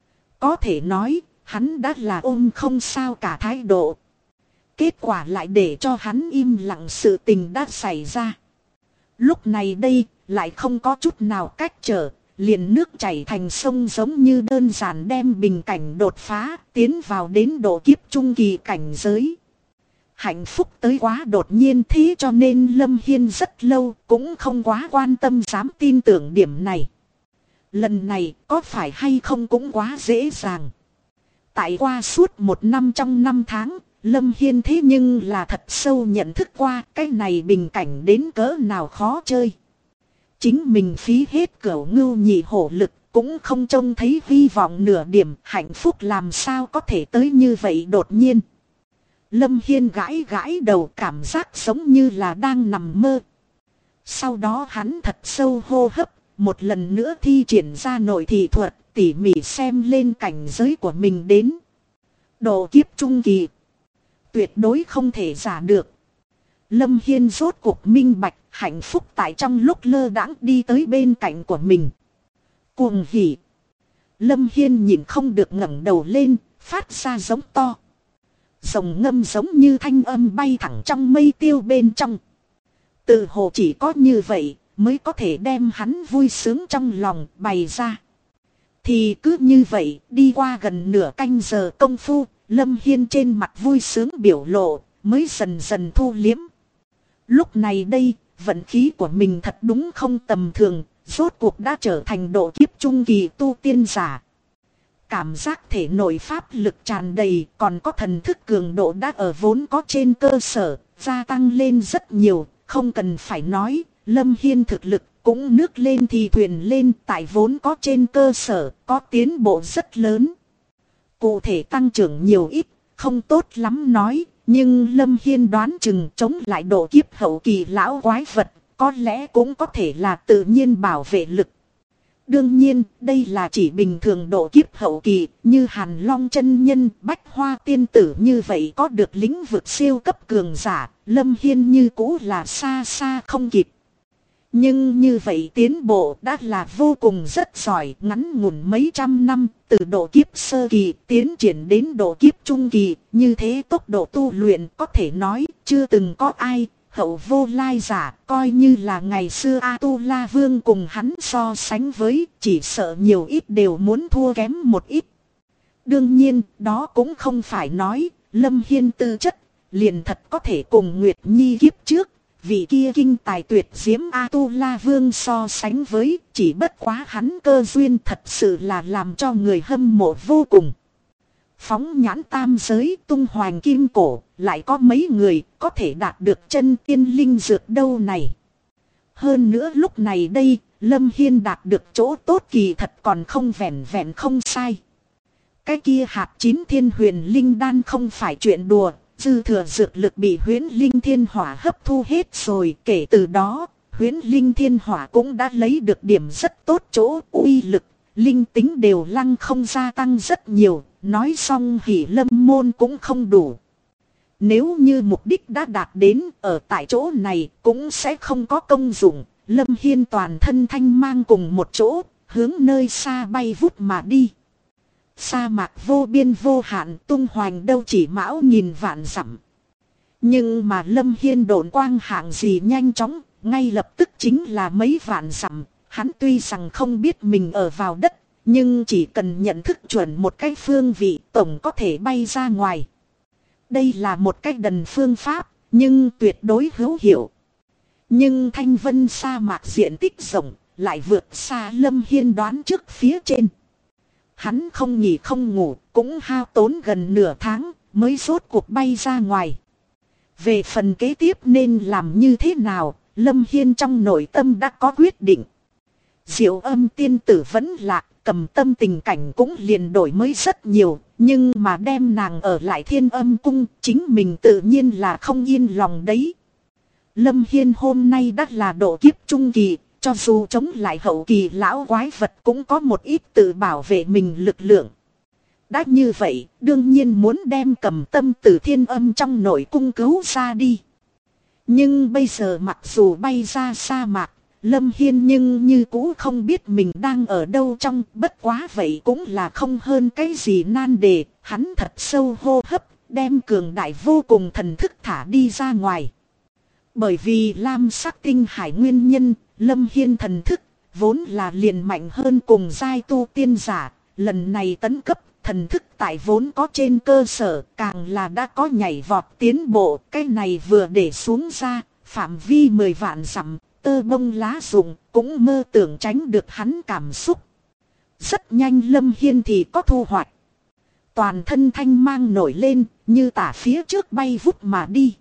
Có thể nói, hắn đã là ôm không sao cả thái độ. Kết quả lại để cho hắn im lặng sự tình đã xảy ra. Lúc này đây, lại không có chút nào cách trở, liền nước chảy thành sông giống như đơn giản đem bình cảnh đột phá, tiến vào đến độ kiếp trung kỳ cảnh giới. Hạnh phúc tới quá đột nhiên thế cho nên Lâm Hiên rất lâu cũng không quá quan tâm dám tin tưởng điểm này. Lần này có phải hay không cũng quá dễ dàng. Tại qua suốt một năm trong 5 tháng, Lâm Hiên thế nhưng là thật sâu nhận thức qua cái này bình cảnh đến cỡ nào khó chơi. Chính mình phí hết cửu ngưu nhị hổ lực cũng không trông thấy hy vọng nửa điểm, hạnh phúc làm sao có thể tới như vậy đột nhiên. Lâm Hiên gãi gãi đầu, cảm giác giống như là đang nằm mơ. Sau đó hắn thật sâu hô hấp, một lần nữa thi triển ra nội thị thuật, tỉ mỉ xem lên cảnh giới của mình đến. Độ kiếp trung kỳ. Tuyệt đối không thể giả được. Lâm Hiên rốt cuộc minh bạch, hạnh phúc tại trong lúc lơ đãng đi tới bên cạnh của mình. Cuồng hỉ. Lâm Hiên nhìn không được ngẩng đầu lên, phát ra giống to. Rồng ngâm giống như thanh âm bay thẳng trong mây tiêu bên trong. Tự hồ chỉ có như vậy mới có thể đem hắn vui sướng trong lòng bày ra. Thì cứ như vậy đi qua gần nửa canh giờ công phu, Lâm Hiên trên mặt vui sướng biểu lộ mới dần dần thu liếm. Lúc này đây, vận khí của mình thật đúng không tầm thường, rốt cuộc đã trở thành độ kiếp trung kỳ tu tiên giả. Cảm giác thể nội pháp lực tràn đầy, còn có thần thức cường độ đã ở vốn có trên cơ sở, gia tăng lên rất nhiều, không cần phải nói, Lâm Hiên thực lực cũng nước lên thì thuyền lên, tại vốn có trên cơ sở, có tiến bộ rất lớn. Cụ thể tăng trưởng nhiều ít, không tốt lắm nói, nhưng Lâm Hiên đoán chừng chống lại độ kiếp hậu kỳ lão quái vật, có lẽ cũng có thể là tự nhiên bảo vệ lực. Đương nhiên, đây là chỉ bình thường độ kiếp hậu kỳ, như Hàn Long chân nhân, Bách Hoa tiên tử như vậy có được lĩnh vực siêu cấp cường giả, Lâm Hiên như cũ là xa xa không kịp. Nhưng như vậy tiến bộ đã là vô cùng rất giỏi, ngắn ngủn mấy trăm năm, từ độ kiếp sơ kỳ tiến triển đến độ kiếp trung kỳ, như thế tốc độ tu luyện có thể nói chưa từng có ai. Hậu vô lai giả coi như là ngày xưa A-tu-la vương cùng hắn so sánh với, chỉ sợ nhiều ít đều muốn thua kém một ít. Đương nhiên đó cũng không phải nói Lâm Hiên tư chất liền thật có thể cùng Nguyệt Nhi kiếp trước vì kia kinh tài tuyệt diễm A-tu-la vương so sánh với, chỉ bất quá hắn cơ duyên thật sự là làm cho người hâm mộ vô cùng. Phóng nhãn tam giới tung hoành kim cổ, lại có mấy người có thể đạt được chân tiên linh dược đâu này. Hơn nữa lúc này đây, Lâm Hiên đạt được chỗ tốt kỳ thật còn không vẹn vẹn không sai. Cái kia hạt 9 thiên huyền linh đan không phải chuyện đùa, dư thừa dược lực bị huyễn linh thiên hỏa hấp thu hết rồi. Kể từ đó, huyễn linh thiên hỏa cũng đã lấy được điểm rất tốt chỗ, uy lực, linh tính đều lăng không gia tăng rất nhiều. Nói xong Hỉ Lâm môn cũng không đủ. Nếu như mục đích đã đạt đến, ở tại chỗ này cũng sẽ không có công dụng. Lâm Hiên toàn thân thanh mang cùng một chỗ, hướng nơi xa bay vút mà đi. Sa mạc vô biên vô hạn, tung hoành đâu chỉ mão nghìn vạn dặm. Nhưng mà Lâm Hiên độn quang hạng gì nhanh chóng, ngay lập tức chính là mấy vạn dặm. Hắn tuy rằng không biết mình ở vào đất, nhưng chỉ cần nhận thức chuẩn một cái phương vị, tổng có thể bay ra ngoài. Đây là một cách đần phương pháp, nhưng tuyệt đối hữu hiệu. Nhưng thanh vân sa mạc diện tích rộng, lại vượt xa Lâm Hiên đoán trước phía trên. Hắn không nghỉ không ngủ, cũng hao tốn gần nửa tháng, mới rốt cuộc bay ra ngoài. Về phần kế tiếp nên làm như thế nào, Lâm Hiên trong nội tâm đã có quyết định. Diệu Âm tiên tử vẫn lạc, Cầm Tâm tình cảnh cũng liền đổi mới rất nhiều, nhưng mà đem nàng ở lại Thiên Âm cung, chính mình tự nhiên là không yên lòng đấy. Lâm Hiên hôm nay đã là độ kiếp trung kỳ, cho dù chống lại hậu kỳ lão quái vật cũng có một ít tự bảo vệ mình lực lượng. Đã như vậy, đương nhiên muốn đem Cầm Tâm từ Thiên Âm trong nội cung cứu ra đi. Nhưng bây giờ mặc dù bay ra sa mạc, Lâm Hiên nhưng như cũ không biết mình đang ở đâu trong, bất quá vậy cũng là không hơn cái gì nan đề. Hắn thật sâu hô hấp, đem cường đại vô cùng thần thức thả đi ra ngoài. Bởi vì lam sắc tinh hải nguyên nhân, Lâm Hiên thần thức vốn là liền mạnh hơn cùng giai tu tiên giả. Lần này tấn cấp thần thức tại vốn có trên cơ sở, càng là đã có nhảy vọt tiến bộ. Cái này vừa để xuống ra, phạm vi 10 vạn dặm, tơ bông lá rụng cũng mơ tưởng tránh được hắn cảm xúc. Rất nhanh Lâm Hiên thì có thu hoạch. Toàn thân thanh mang nổi lên, như tả phía trước bay vút mà đi.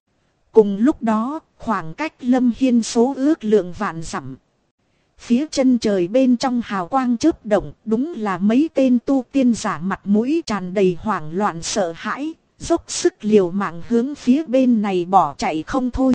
Cùng lúc đó, khoảng cách Lâm Hiên số ước lượng vạn dặm. Phía chân trời bên trong hào quang chớp động, đúng là mấy tên tu tiên giả mặt mũi tràn đầy hoảng loạn sợ hãi, dốc sức liều mạng hướng phía bên này bỏ chạy không thôi.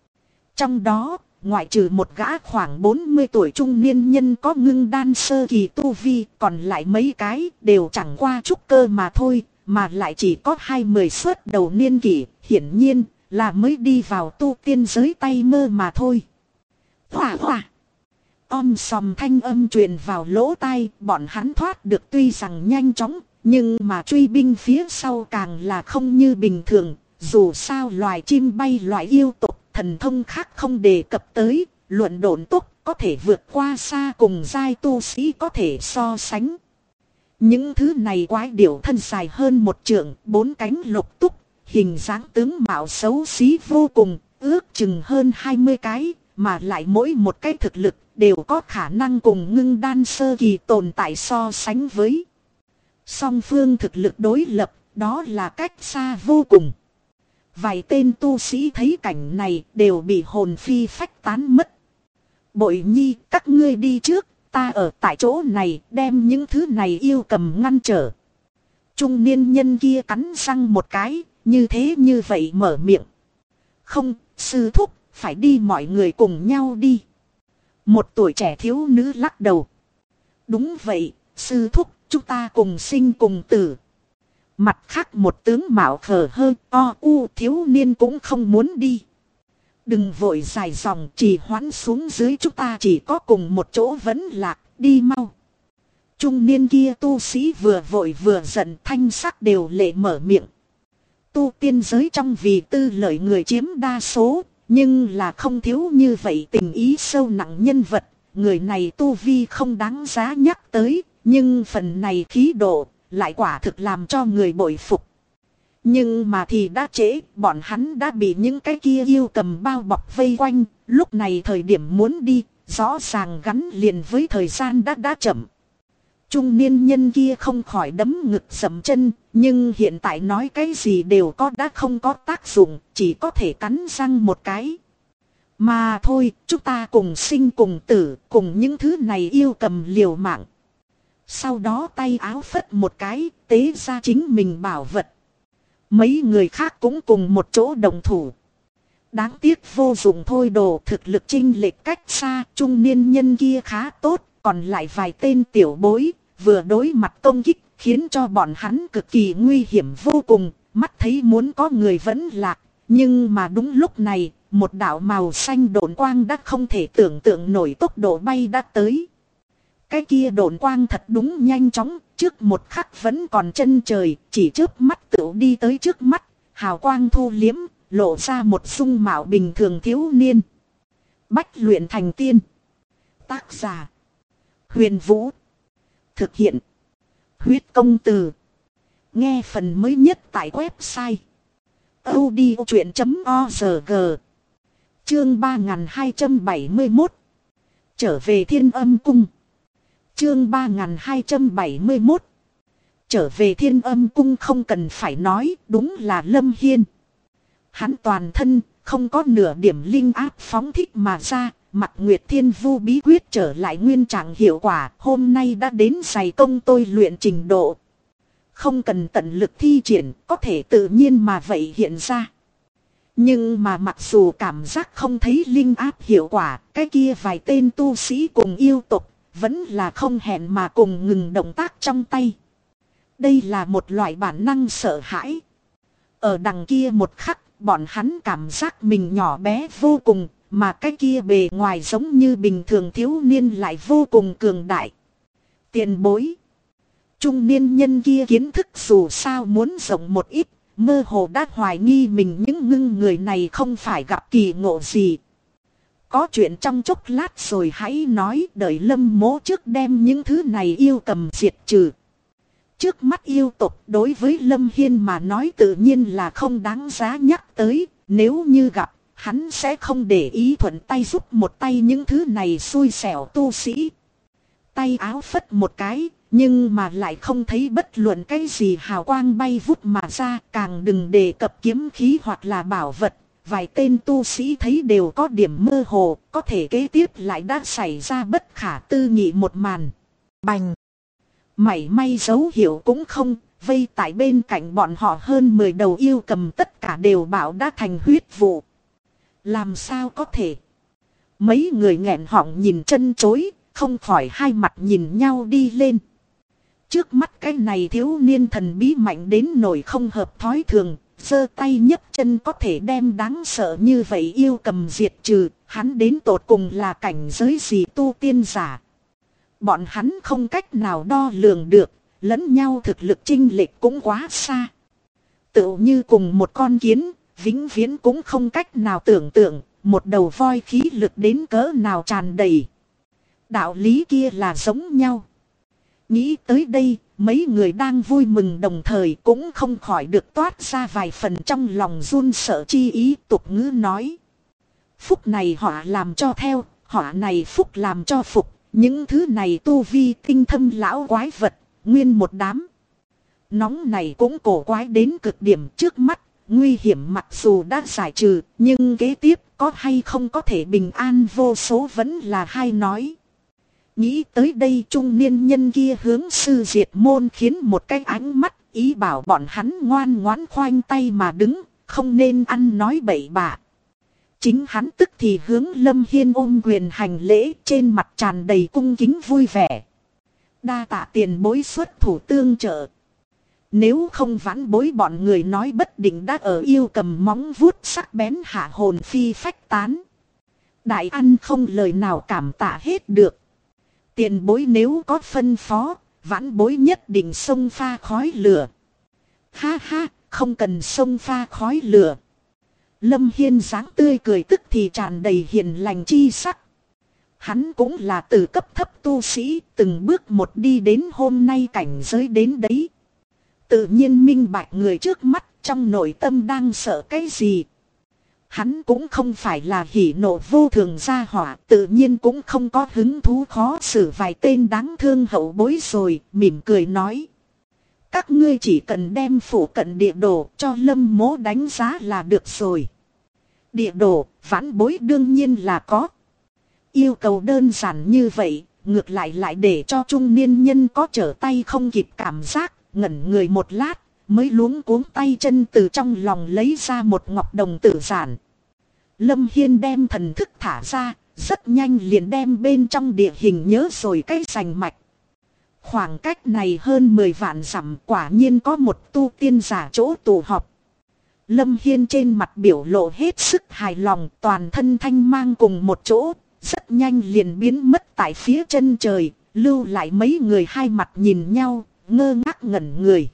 Trong đó, ngoại trừ một gã khoảng 40 tuổi trung niên nhân có ngưng đan sơ kỳ tu vi, còn lại mấy cái đều chẳng qua trúc cơ mà thôi, mà lại chỉ có 20 xuất đầu niên kỷ, hiển nhiên là mới đi vào tu tiên giới tay mơ mà thôi. Hỏa hỏa! Om sòm thanh âm truyền vào lỗ tai, bọn hắn thoát được tuy rằng nhanh chóng, nhưng mà truy binh phía sau càng là không như bình thường. Dù sao loài chim bay loại yêu tục, thần thông khác không đề cập tới, luận độn tốc có thể vượt qua xa cùng giai tu sĩ có thể so sánh. Những thứ này quái điểu thân dài hơn 1 trượng, 4 cánh lục túc, hình dáng tướng mạo xấu xí vô cùng, ước chừng hơn 20 cái, mà lại mỗi một cái thực lực đều có khả năng cùng ngưng đan sơ kỳ tồn tại so sánh với. Song phương thực lực đối lập, đó là cách xa vô cùng. Vài tên tu sĩ thấy cảnh này đều bị hồn phi phách tán mất. Bội nhi, các ngươi đi trước, ta ở tại chỗ này đem những thứ này yêu cầm ngăn trở. Trung niên nhân kia cắn răng một cái, như thế như vậy mở miệng. Không, sư thúc, phải đi mọi người cùng nhau đi. Một tuổi trẻ thiếu nữ lắc đầu. Đúng vậy, sư thúc, chúng ta cùng sinh cùng tử. Mặt khác một tướng mạo khờ hơn thiếu niên cũng không muốn đi. Đừng vội dài dòng, trì hoãn xuống dưới, chúng ta chỉ có cùng một chỗ vẫn lạc, đi mau. Trung niên kia tu sĩ vừa vội vừa giận, thanh sắc đều lệ mở miệng. Tu tiên giới trong vì tư lợi người chiếm đa số, nhưng là không thiếu như vậy tình ý sâu nặng nhân vật. Người này tu vi không đáng giá nhắc tới, nhưng phần này khí độ lại quả thực làm cho người bội phục. Nhưng mà thì đã trễ, bọn hắn đã bị những cái kia yêu cầm bao bọc vây quanh, lúc này thời điểm muốn đi, rõ ràng gắn liền với thời gian đã chậm. Trung niên nhân kia không khỏi đấm ngực dậm chân, nhưng hiện tại nói cái gì đều đã không có tác dụng, chỉ có thể cắn răng một cái. Mà thôi, chúng ta cùng sinh cùng tử, cùng những thứ này yêu cầm liều mạng. Sau đó tay áo phất một cái, tế ra chính mình bảo vật. Mấy người khác cũng cùng một chỗ đồng thủ. Đáng tiếc vô dụng thôi, đồ thực lực chênh lệch cách xa, trung niên nhân kia khá tốt, còn lại vài tên tiểu bối, vừa đối mặt công kích, khiến cho bọn hắn cực kỳ nguy hiểm vô cùng, mắt thấy muốn có người vẫn lạc, nhưng mà đúng lúc này, một đạo màu xanh độn quang đã không thể tưởng tượng nổi tốc độ bay đã tới. Cái kia độn quang thật đúng nhanh chóng, trước một khắc vẫn còn chân trời, chỉ chớp mắt tựu đi tới trước mắt, hào quang thu liếm, lộ ra một dung mạo bình thường thiếu niên. Bách luyện thành tiên. Tác giả: Huyền Vũ. Thực hiện: Huyết Công Từ. Nghe phần mới nhất tại website audiochuyện.org. Chương 3271. Trở về Thiên Âm Cung. Chương 3271. Trở về Thiên Âm Cung không cần phải nói, đúng là Lâm Hiên. hắn toàn thân không có nửa điểm linh áp phóng thích mà ra. Mặc Nguyệt Thiên Vu bí quyết trở lại nguyên trạng hiệu quả, hôm nay đã đến dày công tôi luyện trình độ. Không cần tận lực thi triển, có thể tự nhiên mà vậy hiện ra. Nhưng mà mặc dù cảm giác không thấy linh áp hiệu quả, cái kia vài tên tu sĩ cùng yêu tục, vẫn là không hẹn mà cùng ngừng động tác trong tay. Đây là một loại bản năng sợ hãi. Ở đằng kia một khắc, bọn hắn cảm giác mình nhỏ bé vô cùng, mà cái kia bề ngoài giống như bình thường thiếu niên lại vô cùng cường đại. Tiền bối. Trung niên nhân kia kiến thức dù sao muốn rộng một ít, mơ hồ đã hoài nghi mình những ngưng người này không phải gặp kỳ ngộ gì. Có chuyện trong chốc lát rồi hãy nói, đợi Lâm Mỗ trước đem những thứ này yêu cầm diệt trừ. Trước mắt yêu tộc đối với Lâm Hiên mà nói tự nhiên là không đáng giá nhắc tới, nếu như gặp, hắn sẽ không để ý thuận tay giúp một tay những thứ này xui xẻo tu sĩ. Tay áo phất một cái, nhưng mà lại không thấy bất luận cái gì hào quang bay vút mà ra, càng đừng đề cập kiếm khí hoặc là bảo vật. Vài tên tu sĩ thấy đều có điểm mơ hồ, có thể kế tiếp lại đã xảy ra bất khả tư nghị một màn. Bành! Mảy may dấu hiệu cũng không, vây tại bên cạnh bọn họ hơn 10 đầu yêu cầm tất cả đều bảo đã thành huyết vụ. Làm sao có thể? Mấy người nghẹn họng nhìn chân chối, không khỏi hai mặt nhìn nhau đi lên. Trước mắt cái này thiếu niên thần bí mạnh đến nỗi không hợp thói thường, giơ tay nhấc chân có thể đem đáng sợ như vậy yêu cầm diệt trừ, hắn đến tột cùng là cảnh giới gì tu tiên giả. Bọn hắn không cách nào đo lường được, lẫn nhau thực lực chênh lệch cũng quá xa. Tựu như cùng một con kiến, vĩnh viễn cũng không cách nào tưởng tượng, một đầu voi khí lực đến cỡ nào tràn đầy. Đạo lý kia là giống nhau. Nghĩ tới đây, mấy người đang vui mừng đồng thời cũng không khỏi được toát ra vài phần trong lòng run sợ chi ý. Tục ngữ nói, phúc này họ làm cho theo, họ này phúc làm cho phục. Những thứ này tu vi tinh thâm lão quái vật, nguyên một đám. Nóng này cũng cổ quái đến cực điểm trước mắt, nguy hiểm mặc dù đã giải trừ, nhưng kế tiếp có hay không có thể bình an vô số vẫn là hai nói. Nghĩ tới đây trung niên nhân kia hướng sư diệt môn khiến một cái ánh mắt, ý bảo bọn hắn ngoan ngoãn khoanh tay mà đứng, không nên ăn nói bậy bạ. Chính hắn tức thì hướng Lâm Hiên ôm quyền hành lễ, trên mặt tràn đầy cung kính vui vẻ. Đa tạ tiền bối xuất thủ tương trợ. Nếu không vãn bối bọn người nói bất định đã ở yêu cầm móng vuốt sắc bén hạ hồn phi phách tán. Đại ăn không lời nào cảm tạ hết được. Tiền bối nếu có phân phó, vãn bối nhất định xông pha khói lửa. Ha ha, không cần xông pha khói lửa. Lâm Hiên dáng tươi cười tức thì tràn đầy hiền lành chi sắc. Hắn cũng là từ cấp thấp tu sĩ, từng bước một đi đến hôm nay cảnh giới đến đấy. Tự nhiên minh bạch người trước mắt trong nội tâm đang sợ cái gì. Hắn cũng không phải là hỉ nộ vô thường gia hỏa, tự nhiên cũng không có hứng thú khó xử vài tên đáng thương hậu bối rồi, mỉm cười nói. Các ngươi chỉ cần đem phủ cận địa đồ cho Lâm Mỗ đánh giá là được rồi. Địa đồ, vãn bối đương nhiên là có. Yêu cầu đơn giản như vậy, ngược lại để cho trung niên nhân có trở tay không kịp cảm giác, ngẩn người một lát, mới luống cuống tay chân từ trong lòng lấy ra một ngọc đồng tử giản. Lâm Hiên đem thần thức thả ra, rất nhanh liền đem bên trong địa hình nhớ rồi cái rành mạch. Khoảng cách này hơn 10 vạn dặm, quả nhiên có một tu tiên giả chỗ tụ họp. Lâm Hiên trên mặt biểu lộ hết sức hài lòng, toàn thân thanh mang cùng một chỗ, rất nhanh liền biến mất tại phía chân trời, lưu lại mấy người hai mặt nhìn nhau, ngơ ngác ngẩn người.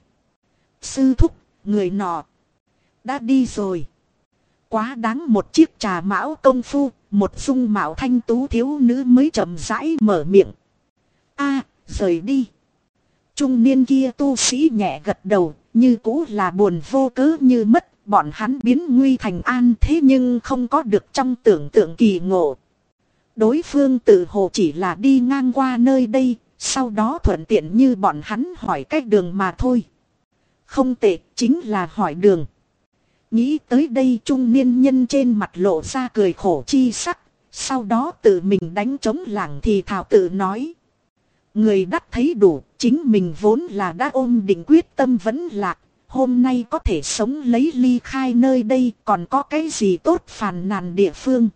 Sư thúc, người nọ đã đi rồi. Quá đáng một chiếc trà mão công phu, một dung mạo thanh tú thiếu nữ mới chậm rãi mở miệng. A, rời đi. Trung niên kia tu sĩ nhẹ gật đầu, như cũ là buồn vô cớ như mất, bọn hắn biến nguy thành an thế nhưng không có được trong tưởng tượng kỳ ngộ. Đối phương tự hồ chỉ là đi ngang qua nơi đây, sau đó thuận tiện như bọn hắn hỏi cách đường mà thôi. Không tệ, chính là hỏi đường. Nghĩ tới đây trung niên nhân trên mặt lộ ra cười khổ chi sắc. Sau đó tự mình đánh trống lảng thì thào tự nói. Người đắc thấy đủ, chính mình vốn là đã ôm định quyết tâm vẫn lạc. Hôm nay có thể sống lấy ly khai nơi đây, còn có cái gì tốt phàn nàn địa phương.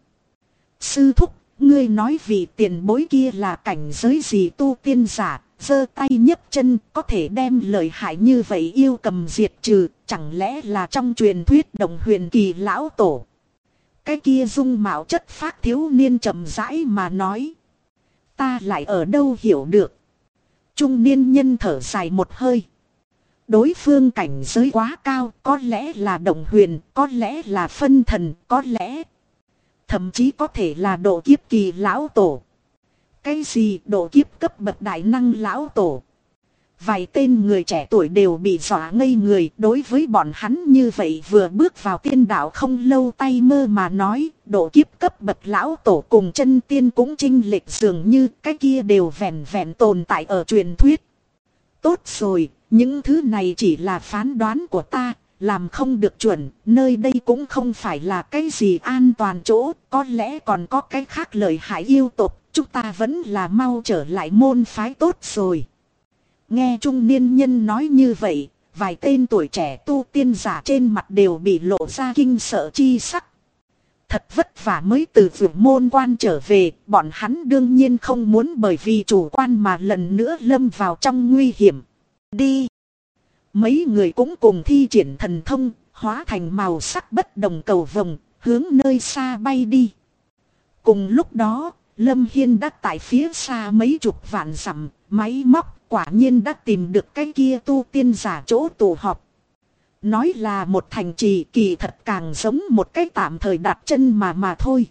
Sư thúc, ngươi nói vị tiền bối kia là cảnh giới gì tu tiên giả, giơ tay nhấc chân có thể đem lợi hại như vậy yêu cầm diệt trừ, chẳng lẽ là trong truyền thuyết Đồng Huyền Kỳ lão tổ. Cái kia dung mạo chất phác thiếu niên chậm rãi mà nói. Ta lại ở đâu hiểu được. Trung niên nhân thở dài một hơi. Đối phương cảnh giới quá cao, có lẽ là Đồng Huyền, có lẽ là phân thần, có lẽ thậm chí có thể là độ kiếp kỳ lão tổ. Cái gì độ kiếp cấp bậc đại năng lão tổ? Vài tên người trẻ tuổi đều bị dọa ngây người. Đối với bọn hắn như vậy vừa bước vào tiên đạo không lâu tay mơ mà nói. Độ kiếp cấp bậc lão tổ cùng chân tiên cũng chênh lệch dường như cái kia đều vẹn vẹn tồn tại ở truyền thuyết. Tốt rồi, những thứ này chỉ là phán đoán của ta. Làm không được chuẩn, nơi đây cũng không phải là cái gì an toàn chỗ. Có lẽ còn có cái khác lợi hại yêu tộc. Chúng ta vẫn là mau trở lại môn phái tốt rồi. Nghe trung niên nhân nói như vậy, vài tên tuổi trẻ tu tiên giả trên mặt đều bị lộ ra kinh sợ chi sắc. Thật vất vả mới từ vườn môn quan trở về, bọn hắn đương nhiên không muốn bởi vì chủ quan mà lần nữa lâm vào trong nguy hiểm. Đi! Mấy người cũng cùng thi triển thần thông, hóa thành màu sắc bất đồng cầu vồng, hướng nơi xa bay đi. Cùng lúc đó, Lâm Hiên đã tại phía xa mấy chục vạn dặm, máy móc quả nhiên đã tìm được cái kia tu tiên giả chỗ tụ họp. Nói là một thành trì kỳ thật càng giống một cái tạm thời đặt chân mà thôi.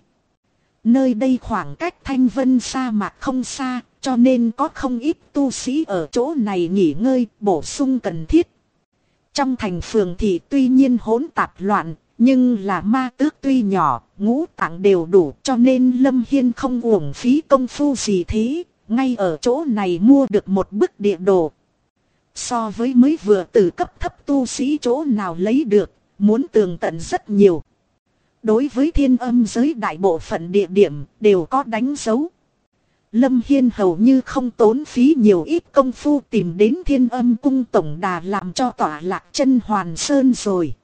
Nơi đây khoảng cách Thanh Vân sa mạc không xa, cho nên có không ít tu sĩ ở chỗ này nghỉ ngơi, bổ sung cần thiết. Trong thành phường thì tuy nhiên hỗn tạp loạn, nhưng là ma tước tuy nhỏ, ngũ tạng đều đủ, cho nên Lâm Hiên không uổng phí công phu gì thế, ngay ở chỗ này mua được một bức địa đồ. So với mới vừa từ cấp thấp tu sĩ chỗ nào lấy được, muốn tường tận rất nhiều. Đối với thiên âm giới đại bộ phận địa điểm đều có đánh dấu. Lâm Hiên hầu như không tốn phí nhiều ít công phu tìm đến thiên âm cung tổng đà làm cho tỏa lạc chân hoàn sơn rồi.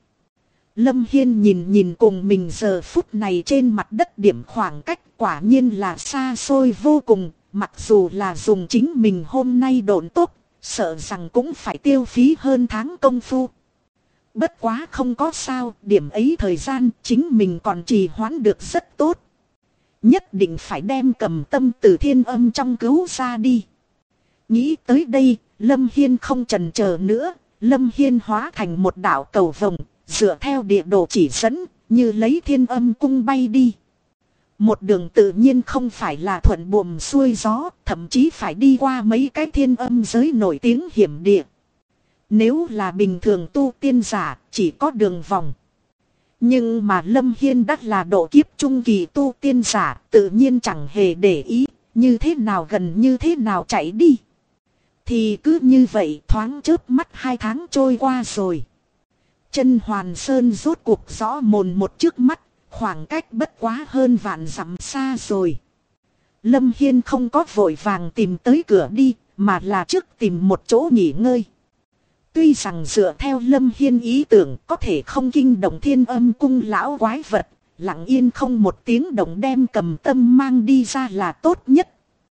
Lâm Hiên nhìn cùng mình giờ phút này trên mặt đất điểm khoảng cách quả nhiên là xa xôi vô cùng. Mặc dù là dùng chính mình hôm nay độn tốt, sợ rằng cũng phải tiêu phí hơn tháng công phu. Bất quá không có sao, điểm ấy thời gian chính mình còn trì hoãn được rất tốt. Nhất định phải đem Cầm Tâm từ thiên âm trong cứu ra đi. Nghĩ tới đây, Lâm Hiên không chần chờ nữa. Lâm Hiên hóa thành một đạo cầu vồng, dựa theo địa đồ chỉ dẫn, như lấy thiên âm cung bay đi. Một đường tự nhiên không phải là thuận buồm xuôi gió, thậm chí phải đi qua mấy cái thiên âm giới nổi tiếng hiểm địa. Nếu là bình thường tu tiên giả, chỉ có đường vòng. Nhưng mà Lâm Hiên đắt là độ kiếp trung kỳ tu tiên giả, tự nhiên chẳng hề để ý, như thế nào gần như thế nào chạy đi. Thì cứ như vậy thoáng chớp mắt 2 tháng trôi qua rồi. Chân Hoàn Sơn rốt cuộc rõ mồn một trước mắt, khoảng cách bất quá hơn vạn dặm xa rồi. Lâm Hiên không có vội vàng tìm tới cửa đi, mà là trước tìm một chỗ nghỉ ngơi. Tuy rằng dựa theo Lâm Hiên ý tưởng có thể không kinh động thiên âm cung lão quái vật, lặng yên không một tiếng động đem Cầm Tâm mang đi ra là tốt nhất.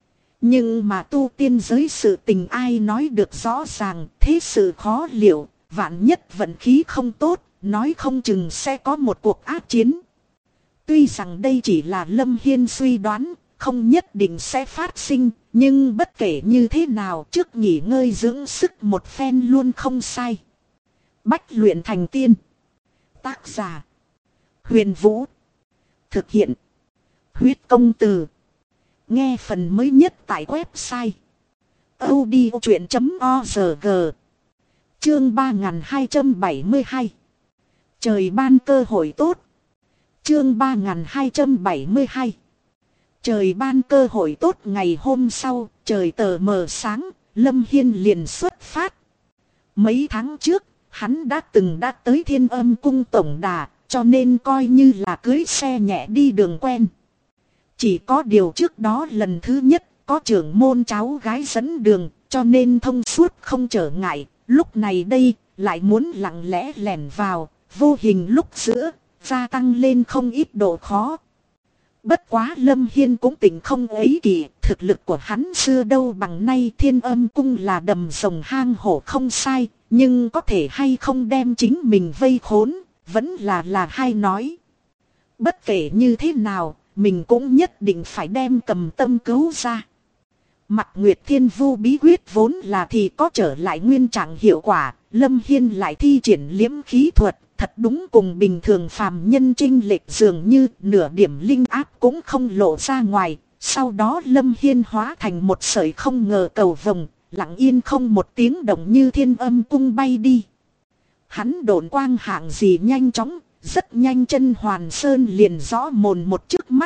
Nhưng mà tu tiên giới sự tình ai nói được rõ ràng, thế sự khó liệu, vạn nhất vận khí không tốt, nói không chừng sẽ có một cuộc ác chiến. Tuy rằng đây chỉ là Lâm Hiên suy đoán, không nhất định sẽ phát sinh, nhưng bất kể như thế nào trước nghỉ ngơi dưỡng sức một phen luôn không sai. Bách luyện thành tiên. Tác giả: Huyền Vũ. Thực hiện: Huyết Công Từ. Nghe phần mới nhất tại website audiochuyện.org. Chương 3272. Trời ban cơ hội tốt. Chương 3272. Trời ban cơ hội tốt. Ngày hôm sau, trời tờ mờ sáng, Lâm Hiên liền xuất phát. Mấy tháng trước, Hắn đã tới Thiên Âm Cung tổng đà, cho nên coi như là cưới xe nhẹ đi đường quen. Chỉ có điều trước đó lần thứ nhất có trưởng môn cháu gái dẫn đường, cho nên thông suốt không trở ngại. Lúc này đây lại muốn lặng lẽ lẻn vào, vô hình lúc giữa, gia tăng lên không ít độ khó. Bất quá Lâm Hiên cũng tỉnh không ấy kỳ, thực lực của hắn xưa đâu bằng nay. Thiên Âm Cung là đầm rồng hang hổ không sai, nhưng có thể hay không đem chính mình vây khốn, vẫn là hay nói. Bất kể như thế nào, mình cũng nhất định phải đem Cầm Tâm cứu ra. Mặt Nguyệt Thiên Vu bí quyết vốn là thì có trở lại nguyên trạng hiệu quả, Lâm Hiên lại thi triển liễm khí thuật, thật đúng cùng bình thường phàm nhân chênh lệch, dường như nửa điểm linh áp cũng không lộ ra ngoài. Sau đó Lâm Hiên hóa thành một sợi không ngờ cầu vồng, lặng yên không một tiếng động như Thiên Âm Cung bay đi. Hắn độn quang hạng gì nhanh chóng, rất nhanh chân Hoàn Sơn liền rõ mồn một trước mắt.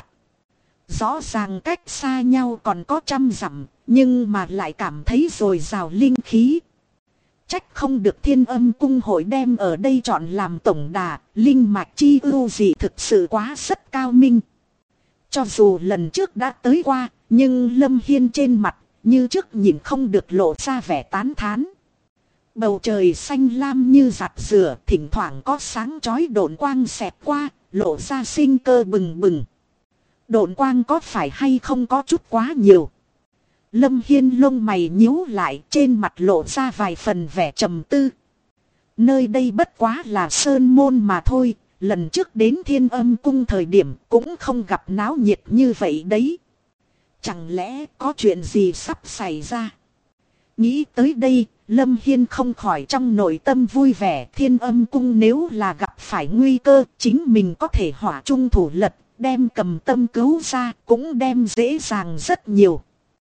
Rõ ràng cách xa nhau còn có 100 dặm, nhưng mà lại cảm thấy dồi dào linh khí. Trách không được Thiên Âm Cung hội đem ở đây chọn làm tổng đà, linh mạch chi ưu dị thực sự quá rất cao minh. Cho dù lần trước đã tới qua, nhưng Lâm Hiên trên mặt như trước nhìn không được lộ ra vẻ tán thán. Bầu trời xanh lam như giặt rửa, thỉnh thoảng có sáng chói độn quang xẹt qua, lộ ra sinh cơ bừng bừng. Độn quang có phải hay không có chút quá nhiều? Lâm Hiên lông mày nhíu lại, trên mặt lộ ra vài phần vẻ trầm tư. Nơi đây bất quá là sơn môn mà thôi, lần trước đến Thiên Âm Cung thời điểm cũng không gặp náo nhiệt như vậy đấy. Chẳng lẽ có chuyện gì sắp xảy ra? Nghĩ tới đây, Lâm Hiên không khỏi trong nội tâm vui vẻ. Thiên Âm Cung nếu là gặp phải nguy cơ, chính mình có thể hỏa trung thủ lật, đem Cầm Tâm cứu ra, cũng đem dễ dàng rất nhiều.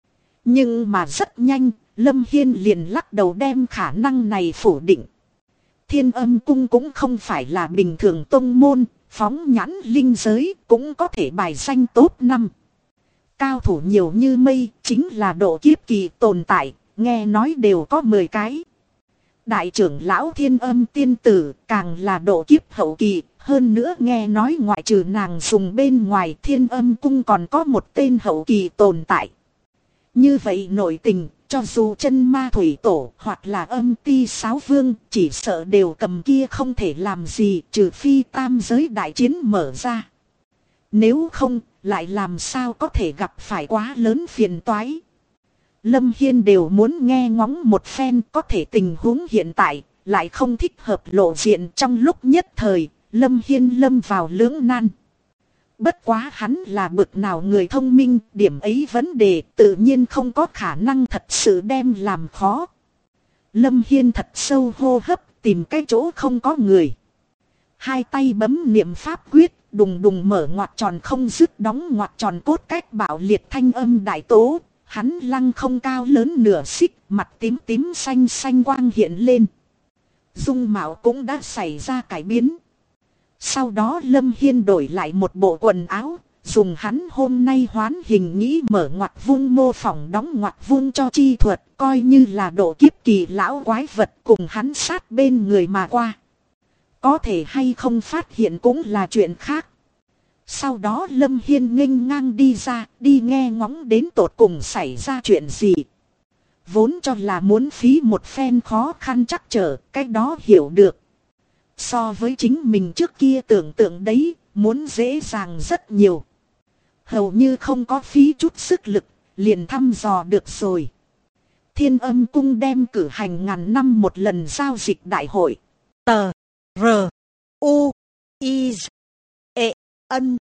Nhưng mà rất nhanh, Lâm Hiên liền lắc đầu đem khả năng này phủ định. Thiên Âm Cung cũng không phải là bình thường tông môn, phóng nhãn linh giới cũng có thể bài danh top 5. Cao thủ nhiều như mây, chính là độ kiếp kỳ tồn tại, nghe nói đều có 10 cái. Đại trưởng lão Thiên Âm tiên tử càng là độ kiếp hậu kỳ, hơn nữa nghe nói ngoại trừ nàng dùng bên ngoài Thiên Âm Cung còn có một tên hậu kỳ tồn tại. Như vậy nội tình, cho dù chân ma thủy tổ hoặc là âm ti sáo vương, chỉ sợ đều cầm kia không thể làm gì, trừ phi tam giới đại chiến mở ra. Nếu không, lại làm sao có thể gặp phải quá lớn phiền toái. Lâm Hiên đều muốn nghe ngóng một phen, có thể tình huống hiện tại lại không thích hợp lộ diện. Trong lúc nhất thời, Lâm Hiên lâm vào lưỡng nan. Bất quá hắn là bực nào người thông minh, điểm ấy vấn đề tự nhiên không có khả năng thật sự đem làm khó. Lâm Hiên thật sâu hô hấp, tìm cái chỗ không có người. Hai tay bấm niệm pháp quyết, đùng đùng mở ngoặc tròn không dứt đóng ngoặc tròn cốt cách bạo liệt thanh âm đại tố. Hắn lăng không cao lớn nửa xích, mặt tím tím xanh xanh quang hiện lên. Dung mạo cũng đã xảy ra cải biến. Sau đó Lâm Hiên đổi lại một bộ quần áo, dùng hắn hôm nay hoán hình nghĩ mở ngoặc vuông mô phỏng đóng ngoặc vuông cho chi thuật, coi như là độ kiếp kỳ lão quái vật cùng hắn sát bên người mà qua. Có thể hay không phát hiện cũng là chuyện khác. Sau đó Lâm Hiên nghênh ngang đi ra, đi nghe ngóng đến tột cùng xảy ra chuyện gì. Vốn cho là muốn phí một phen khó khăn chắc trở, cái đó hiểu được. So với chính mình trước kia tưởng tượng đấy, muốn dễ dàng rất nhiều. Hầu như không có phí chút sức lực, liền thăm dò được rồi. Thiên Âm Cung đem cử hành ngàn năm một lần giao dịch đại hội. Tờ R U I E N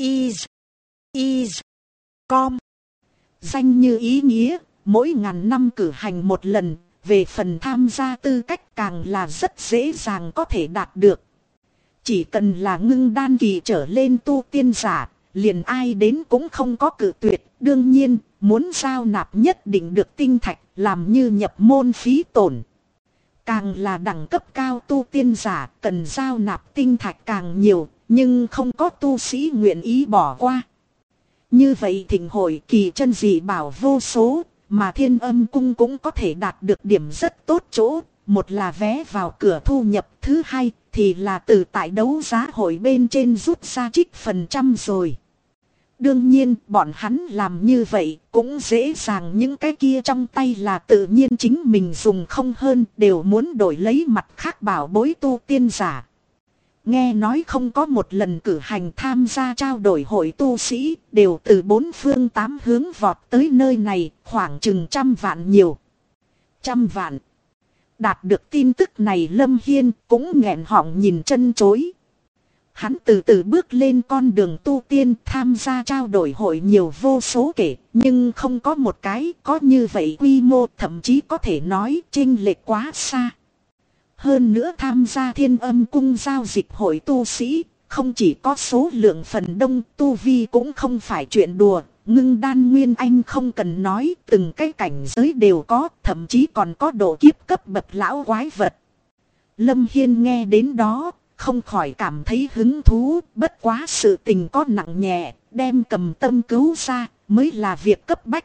I Com. Danh như ý nghĩa, mỗi ngàn năm cử hành một lần. Về phần tham gia tư cách càng là rất dễ dàng có thể đạt được. Chỉ cần là ngưng đan kỳ trở lên tu tiên giả, liền ai đến cũng không có cự tuyệt. Đương nhiên, muốn giao nạp nhất định được tinh thạch, làm như nhập môn phí tổn. Càng là đẳng cấp cao tu tiên giả, cần giao nạp tinh thạch càng nhiều, nhưng không có tu sĩ nguyện ý bỏ qua. Như vậy thịnh hội kỳ chân dị bảo vô số. Mà Thiên Âm Cung cũng có thể đạt được điểm rất tốt chỗ, một là vé vào cửa thu nhập, thứ hai thì là từ tại đấu giá hội bên trên rút ra trích phần trăm rồi. Đương nhiên bọn hắn làm như vậy cũng dễ dàng, những cái kia trong tay là tự nhiên chính mình dùng không hơn, đều muốn đổi lấy mặt khác bảo bối tu tiên giả. Nghe nói không có một lần cử hành tham gia trao đổi hội tu sĩ, đều từ bốn phương tám hướng vọt tới nơi này, khoảng chừng 100 vạn nhiều. 100 vạn. Đạt được tin tức này Lâm Hiên cũng nghẹn họng nhìn chân chối. Hắn từ từ bước lên con đường tu tiên, tham gia trao đổi hội nhiều vô số kể, nhưng không có một cái có như vậy quy mô, thậm chí có thể nói chênh lệch quá xa. Hơn nữa tham gia Thiên Âm Cung giao dịch hội tu sĩ, không chỉ có số lượng phần đông, tu vi cũng không phải chuyện đùa. Ngưng đan nguyên anh không cần nói, từng cái cảnh giới đều có, thậm chí còn có độ kiếp cấp bậc lão quái vật. Lâm Hiên nghe đến đó, không khỏi cảm thấy hứng thú, bất quá sự tình có nặng nhẹ, đem Cầm Tâm cứu ra mới là việc cấp bách.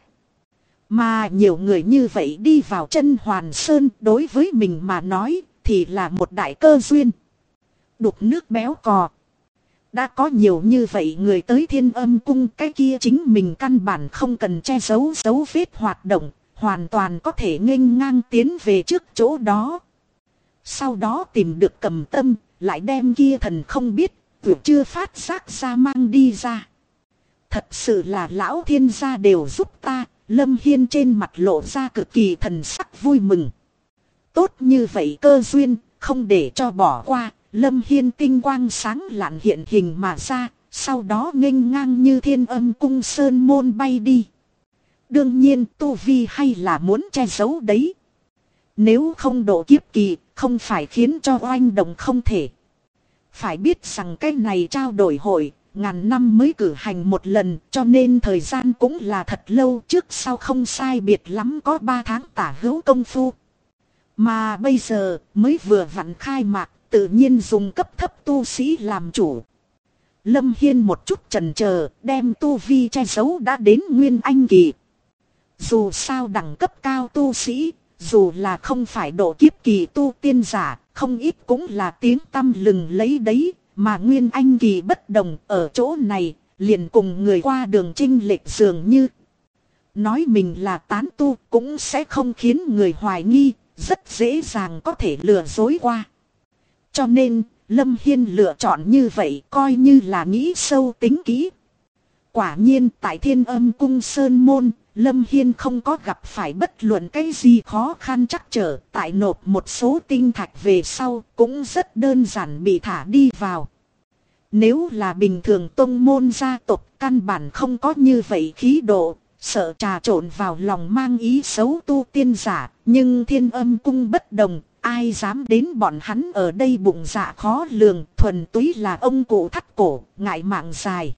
Mà nhiều người như vậy đi vào Chân Hoàn Sơn, đối với mình mà nói thì là một đại cơ duyên. Đục nước béo cò. Đã có nhiều như vậy người tới Thiên Âm Cung, cái kia chính mình căn bản không cần che giấu dấu vết hoạt động, hoàn toàn có thể nghênh ngang tiến về trước chỗ đó. Sau đó tìm được Cầm Tâm, lại đem kia thần không biết, vừa chưa phát giác ra mang đi ra. Thật sự là lão thiên gia đều giúp ta. Lâm Hiên trên mặt lộ ra cực kỳ thần sắc vui mừng. Tốt như vậy cơ duyên, không để cho bỏ qua. Lâm Hiên tinh quang sáng lạn hiện hình mà ra, sau đó nghênh ngang như Thiên Âm Cung sơn môn bay đi. Đương nhiên tu vi hay là muốn che giấu đấy. Nếu không độ kiếp kỳ, không phải khiến cho oanh động không thể. Phải biết rằng cái này trao đổi hội, ngàn năm mới cử hành một lần, cho nên thời gian cũng là thật lâu, trước sau không sai biệt lắm có 3 tháng tả hữu công phu. Mà bây giờ mới vừa vặn khai mạc, tự nhiên dùng cấp thấp tu sĩ làm chủ. Lâm Hiên một chút chần chờ, đem tu vi che giấu đã đến nguyên anh kỳ. Dù sao đẳng cấp cao tu sĩ, dù là không phải độ kiếp kỳ tu tiên giả, không ít cũng là tiếng tăm lừng lấy đấy. Mà nguyên anh kỳ bất đồng, ở chỗ này liền cùng người qua đường chênh lệch dường như. Nói mình là tán tu cũng sẽ không khiến người hoài nghi, rất dễ dàng có thể lừa dối qua. Cho nên Lâm Hiên lựa chọn như vậy coi như là nghĩ sâu tính kỹ. Quả nhiên tại Thiên Âm Cung sơn môn, Lâm Hiên không có gặp phải bất luận cái gì khó khăn trắc trở. Tại nộp một số tinh thạch về sau cũng rất đơn giản bị thả đi vào. Nếu là bình thường tông môn gia tộc căn bản không có như vậy khí độ, sợ trà trộn vào lòng mang ý xấu tu tiên giả. Nhưng Thiên Âm Cung bất đồng, ai dám đến bọn hắn ở đây bụng dạ khó lường, thuần túy là ông cụ thắt cổ, ngại mạng dài.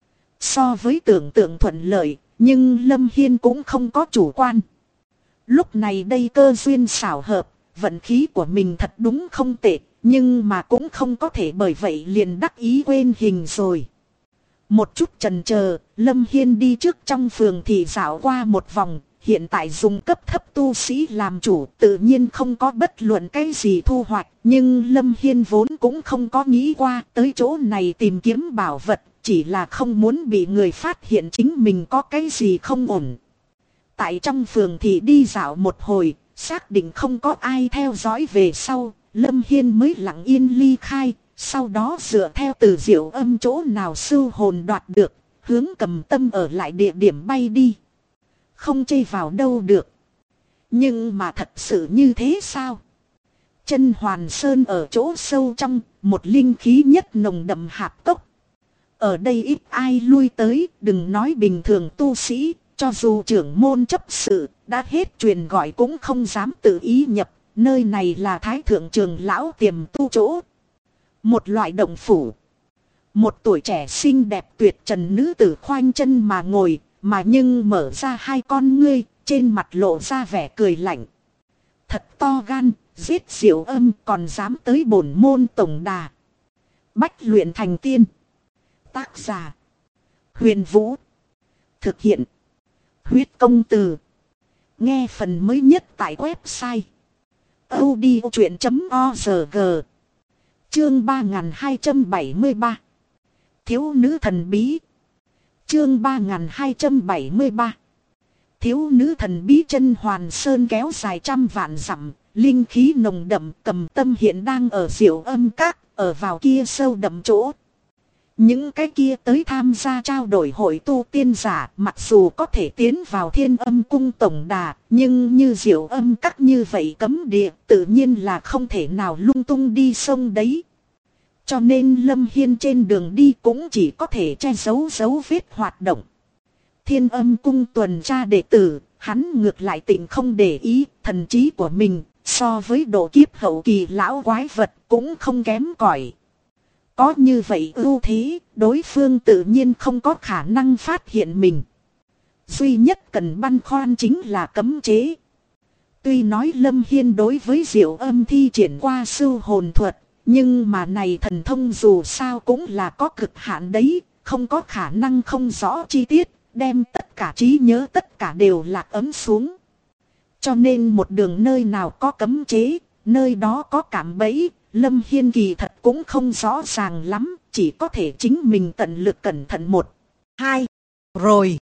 So với tưởng tượng thuận lợi, nhưng Lâm Hiên cũng không có chủ quan. Lúc này đây cơ duyên xảo hợp, vận khí của mình thật đúng không tệ, nhưng mà cũng không có thể bởi vậy liền đắc ý quên hình rồi. Một chút chần chờ, Lâm Hiên đi trước trong phường thị dạo qua một vòng, hiện tại dùng cấp thấp tu sĩ làm chủ tự nhiên không có bất luận cái gì thu hoạch. Nhưng Lâm Hiên vốn cũng không có nghĩ qua tới chỗ này tìm kiếm bảo vật, chỉ là không muốn bị người phát hiện chính mình có cái gì không ổn. Tại trong phường thị đi dạo một hồi, xác định không có ai theo dõi về sau, Lâm Hiên mới lặng yên ly khai, sau đó dựa theo từ Diệu Âm chỗ nào sưu hồn đoạt được, hướng Cầm Tâm ở lại địa điểm bay đi. Không chây vào đâu được. Nhưng mà thật sự như thế sao? Chân Hoàn Sơn ở chỗ sâu trong, một linh khí nhất nồng đậm hạp cốc. Ở đây ít ai lui tới, đừng nói bình thường tu sĩ, cho dù trưởng môn chấp sự, đã hết truyền gọi cũng không dám tự ý nhập. Nơi này là Thái Thượng Trường Lão tiềm tu chỗ. Một loại động phủ. Một tuổi trẻ xinh đẹp tuyệt trần nữ tử khoanh chân mà ngồi, mà nhưng mở ra hai con ngươi, trên mặt lộ ra vẻ cười lạnh. Thật to gan, giết Diệu Âm còn dám tới bổn môn tổng đà. Bách luyện thành tiên. Tác giả Huyền Vũ. Thực hiện Huyết Công Từ. Nghe phần mới nhất tại website audiochuyện.org. Chương 3273. Thiếu nữ thần bí. Chương 3273. Thiếu nữ thần bí. Chân Hoàn Sơn kéo dài trăm vạn dặm, linh khí nồng đậm. Cầm Tâm hiện đang ở Diệu Âm Các, ở vào kia sâu đậm chỗ. Những cái kia tới tham gia trao đổi hội tu tiên giả, mặc dù có thể tiến vào Thiên Âm Cung tổng đà, nhưng như Diệu Âm Các như vậy cấm địa, tự nhiên là không thể nào lung tung đi sông đấy. Cho nên Lâm Hiên trên đường đi cũng chỉ có thể che giấu dấu vết hoạt động. Thiên Âm Cung tuần tra đệ tử, hắn ngược lại tỉnh không để ý. Thần trí của mình so với độ kiếp hậu kỳ lão quái vật cũng không kém cỏi. Có như vậy ưu thế, đối phương tự nhiên không có khả năng phát hiện mình. Duy nhất cần băn khoăn chính là cấm chế. Tuy nói Lâm Hiên đối với Diệu Âm thi triển qua sưu hồn thuật, nhưng mà này thần thông dù sao cũng là có cực hạn đấy, không có khả năng không rõ chi tiết, đem tất cả trí nhớ tất cả đều lạc ấm xuống. Cho nên một đường nơi nào có cấm chế, nơi đó có cạm bẫy, Lâm Hiên kỳ thật cũng không rõ ràng lắm, chỉ có thể chính mình tận lực cẩn thận 1, 2, rồi.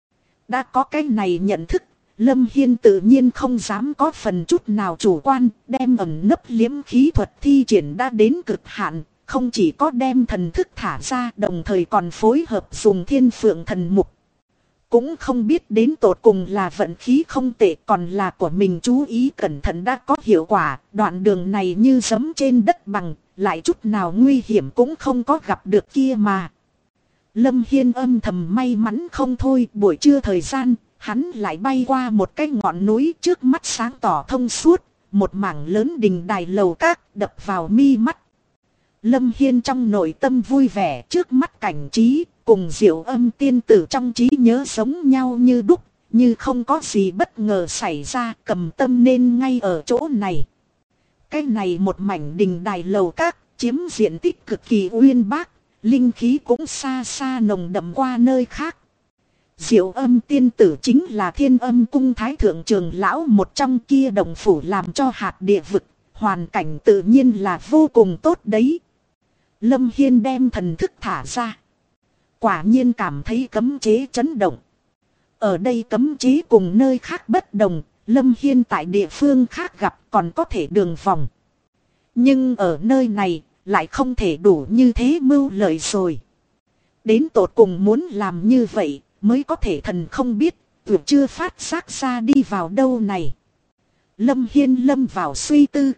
Đã có cái này nhận thức, Lâm Hiên tự nhiên không dám có phần chút nào chủ quan, đem ẩn nấp liếm khí thuật thi triển đã đến cực hạn, không chỉ có đem thần thức thả ra, đồng thời còn phối hợp dùng Thiên Phượng Thần Mục. Cũng không biết đến tột cùng là vận khí không tệ còn là của mình chú ý cẩn thận đã có hiệu quả. Đoạn đường này như giẫm trên đất bằng, lại chút nào nguy hiểm cũng không có gặp được kia mà. Lâm Hiên âm thầm may mắn không thôi. Buổi trưa thời gian, hắn lại bay qua một cái ngọn núi, trước mắt sáng tỏ thông suốt. Một mảng lớn đình đài lầu các đập vào mi mắt. Lâm Hiên trong nội tâm vui vẻ, trước mắt cảnh trí cùng Diệu Âm tiên tử trong trí nhớ giống nhau như đúc, như không có gì bất ngờ xảy ra. Cầm Tâm nên ngay ở chỗ này. Cái này một mảnh đình đài lầu các, chiếm diện tích cực kỳ uyên bác, linh khí cũng xa xa nồng đậm qua nơi khác. Diệu Âm tiên tử chính là Thiên Âm Cung thái thượng trưởng lão một trong, kia đồng phủ làm cho hạt địa vực, hoàn cảnh tự nhiên là vô cùng tốt đấy. Lâm Hiên đem thần thức thả ra. Quả nhiên cảm thấy cấm chế chấn động. Ở đây cấm chế cùng nơi khác bất đồng, Lâm Hiên tại địa phương khác gặp còn có thể đường vòng. Nhưng ở nơi này, lại không thể đủ như thế mưu lợi rồi. Đến tột cùng muốn làm như vậy, mới có thể thần không biết, tuyệt chưa phát giác ra đi vào đâu này. Lâm Hiên lâm vào suy tư.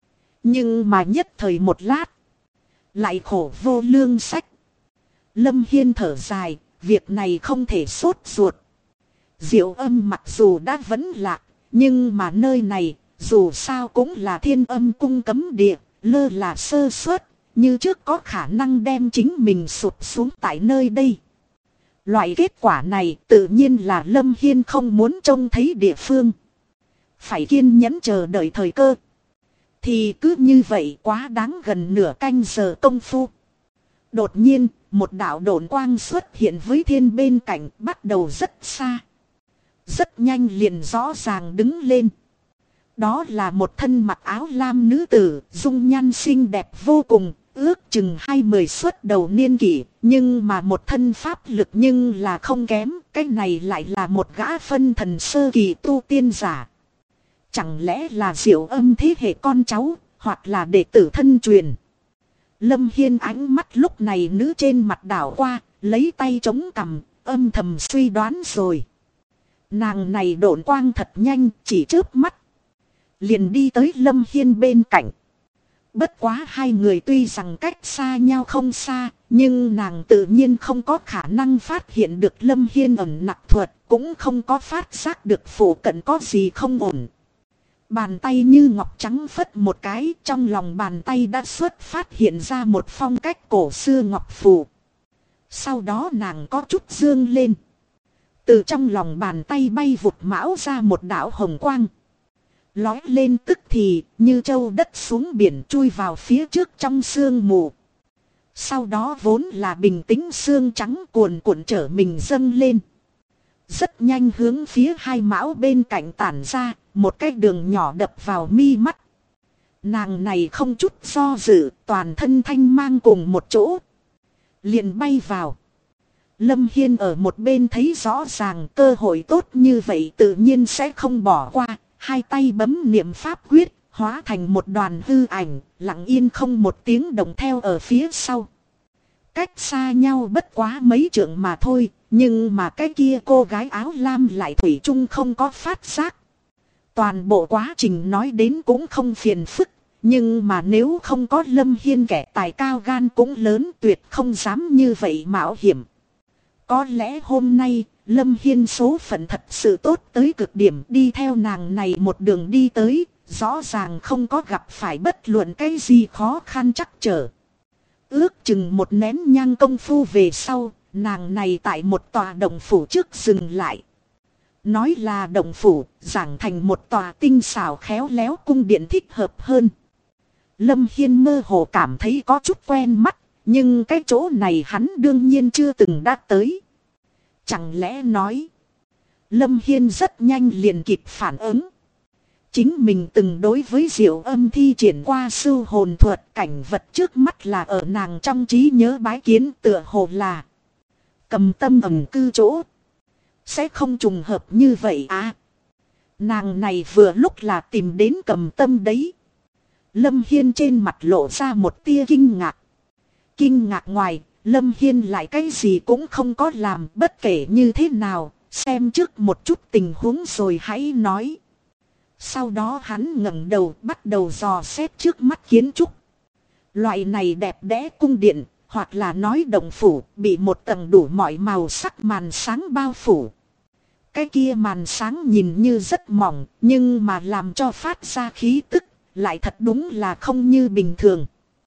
Nhưng mà nhất thời một lát, lại khổ vô lương sách. Lâm Hiên thở dài, việc này không thể sốt ruột. Diệu Âm mặc dù đã vẫn lạc, nhưng mà nơi này, dù sao cũng là Thiên Âm Cung cấm địa, lơ là sơ suất, như trước có khả năng đem chính mình sụp xuống tại nơi đây. Loại kết quả này tự nhiên là Lâm Hiên không muốn trông thấy địa phương. Phải kiên nhẫn chờ đợi thời cơ. Thì cứ như vậy quá đáng gần nửa canh giờ công phu. Đột nhiên, một đạo độn quang xuất hiện với thiên bên cạnh, bắt đầu rất xa. Rất nhanh liền rõ ràng đứng lên. Đó là một thân mặc áo lam nữ tử, dung nhan xinh đẹp vô cùng, ước chừng 20 xuất đầu niên kỷ, nhưng mà một thân pháp lực nhưng là không kém, cái này lại là một gã phân thần sơ kỳ tu tiên giả. Chẳng lẽ là Diệu Âm thế hệ con cháu, hoặc là đệ tử thân truyền. Lâm Hiên ánh mắt lúc này nữ trên mặt đảo qua, lấy tay chống cằm, âm thầm suy đoán rồi. Nàng này độn quang thật nhanh, chỉ chớp mắt liền đi tới Lâm Hiên bên cạnh. Bất quá hai người tuy rằng cách xa nhau không xa, nhưng nàng tự nhiên không có khả năng phát hiện được Lâm Hiên ẩn nặc thuật, cũng không có phát giác được phủ cận có gì không ổn. Bàn tay như ngọc trắng phất một cái, trong lòng bàn tay đã xuất phát hiện ra một phong cách cổ xưa ngọc phù. Sau đó nàng có chút dương lên. Từ trong lòng bàn tay bay vụt mão ra một đạo hồng quang. Lói lên tức thì như châu đất xuống biển, chui vào phía trước trong sương mù. Sau đó vốn là bình tĩnh sương trắng cuồn cuộn trở mình dâng lên. Rất nhanh hướng phía hai mão bên cạnh tản ra, một cái đường nhỏ đập vào mi mắt. nàng này không chút do dự, toàn thân thanh mang cùng một chỗ. Liền bay vào. Lâm Hiên ở một bên thấy rõ ràng cơ hội tốt như vậy tự nhiên sẽ không bỏ qua. Hai tay bấm niệm pháp quyết, hóa thành một đoàn hư ảnh, lặng yên không một tiếng động theo ở phía sau. Cách xa nhau bất quá mấy trượng mà thôi, nhưng mà cái kia cô gái áo lam lại thủy chung không có phát giác. Toàn bộ quá trình nói đến cũng không phiền phức, nhưng mà nếu không có Lâm Hiên kẻ tài cao gan cũng lớn, tuyệt không dám như vậy mạo hiểm. Có lẽ hôm nay, Lâm Hiên số phận thật sự tốt tới cực điểm, đi theo nàng này một đường đi tới, rõ ràng không có gặp phải bất luận cái gì khó khăn trắc trở. Ước chừng một nén nhang công phu về sau, nàng này tại một tòa động phủ trước dừng lại. Nói là động phủ, giảng thành một tòa tinh xảo khéo léo cung điện thích hợp hơn. Lâm Hiên mơ hồ cảm thấy có chút quen mắt, nhưng cái chỗ này hắn đương nhiên chưa từng đã tới. Chẳng lẽ nói, Lâm Hiên rất nhanh liền kịp phản ứng. Chính mình từng đối với Diệu Âm thi triển qua sưu hồn thuật, cảnh vật trước mắt là ở nàng trong trí nhớ bái kiến, tựa hồ là Cầm Tâm ẩn cư chỗ. Sẽ không trùng hợp như vậy à? Nàng này vừa lúc là tìm đến Cầm Tâm đấy. Lâm Hiên trên mặt lộ ra một tia kinh ngạc. Kinh ngạc ngoài, Lâm Hiên lại cái gì cũng không có làm, bất kể như thế nào, xem trước một chút tình huống rồi hãy nói. Sau đó hắn ngẩng đầu bắt đầu dò xét trước mắt kiến trúc. Loại này đẹp đẽ cung điện, hoặc là nói động phủ, bị một tầng đủ mọi màu sắc màn sáng bao phủ. Cái kia màn sáng nhìn như rất mỏng, nhưng mà làm cho phát ra khí tức, lại thật đúng là không như bình thường.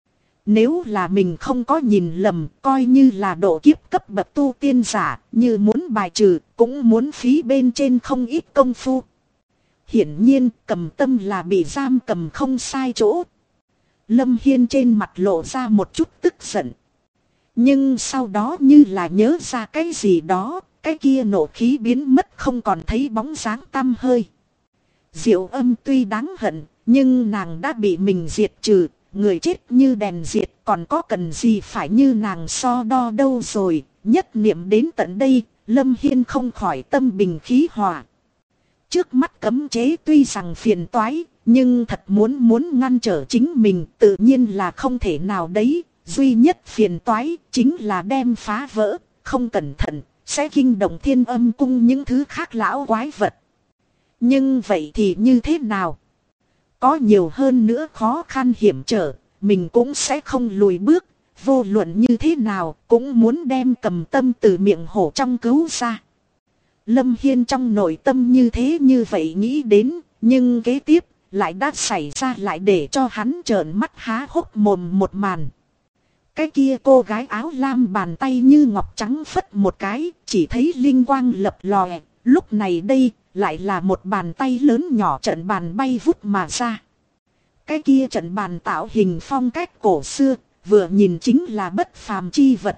Nếu là mình không có nhìn lầm, coi như là độ kiếp cấp bậc tu tiên giả, như muốn bài trừ, cũng muốn phí bên trên không ít công phu. Hiển nhiên, Cầm Tâm là bị giam cầm không sai chỗ. Lâm Hiên trên mặt lộ ra một chút tức giận. Nhưng sau đó như là nhớ ra cái gì đó, cái kia nộ khí biến mất không còn thấy bóng dáng tăm hơi. Diệu Âm tuy đáng hận, nhưng nàng đã bị mình diệt trừ, người chết như đèn diệt, còn có cần gì phải như nàng so đo đâu rồi. Nhất niệm đến tận đây, Lâm Hiên không khỏi tâm bình khí hòa. Trước mắt cấm chế tuy rằng phiền toái, nhưng thật muốn ngăn trở chính mình tự nhiên là không thể nào đấy. Duy nhất phiền toái chính là đem phá vỡ, không cẩn thận, sẽ kinh động Thiên Âm cung những thứ khác lão quái vật. Nhưng vậy thì như thế nào? Có nhiều hơn nữa khó khăn hiểm trở, mình cũng sẽ không lùi bước, vô luận như thế nào cũng muốn đem Cầm Tâm từ miệng hổ trong cứu ra. Lâm Hiên trong nội tâm như thế như vậy nghĩ đến, nhưng kế tiếp lại đã xảy ra lại để cho hắn trợn mắt há hốc mồm một màn. Cái kia cô gái áo lam bàn tay như ngọc trắng phất một cái, chỉ thấy linh quang lập lòe, lúc này đây lại là một bàn tay lớn nhỏ trận bàn bay vút mà ra. Cái kia trận bàn tạo hình phong cách cổ xưa, vừa nhìn chính là bất phàm chi vật.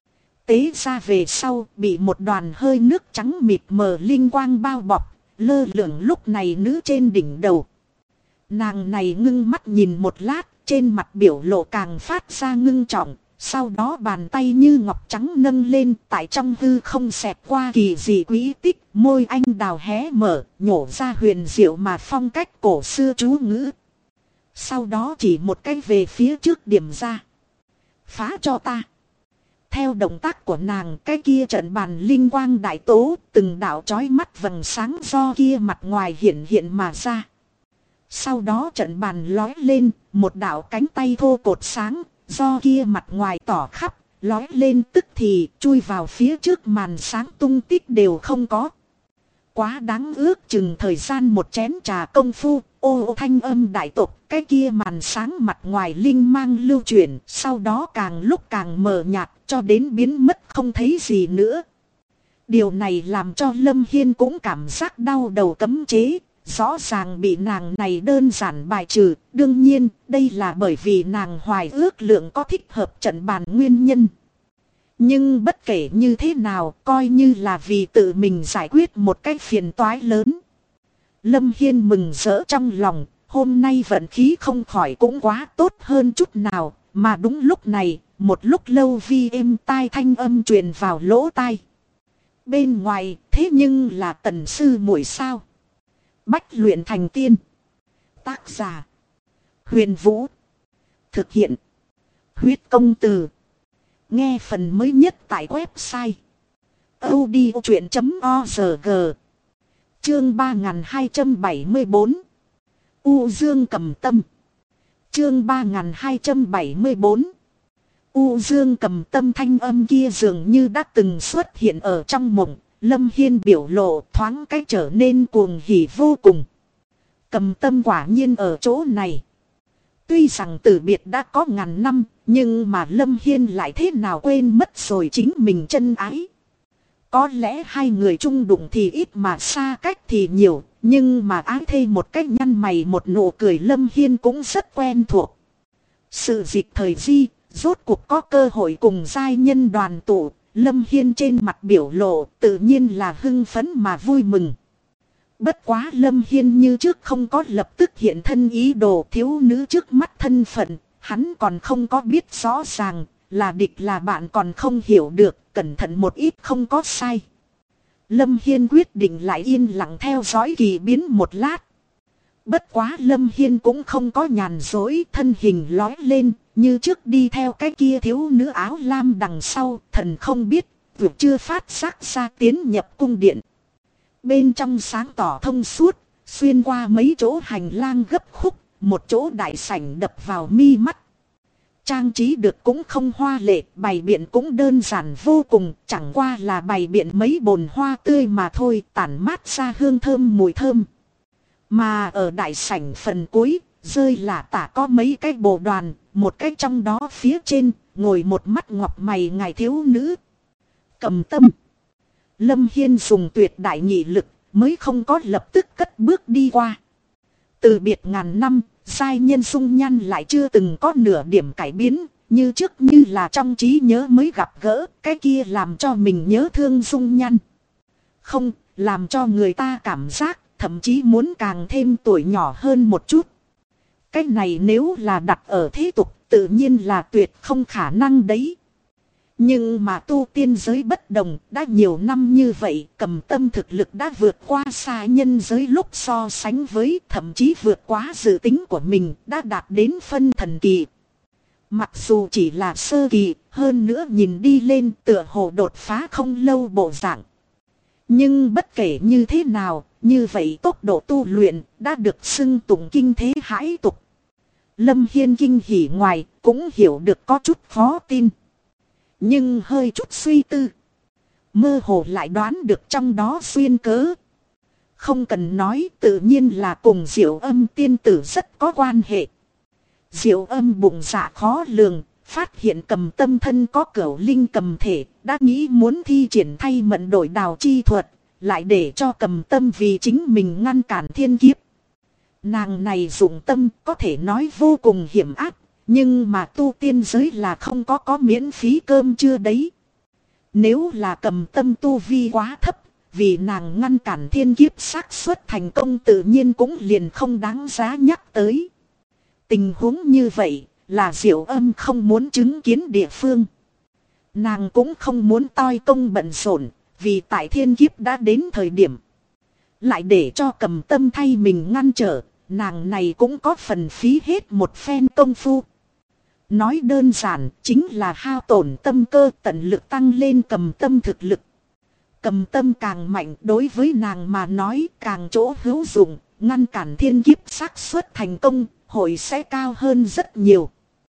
Tế ra về sau, bị một đoàn hơi nước trắng mịt mờ linh quang bao bọc, lơ lửng lúc này nữ trên đỉnh đầu. Nàng này ngưng mắt nhìn một lát, trên mặt biểu lộ càng phát ra ngưng trọng, sau đó bàn tay như ngọc trắng nâng lên, tại trong hư không xẹt qua kỳ dị quý tích, môi anh đào hé mở, nhổ ra huyền diệu mà phong cách cổ xưa chú ngữ. Sau đó chỉ một cái về phía trước điểm ra. Phá cho ta. Theo động tác của nàng, cái kia trận bàn linh quang đại tố, từng đạo chói mắt vầng sáng do kia mặt ngoài hiện mà ra. Sau đó trận bàn lói lên, một đạo cánh tay thô cột sáng, do kia mặt ngoài tỏ khắp, lói lên tức thì chui vào phía trước màn sáng tung tích đều không có. Quá đáng ước chừng thời gian một chén trà công phu, ô thanh âm đại tộc, cái kia màn sáng mặt ngoài linh mang lưu chuyển, sau đó càng lúc càng mờ nhạt, cho đến biến mất không thấy gì nữa. Điều này làm cho Lâm Hiên cũng cảm giác đau đầu, cấm chế, rõ ràng bị nàng này đơn giản bài trừ, đương nhiên đây là bởi vì nàng hoài ước lượng có thích hợp trận bàn nguyên nhân. Nhưng bất kể như thế nào, coi như là vì tự mình giải quyết một cái phiền toái lớn. Lâm Hiên mừng rỡ trong lòng, hôm nay vận khí không khỏi cũng quá tốt hơn chút nào. Mà đúng lúc này, một lúc lâu vi êm tai thanh âm truyền vào lỗ tai. Bên ngoài thế nhưng là Tần sư muội sao? Bách luyện thành tiên. Tác giả Huyền Vũ. Thực hiện Huyết Công Từ. Nghe phần mới nhất tại website audiochuyện.org. Chương 3274 U Dương Cầm Tâm. Chương 3274 U Dương Cầm Tâm. Thanh âm kia dường như đã từng xuất hiện ở trong mộng. Lâm Hiên biểu lộ thoáng cách trở nên cuồng hỉ vô cùng. Cầm Tâm quả nhiên ở chỗ này. Tuy rằng từ biệt đã có ngàn năm, nhưng mà Lâm Hiên lại thế nào quên mất rồi chính mình chân ái. Có lẽ hai người chung đụng thì ít mà xa cách thì nhiều, nhưng mà ái thê một cách nhăn mày một nụ cười Lâm Hiên cũng rất quen thuộc. Sự dịch thời di, rốt cuộc có cơ hội cùng giai nhân đoàn tụ, Lâm Hiên trên mặt biểu lộ tự nhiên là hưng phấn mà vui mừng. Bất quá Lâm Hiên như trước không có lập tức hiện thân ý đồ thiếu nữ trước mắt thân phận, hắn còn không có biết rõ ràng, là địch là bạn còn không hiểu được, cẩn thận một ít không có sai. Lâm Hiên quyết định lại yên lặng theo dõi kỳ biến một lát. Bất quá Lâm Hiên cũng không có nhàn dối, thân hình lói lên, như trước đi theo cái kia thiếu nữ áo lam đằng sau, thần không biết, việc chưa phát giác ra tiến nhập cung điện. Bên trong sáng tỏ thông suốt, xuyên qua mấy chỗ hành lang gấp khúc, một chỗ đại sảnh đập vào mi mắt. Trang trí được cũng không hoa lệ, bày biện cũng đơn giản vô cùng, chẳng qua là bày biện mấy bồn hoa tươi mà thôi, tản mát ra hương thơm mùi thơm. Mà ở đại sảnh phần cuối, rơi là tả có mấy cái bồ đoàn, một cái trong đó phía trên, ngồi một mắt ngọc mày ngài thiếu nữ. Cầm Tâm. Lâm Hiên dùng tuyệt đại nghị lực, mới không có lập tức cất bước đi qua. Từ biệt ngàn năm, giai nhân dung nhan lại chưa từng có nửa điểm cải biến, như trước như là trong trí nhớ mới gặp gỡ, cái kia làm cho mình nhớ thương dung nhan. Không, làm cho người ta cảm giác, thậm chí muốn càng thêm tuổi nhỏ hơn một chút. Cái này nếu là đặt ở thế tục, tự nhiên là tuyệt không khả năng đấy. Nhưng mà tu tiên giới bất đồng, đã nhiều năm như vậy, Cầm Tâm thực lực đã vượt qua xa nhân giới lúc so sánh với, thậm chí vượt quá dự tính của mình, đã đạt đến phân thần kỳ. Mặc dù chỉ là sơ kỳ, hơn nữa nhìn đi lên tựa hồ đột phá không lâu bộ dạng. Nhưng bất kể như thế nào, như vậy tốc độ tu luyện đã được xưng tụng kinh thế hãi tục. Lâm Hiên kinh hỉ ngoài, cũng hiểu được có chút khó tin. Nhưng hơi chút suy tư, mơ hồ lại đoán được trong đó xuyên cớ. Không cần nói, tự nhiên là cùng Diệu Âm tiên tử rất có quan hệ. Diệu Âm bụng dạ khó lường, phát hiện Cầm Tâm thân có cửu linh cầm thể, đã nghĩ muốn thi triển thay mận đổi đào chi thuật, lại để cho Cầm Tâm vì chính mình ngăn cản thiên kiếp. Nàng này dụng tâm có thể nói vô cùng hiểm ác. Nhưng mà tu tiên giới là không có miễn phí cơm chưa đấy. Nếu là Cầm Tâm tu vi quá thấp, vì nàng ngăn cản thiên kiếp xác suất thành công tự nhiên cũng liền không đáng giá nhắc tới. Tình huống như vậy là Diệu Âm không muốn chứng kiến địa phương. Nàng cũng không muốn toi công bận rộn, vì tại thiên kiếp đã đến thời điểm. Lại để cho Cầm Tâm thay mình ngăn trở, nàng này cũng có phần phí hết một phen công phu. Nói đơn giản chính là hao tổn tâm cơ, tận lực tăng lên Cầm Tâm thực lực. Cầm Tâm càng mạnh, đối với nàng mà nói càng chỗ hữu dụng, ngăn cản thiên kiếp xác suất thành công, hội sẽ cao hơn rất nhiều.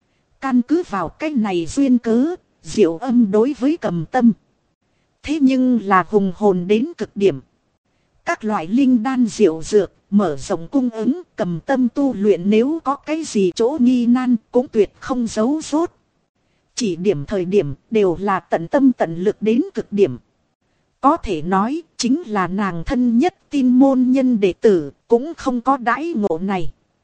Căn cứ vào cái này duyên cớ, Diệu Âm đối với Cầm Tâm thế nhưng là hùng hồn đến cực điểm. Các loại linh đan diệu dược, mở rộng cung ứng, Cầm Tâm tu luyện nếu có cái gì chỗ nghi nan cũng tuyệt không giấu rốt. Chỉ điểm thời điểm đều là tận tâm tận lực đến cực điểm. Có thể nói chính là nàng thân nhất tin môn nhân đệ tử cũng không có đãi ngộ này.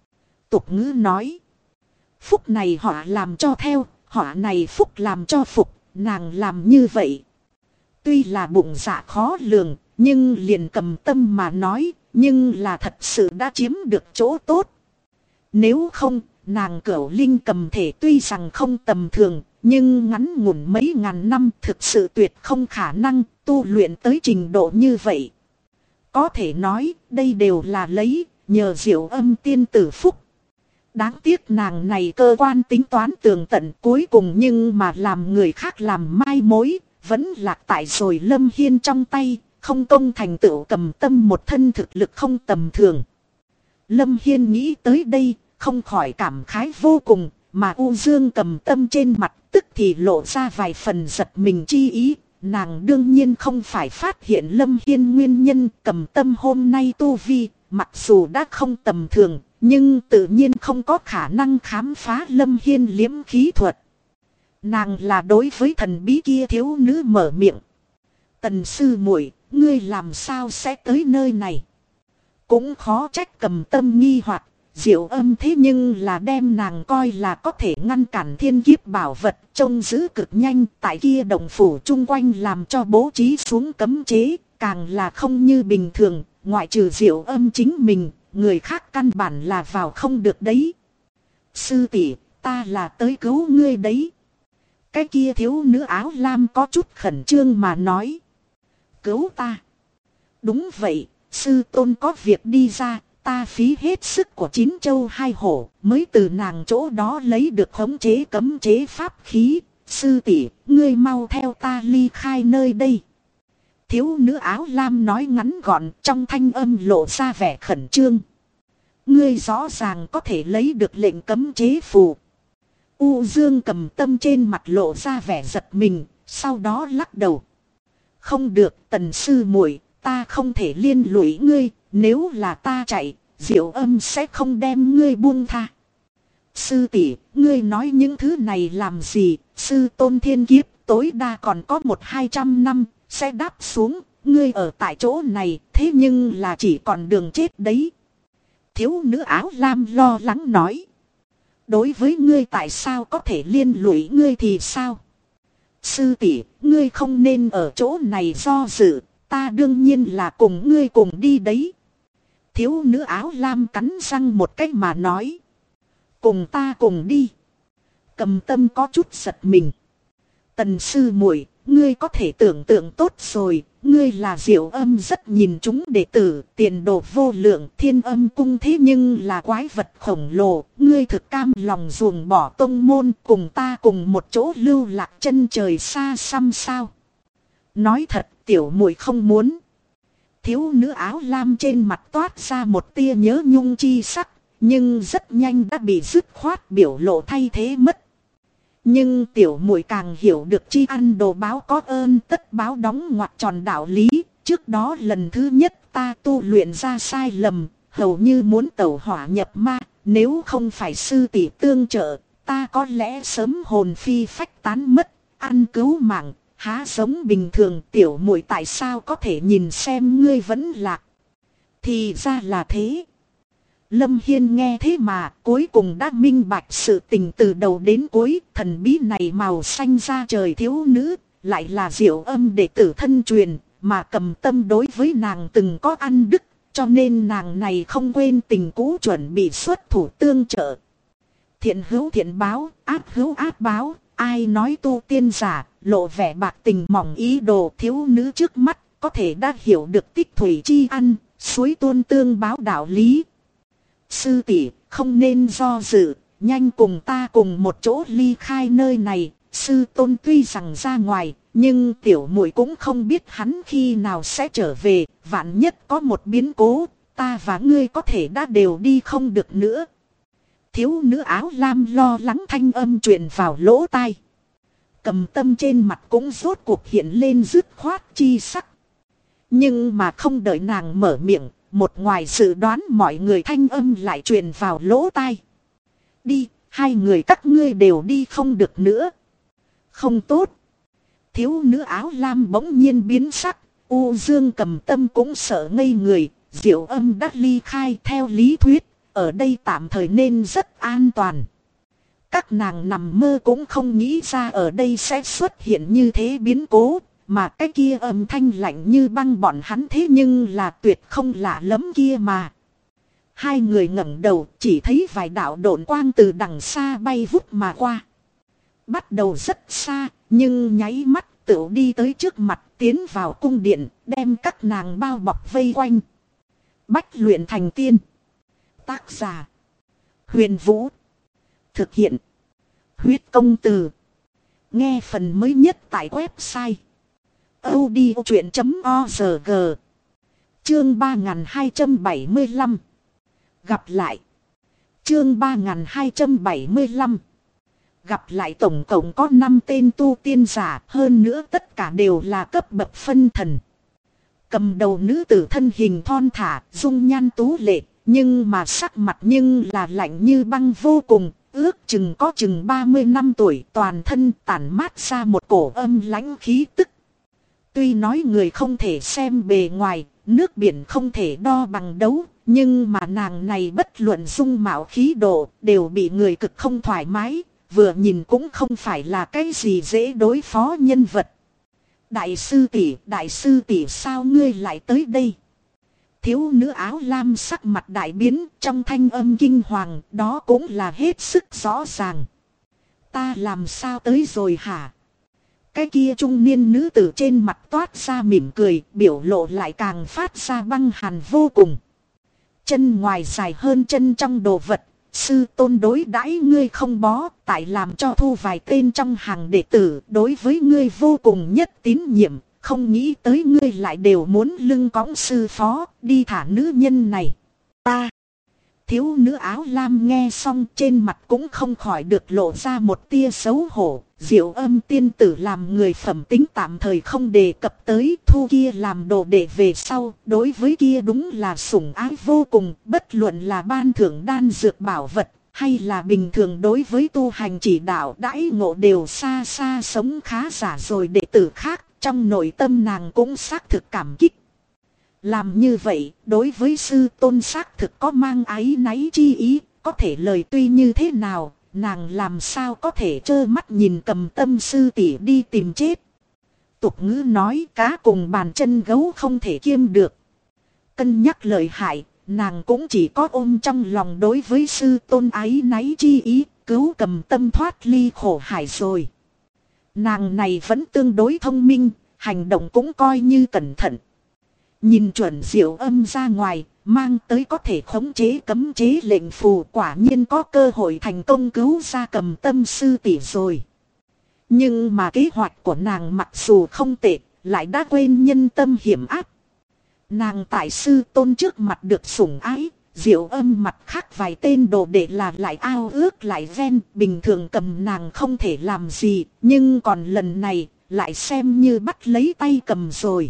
Tục ngữ nói, phúc này họ làm cho theo, họ này phúc làm cho phục, nàng làm như vậy. Tuy là bụng dạ khó lường, nhưng liền Cầm Tâm mà nói, nhưng là thật sự đã chiếm được chỗ tốt. Nếu không, nàng Cửu Linh cầm thể tuy rằng không tầm thường, nhưng ngắn ngủn mấy ngàn năm thực sự tuyệt không khả năng tu luyện tới trình độ như vậy. Có thể nói, đây đều là lấy, nhờ Diệu Âm tiên tử phúc. Đáng tiếc nàng này cơ quan tính toán tường tận cuối cùng nhưng mà làm người khác làm mai mối, vẫn lạc tại rồi Lâm Hiên trong tay, không công thành tựu Cầm Tâm một thân thực lực không tầm thường. Lâm Hiên nghĩ tới đây, không khỏi cảm khái vô cùng, mà U Dương Cầm Tâm trên mặt tức thì lộ ra vài phần giật mình chi ý. Nàng đương nhiên không phải phát hiện Lâm Hiên nguyên nhân. Cầm Tâm hôm nay tu vi, mặc dù đã không tầm thường, nhưng tự nhiên không có khả năng khám phá Lâm Hiên liễm khí thuật. Nàng là đối với thần bí kia thiếu nữ mở miệng. Tần sư muội, ngươi làm sao sẽ tới nơi này? Cũng khó trách Cầm Tâm nghi hoặc. Diệu Âm thế nhưng là đem nàng coi là có thể ngăn cản thiên kiếp bảo vật, trông giữ cực nhanh, tại kia động phủ chung quanh làm cho bố trí xuống cấm chế, càng là không như bình thường, ngoại trừ Diệu Âm chính mình, người khác căn bản là vào không được đấy. Sư tỷ, ta là tới cứu ngươi đấy. Cái kia thiếu nữ áo lam có chút khẩn trương mà nói. Cứu ta? Đúng vậy, sư tôn có việc đi ra. Ta phí hết sức của 9 châu 2 hổ mới từ nàng chỗ đó lấy được khống chế cấm chế pháp khí. Sư tỷ, ngươi mau theo ta ly khai nơi đây. Thiếu nữ áo lam nói ngắn gọn, trong thanh âm lộ ra vẻ khẩn trương. Ngươi rõ ràng có thể lấy được lệnh cấm chế phù. U Dương Cầm Tâm trên mặt lộ ra vẻ giật mình, sau đó lắc đầu. Không được, Tần sư muội, ta không thể liên lụy ngươi. Nếu là ta chạy, Diệu Âm sẽ không đem ngươi buông tha. Sư tỷ, ngươi nói những thứ này làm gì? Sư tôn thiên kiếp tối đa còn có 100-200 năm sẽ đáp xuống. Ngươi ở tại chỗ này thế nhưng là chỉ còn đường chết đấy. Thiếu nữ áo lam lo lắng nói. Đối với ngươi tại sao có thể liên lụy ngươi thì sao? Sư tỷ, ngươi không nên ở chỗ này do dự. Ta đương nhiên là cùng ngươi cùng đi đấy. Thiếu nữ áo lam cắn răng một cách mà nói. Cùng ta cùng đi. Cầm Tâm có chút giật mình. Tần sư muội, ngươi có thể tưởng tượng tốt rồi. Ngươi là Diệu Âm rất nhìn chúng đệ tử, tiền đồ vô lượng. Thiên Âm cung thế nhưng là quái vật khổng lồ. Ngươi thực cam lòng ruồng bỏ tông môn cùng ta cùng một chỗ lưu lạc chân trời xa xăm sao? Nói thật, tiểu muội không muốn. Thiếu nữ áo lam trên mặt toát ra một tia nhớ nhung chi sắc, nhưng rất nhanh đã bị dứt khoát biểu lộ thay thế mất. Nhưng tiểu muội càng hiểu được chi ăn đồ báo có ơn tất báo đóng ngoặc tròn đạo lý. Trước đó lần thứ nhất ta tu luyện ra sai lầm, hầu như muốn tẩu hỏa nhập ma. Nếu không phải sư tỷ tương trợ, ta có lẽ sớm hồn phi phách tán mất, ăn cứu mạng. Há giống bình thường, tiểu muội tại sao có thể nhìn xem ngươi vẫn lạc? Thì ra là thế. Lâm Hiên nghe thế mà cuối cùng đã minh bạch sự tình từ đầu đến cuối. Thần bí này màu xanh da trời thiếu nữ, lại là Diệu Âm đệ tử thân truyền, mà Cầm Tâm đối với nàng từng có ăn đức, cho nên nàng này không quên tình cũ, chuẩn bị xuất thủ tương trợ. Thiện hữu thiện báo, ác hữu ác báo. Ai nói tu tiên giả, lộ vẻ bạc tình mỏng ý đồ. Thiếu nữ trước mắt, có thể đã hiểu được tích thủy chi ăn, suối tuôn tương báo đạo lý. Sư tỷ, không nên do dự, nhanh cùng ta cùng một chỗ ly khai nơi này. Sư tôn tuy rằng ra ngoài, nhưng tiểu muội cũng không biết hắn khi nào sẽ trở về. Vạn nhất có một biến cố, ta và ngươi có thể đã đều đi không được nữa. Thiếu nữ áo lam lo lắng thanh âm truyền vào lỗ tai. Cầm Tâm trên mặt cũng rốt cuộc hiện lên dứt khoát chi sắc. Nhưng mà không đợi nàng mở miệng, một ngoài dự đoán mọi người thanh âm lại truyền vào lỗ tai. Đi, hai người các ngươi đều đi không được nữa. Không tốt. Thiếu nữ áo lam bỗng nhiên biến sắc, U Dương Cầm Tâm cũng sợ ngây người. Diệu Âm đã ly khai theo lý thuyết, ở đây tạm thời nên rất an toàn. Các nàng nằm mơ cũng không nghĩ ra ở đây sẽ xuất hiện như thế biến cố, mà cái kia âm thanh lạnh như băng bọn hắn thế nhưng là tuyệt không lạ lẫm kia mà. Hai người ngẩng đầu chỉ thấy vài đạo độn quang từ đằng xa bay vút mà qua. Bắt đầu rất xa, nhưng nháy mắt tựu đi tới trước mặt, tiến vào cung điện, đem các nàng bao bọc vây quanh. Bách luyện thành tiên. Tác giả: Huyền Vũ. Thực hiện: Huyết Công Từ. Nghe phần mới nhất tại website audiochuyện.org. Chương 3275. Gặp lại. Chương 3275. Gặp lại, tổng cộng có 5 tên tu tiên giả, hơn nữa tất cả đều là cấp bậc phân thần. Cầm đầu nữ tử thân hình thon thả, dung nhan tú lệ, nhưng mà sắc mặt nhưng là lạnh như băng vô cùng, ước chừng có chừng 30 năm tuổi, toàn thân tản mát ra một cổ âm lãnh khí tức. Tuy nói người không thể xem bề ngoài, nước biển không thể đo bằng đấu, nhưng mà nàng này bất luận dung mạo khí độ đều bị người cực không thoải mái, vừa nhìn cũng không phải là cái gì dễ đối phó nhân vật. Đại sư tỷ sao ngươi lại tới đây? Thiếu nữ áo lam sắc mặt đại biến, trong thanh âm kinh hoàng, đó cũng là hết sức rõ ràng. Ta làm sao tới rồi hả? Cái kia trung niên nữ tử trên mặt toát ra mỉm cười, biểu lộ lại càng phát ra băng hàn vô cùng. Chân ngoài dài hơn chân trong đồ vật, sư tôn đối đãi ngươi không bó, tại làm cho thu vài tên trong hàng đệ tử, đối với ngươi vô cùng nhất tín nhiệm, không nghĩ tới ngươi lại đều muốn lưng cõng sư phó, đi thả nữ nhân này. Ta. Thiếu nữ áo lam nghe xong trên mặt cũng không khỏi được lộ ra một tia xấu hổ. Diệu Âm tiên tử làm người phẩm tính tạm thời không đề cập tới, thu kia làm đồ đệ về sau, đối với kia đúng là sủng ái vô cùng, bất luận là ban thưởng đan dược bảo vật, hay là bình thường đối với tu hành chỉ đạo đãi ngộ đều xa xa sống khá giả rồi đệ tử khác, trong nội tâm nàng cũng xác thực cảm kích. Làm như vậy, đối với sư tôn xác thực có mang áy náy chi ý, có thể lời tuy như thế nào, nàng làm sao có thể trơ mắt nhìn Cầm Tâm sư tỷ đi tìm chết. Tục ngữ nói cá cùng bàn chân gấu không thể kiêm được. Cân nhắc lợi hại, nàng cũng chỉ có ôm trong lòng đối với sư tôn áy náy chi ý, cứu Cầm Tâm thoát ly khổ hải rồi. Nàng này vẫn tương đối thông minh, hành động cũng coi như cẩn thận. Nhìn chuẩn Diệu Âm ra ngoài, mang tới có thể khống chế cấm chế lệnh phù, quả nhiên có cơ hội thành công cứu ra Cầm Tâm sư tỷ rồi. Nhưng mà kế hoạch của nàng mặc dù không tệ, lại đã quên nhân tâm hiểm ác. Nàng tại sư tôn trước mặt được sủng ái, Diệu Âm mặt khác vài tên đồ đệ là lại ao ước lại ven, bình thường cầm nàng không thể làm gì, nhưng còn lần này lại xem như bắt lấy tay cầm rồi.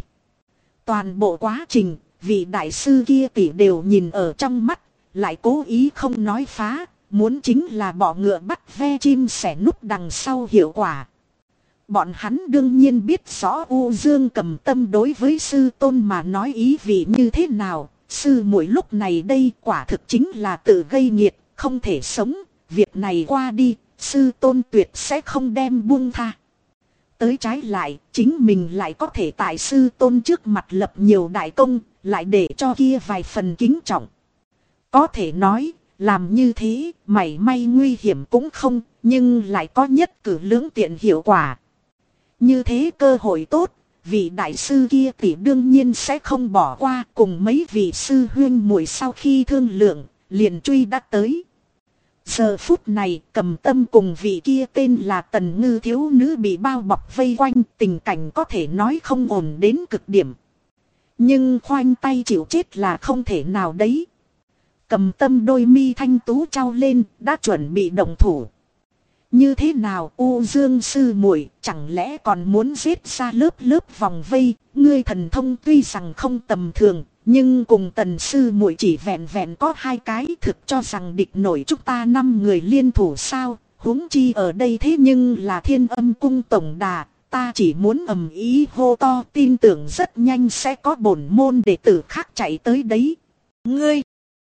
Toàn bộ quá trình, vị đại sư kia tỷ đều nhìn ở trong mắt, lại cố ý không nói phá, muốn chính là bỏ ngựa bắt ve chim sẻ núp đằng sau hiệu quả. Bọn hắn đương nhiên biết rõ U Dương Cầm Tâm đối với sư tôn mà nói ý vị như thế nào, sư muội lúc này đây quả thực chính là tự gây nghiệt, không thể sống, việc này qua đi, sư tôn tuyệt sẽ không đem buông tha. Tới trái lại, chính mình lại có thể tại sư tôn trước mặt lập nhiều đại công, lại để cho kia vài phần kính trọng. Có thể nói, làm như thế, mảy may nguy hiểm cũng không, nhưng lại có nhất cử lưỡng tiện hiệu quả. Như thế cơ hội tốt, vị đại sư kia tỷ đương nhiên sẽ không bỏ qua, cùng mấy vị sư huyên muội sau khi thương lượng, liền truy đã tới. Giờ phút này, Cầm Tâm cùng vị kia tên là Tần Ngư thiếu nữ bị bao bọc vây quanh, tình cảnh có thể nói không ổn đến cực điểm. Nhưng khoanh tay chịu chết là không thể nào đấy. Cầm Tâm đôi mi thanh tú trao lên, đã chuẩn bị động thủ. Như thế nào U Dương sư muội, chẳng lẽ còn muốn giết ra lớp lớp vòng vây, ngươi thần thông tuy rằng không tầm thường, nhưng cùng Tần sư muội chỉ vẹn vẹn có 2 cái, thực cho rằng địch nổi chúng ta 5 người liên thủ sao, huống chi ở đây thế nhưng là Thiên Âm cung tổng đà, ta chỉ muốn ầm ý hô to, tin tưởng rất nhanh sẽ có bổn môn đệ tử khác chạy tới đấy. Ngươi!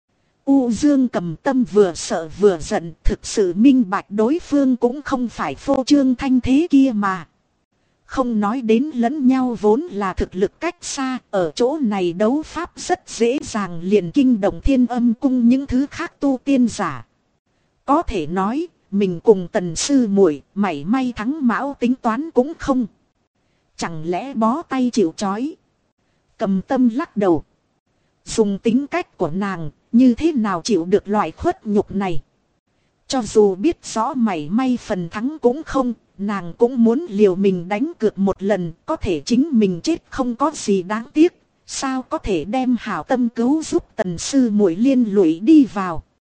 U Dương Cầm Tâm vừa sợ vừa giận, thực sự minh bạch đối phương cũng không phải phô trương thanh thế kia mà. Không nói đến lẫn nhau vốn là thực lực cách xa, ở chỗ này đấu pháp rất dễ dàng liền kinh động Thiên Âm cung những thứ khác tu tiên giả. Có thể nói, mình cùng Tần sư muội mảy may thắng mão tính toán cũng không. Chẳng lẽ bó tay chịu trói? Cầm Tâm lắc đầu. Dùng tính cách của nàng, như thế nào chịu được loại khuất nhục này? Cho dù biết rõ mảy may phần thắng cũng không, nàng cũng muốn liều mình đánh cược một lần, có thể chính mình chết không có gì đáng tiếc, sao có thể đem hảo tâm cứu giúp Tần sư muội liên lụy đi vào.